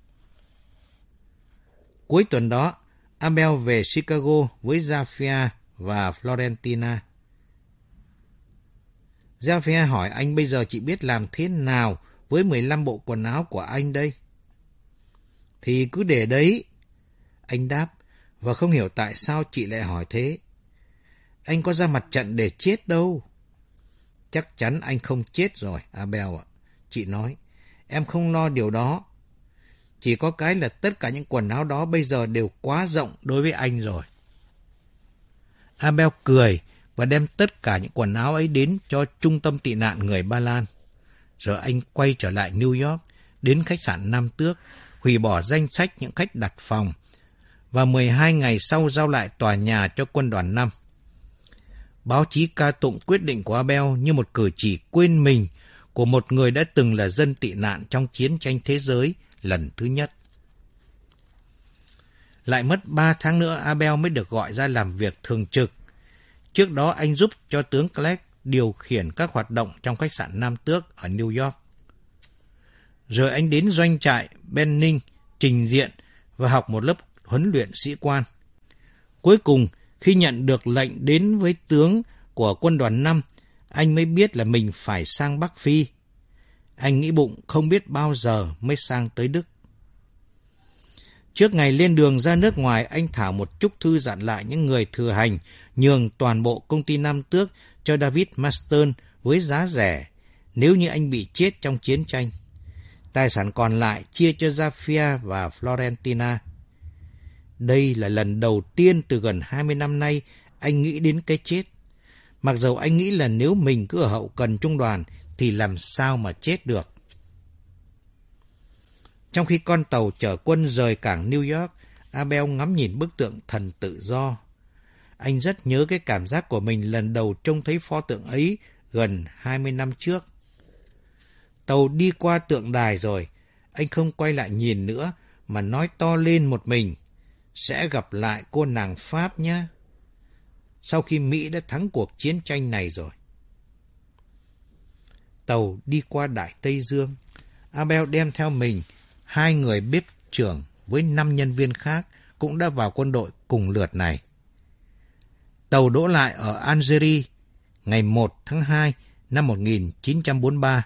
Cuối tuần đó, Abel về Chicago với Zafia và Florentina. Zafia hỏi anh bây giờ chị biết làm thế nào với 15 bộ quần áo của anh đây? Thì cứ để đấy. Anh đáp, và không hiểu tại sao chị lại hỏi thế. Anh có ra mặt trận để chết đâu. Chắc chắn anh không chết rồi, Abel ạ. Chị nói, em không lo điều đó. Chỉ có cái là tất cả những quần áo đó bây giờ đều quá rộng đối với anh rồi. Abel cười và đem tất cả những quần áo ấy đến cho trung tâm tị nạn người Ba Lan. Rồi anh quay trở lại New York, đến khách sạn Nam Tước, hủy bỏ danh sách những khách đặt phòng, và 12 ngày sau giao lại tòa nhà cho quân đoàn 5. Báo chí ca tụng quyết định của Abel như một cử chỉ quên mình của một người đã từng là dân tị nạn trong chiến tranh thế giới lần thứ nhất. Lại mất 3 tháng nữa Abel mới được gọi ra làm việc thường trực. Trước đó anh giúp cho tướng Clark điều khiển các hoạt động trong khách sạn Nam Tước ở New York. Rồi anh đến doanh trại Benning trình diện và học một lớp huấn luyện sĩ quan. Cuối cùng, khi nhận được lệnh đến với tướng của quân đoàn 5, anh mới biết là mình phải sang Bắc Phi. Anh nghĩ bụng không biết bao giờ mới sang tới Đức. Trước ngày lên đường ra nước ngoài, anh thảo một chúc thư dặn lại những người thừa hành nhường toàn bộ công ty Nam Tước cho David Marston với giá rẻ nếu như anh bị chết trong chiến tranh. Tài sản còn lại chia cho Zafia và Florentina. Đây là lần đầu tiên từ gần 20 năm nay anh nghĩ đến cái chết. Mặc dầu anh nghĩ là nếu mình cứ ở hậu cần trung đoàn thì làm sao mà chết được. Trong khi con tàu chở quân rời cảng New York, Abel ngắm nhìn bức tượng thần tự do. Anh rất nhớ cái cảm giác của mình lần đầu trông thấy pho tượng ấy gần 20 năm trước. Tàu đi qua tượng đài rồi, anh không quay lại nhìn nữa mà nói to lên một mình, sẽ gặp lại cô nàng Pháp nhé, sau khi Mỹ đã thắng cuộc chiến tranh này rồi. Tàu đi qua Đại Tây Dương. Abel đem theo mình 2 người bếp trưởng với 5 nhân viên khác cũng đã vào quân đội cùng lượt này. Tàu đỗ lại ở Algeria ngày 1 tháng 2 năm 1943.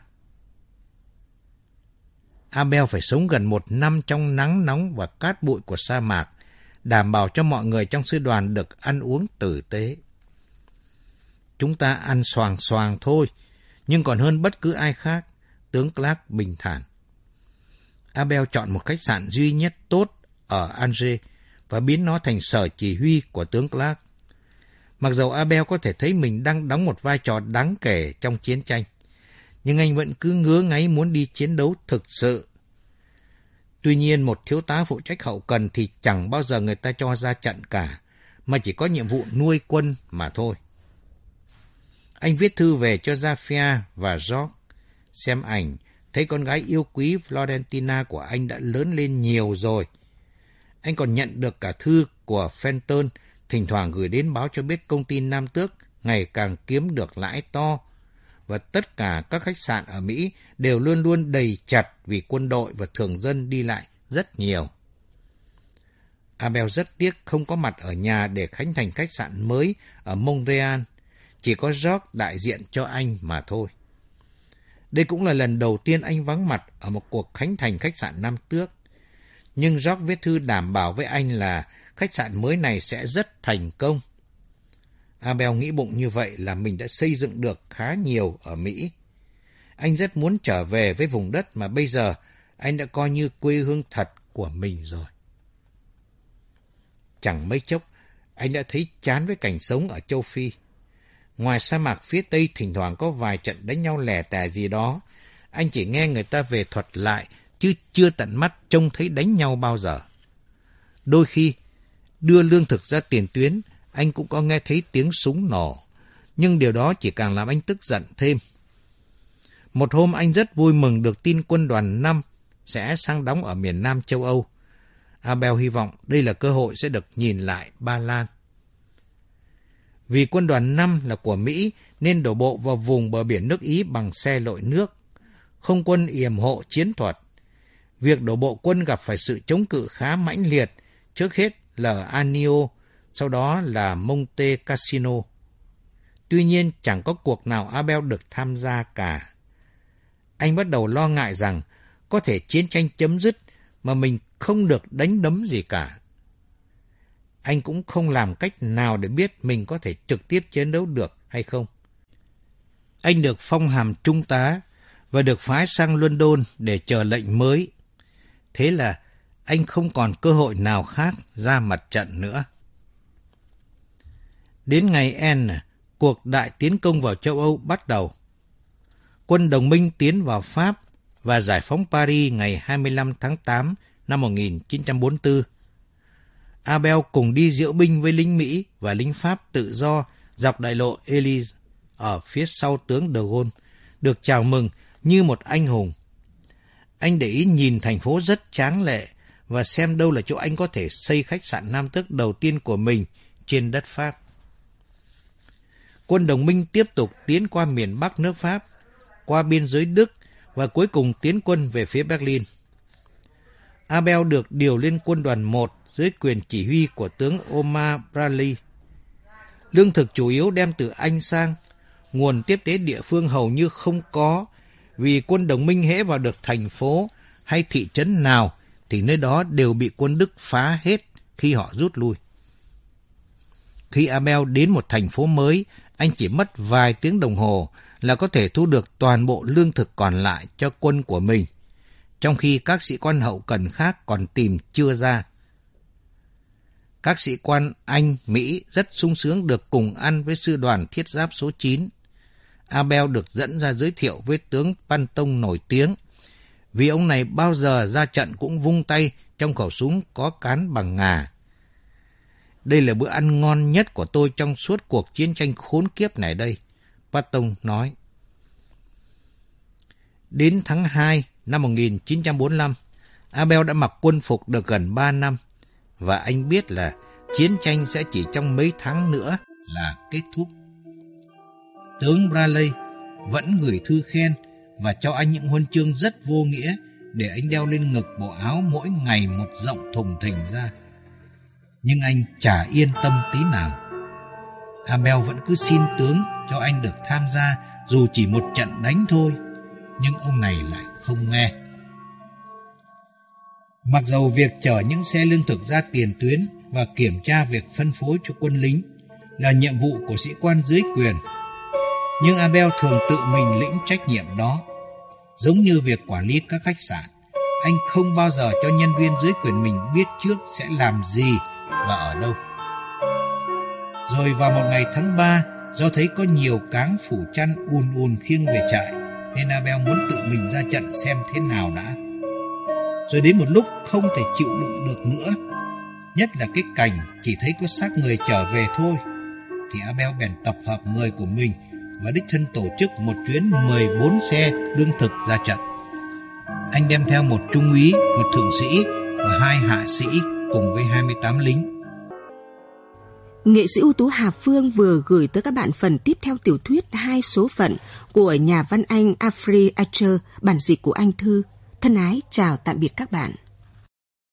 Abel phải sống gần 1 năm trong nắng nóng và cát bụi của sa mạc, đảm bảo cho mọi người trong sư đoàn được ăn uống tử tế. Chúng ta ăn xoàng xoàng thôi, nhưng còn hơn bất cứ ai khác, tướng Clark bình thản. Abel chọn một khách sạn duy nhất tốt ở Alger và biến nó thành sở chỉ huy của tướng Clark. Mặc dầu Abel có thể thấy mình đang đóng một vai trò đáng kể trong chiến tranh, nhưng anh vẫn cứ ngứa ngáy muốn đi chiến đấu thực sự. Tuy nhiên, một thiếu tá phụ trách hậu cần thì chẳng bao giờ người ta cho ra trận cả, mà chỉ có nhiệm vụ nuôi quân mà thôi. Anh viết thư về cho Zafia và George, xem ảnh, thấy con gái yêu quý Florentina của anh đã lớn lên nhiều rồi. Anh còn nhận được cả thư của Fenton, thỉnh thoảng gửi đến báo cho biết công ty Nam Tước ngày càng kiếm được lãi to, và tất cả các khách sạn ở Mỹ đều luôn luôn đầy chặt vì quân đội và thường dân đi lại rất nhiều. Abel rất tiếc không có mặt ở nhà để khánh thành khách sạn mới ở Montreal, chỉ có George đại diện cho anh mà thôi. Đây cũng là lần đầu tiên anh vắng mặt ở một cuộc khánh thành khách sạn Nam Tước, nhưng George viết thư đảm bảo với anh là khách sạn mới này sẽ rất thành công. Abel nghĩ bụng như vậy là mình đã xây dựng được khá nhiều ở Mỹ. Anh rất muốn trở về với vùng đất mà bây giờ anh đã coi như quê hương thật của mình rồi. Chẳng mấy chốc, anh đã thấy chán với cảnh sống ở châu Phi. Ngoài sa mạc phía Tây thỉnh thoảng có vài trận đánh nhau lẻ tẻ gì đó, anh chỉ nghe người ta về thuật lại, chứ chưa tận mắt trông thấy đánh nhau bao giờ. Đôi khi, đưa lương thực ra tiền tuyến, anh cũng có nghe thấy tiếng súng nổ, nhưng điều đó chỉ càng làm anh tức giận thêm. Một hôm anh rất vui mừng được tin quân đoàn 5 sẽ sang đóng ở miền Nam châu Âu. Abel hy vọng đây là cơ hội sẽ được nhìn lại Ba Lan. Vì quân đoàn 5 là của Mỹ nên đổ bộ vào vùng bờ biển nước Ý bằng xe lội nước, không quân yểm hộ chiến thuật. Việc đổ bộ quân gặp phải sự chống cự khá mãnh liệt, trước hết là ở Anio, sau đó là Monte Cassino. Tuy nhiên chẳng có cuộc nào Abel được tham gia cả. Anh bắt đầu lo ngại rằng có thể chiến tranh chấm dứt mà mình không được đánh đấm gì cả. Anh cũng không làm cách nào để biết mình có thể trực tiếp chiến đấu được hay không. Anh được phong hàm trung tá và được phái sang London để chờ lệnh mới. Thế là anh không còn cơ hội nào khác ra mặt trận nữa. Đến ngày N, cuộc đại tiến công vào châu Âu bắt đầu. Quân đồng minh tiến vào Pháp và giải phóng Paris ngày 25 tháng 8 năm 1944. Abel cùng đi diễu binh với lính Mỹ và lính Pháp tự do dọc đại lộ Élysée ở phía sau tướng de Gaulle, được chào mừng như một anh hùng. Anh để ý nhìn thành phố rất tráng lệ và xem đâu là chỗ anh có thể xây khách sạn Nam Tước đầu tiên của mình trên đất Pháp. Quân đồng minh tiếp tục tiến qua miền Bắc nước Pháp, qua biên giới Đức và cuối cùng tiến quân về phía Berlin. Abel được điều lên quân đoàn 1 dưới quyền chỉ huy của tướng Omar Bradley. Lương thực chủ yếu đem từ Anh sang, nguồn tiếp tế địa phương hầu như không có, vì quân đồng minh hễ vào được thành phố hay thị trấn nào thì nơi đó đều bị quân Đức phá hết khi họ rút lui. Khi Abel đến một thành phố mới, anh chỉ mất vài tiếng đồng hồ là có thể thu được toàn bộ lương thực còn lại cho quân của mình, trong khi các sĩ quan hậu cần khác còn tìm chưa ra. Các sĩ quan Anh, Mỹ rất sung sướng được cùng ăn với sư đoàn thiết giáp số 9. Abel được dẫn ra giới thiệu với tướng Panton nổi tiếng, vì ông này bao giờ ra trận cũng vung tay trong khẩu súng có cán bằng ngà. Đây là bữa ăn ngon nhất của tôi trong suốt cuộc chiến tranh khốn kiếp này đây, Panton nói. Đến tháng 2 năm 1945, Abel đã mặc quân phục được gần 3 năm, và anh biết là chiến tranh sẽ chỉ trong mấy tháng nữa là kết thúc. Tướng Bradley vẫn gửi thư khen và cho anh những huân chương rất vô nghĩa để anh đeo lên ngực bộ áo mỗi ngày một rộng thùng thình ra. Nhưng anh chả yên tâm tí nào. Abel vẫn cứ xin tướng cho anh được tham gia dù chỉ một trận đánh thôi, nhưng ông này lại không nghe. Mặc dầu việc chở những xe lương thực ra tiền tuyến và kiểm tra việc phân phối cho quân lính là nhiệm vụ của sĩ quan dưới quyền, nhưng Abel thường tự mình lĩnh trách nhiệm đó. Giống như việc quản lý các khách sạn, anh không bao giờ cho nhân viên dưới quyền mình biết trước sẽ làm gì và ở đâu. Rồi vào một ngày tháng 3, do thấy có nhiều cáng phủ chăn ùn khiêng về trại, nên Abel muốn tự mình ra trận xem thế nào đã. Rồi đến một lúc không thể chịu đựng được nữa, nhất là cái cảnh chỉ thấy có xác người trở về thôi, thì Abel bèn tập hợp người của mình và đích thân tổ chức một chuyến 14 xe lương thực ra trận. Anh đem theo một trung úy, một thượng sĩ và 2 hạ sĩ cùng với 28 lính. Nghệ sĩ ưu tú Hà Phương vừa gửi tới các bạn phần tiếp theo tiểu thuyết 2 số phận của nhà văn Anh Alfred Escher, bản dịch của Anh Thư. Thân ái chào tạm biệt các bạn.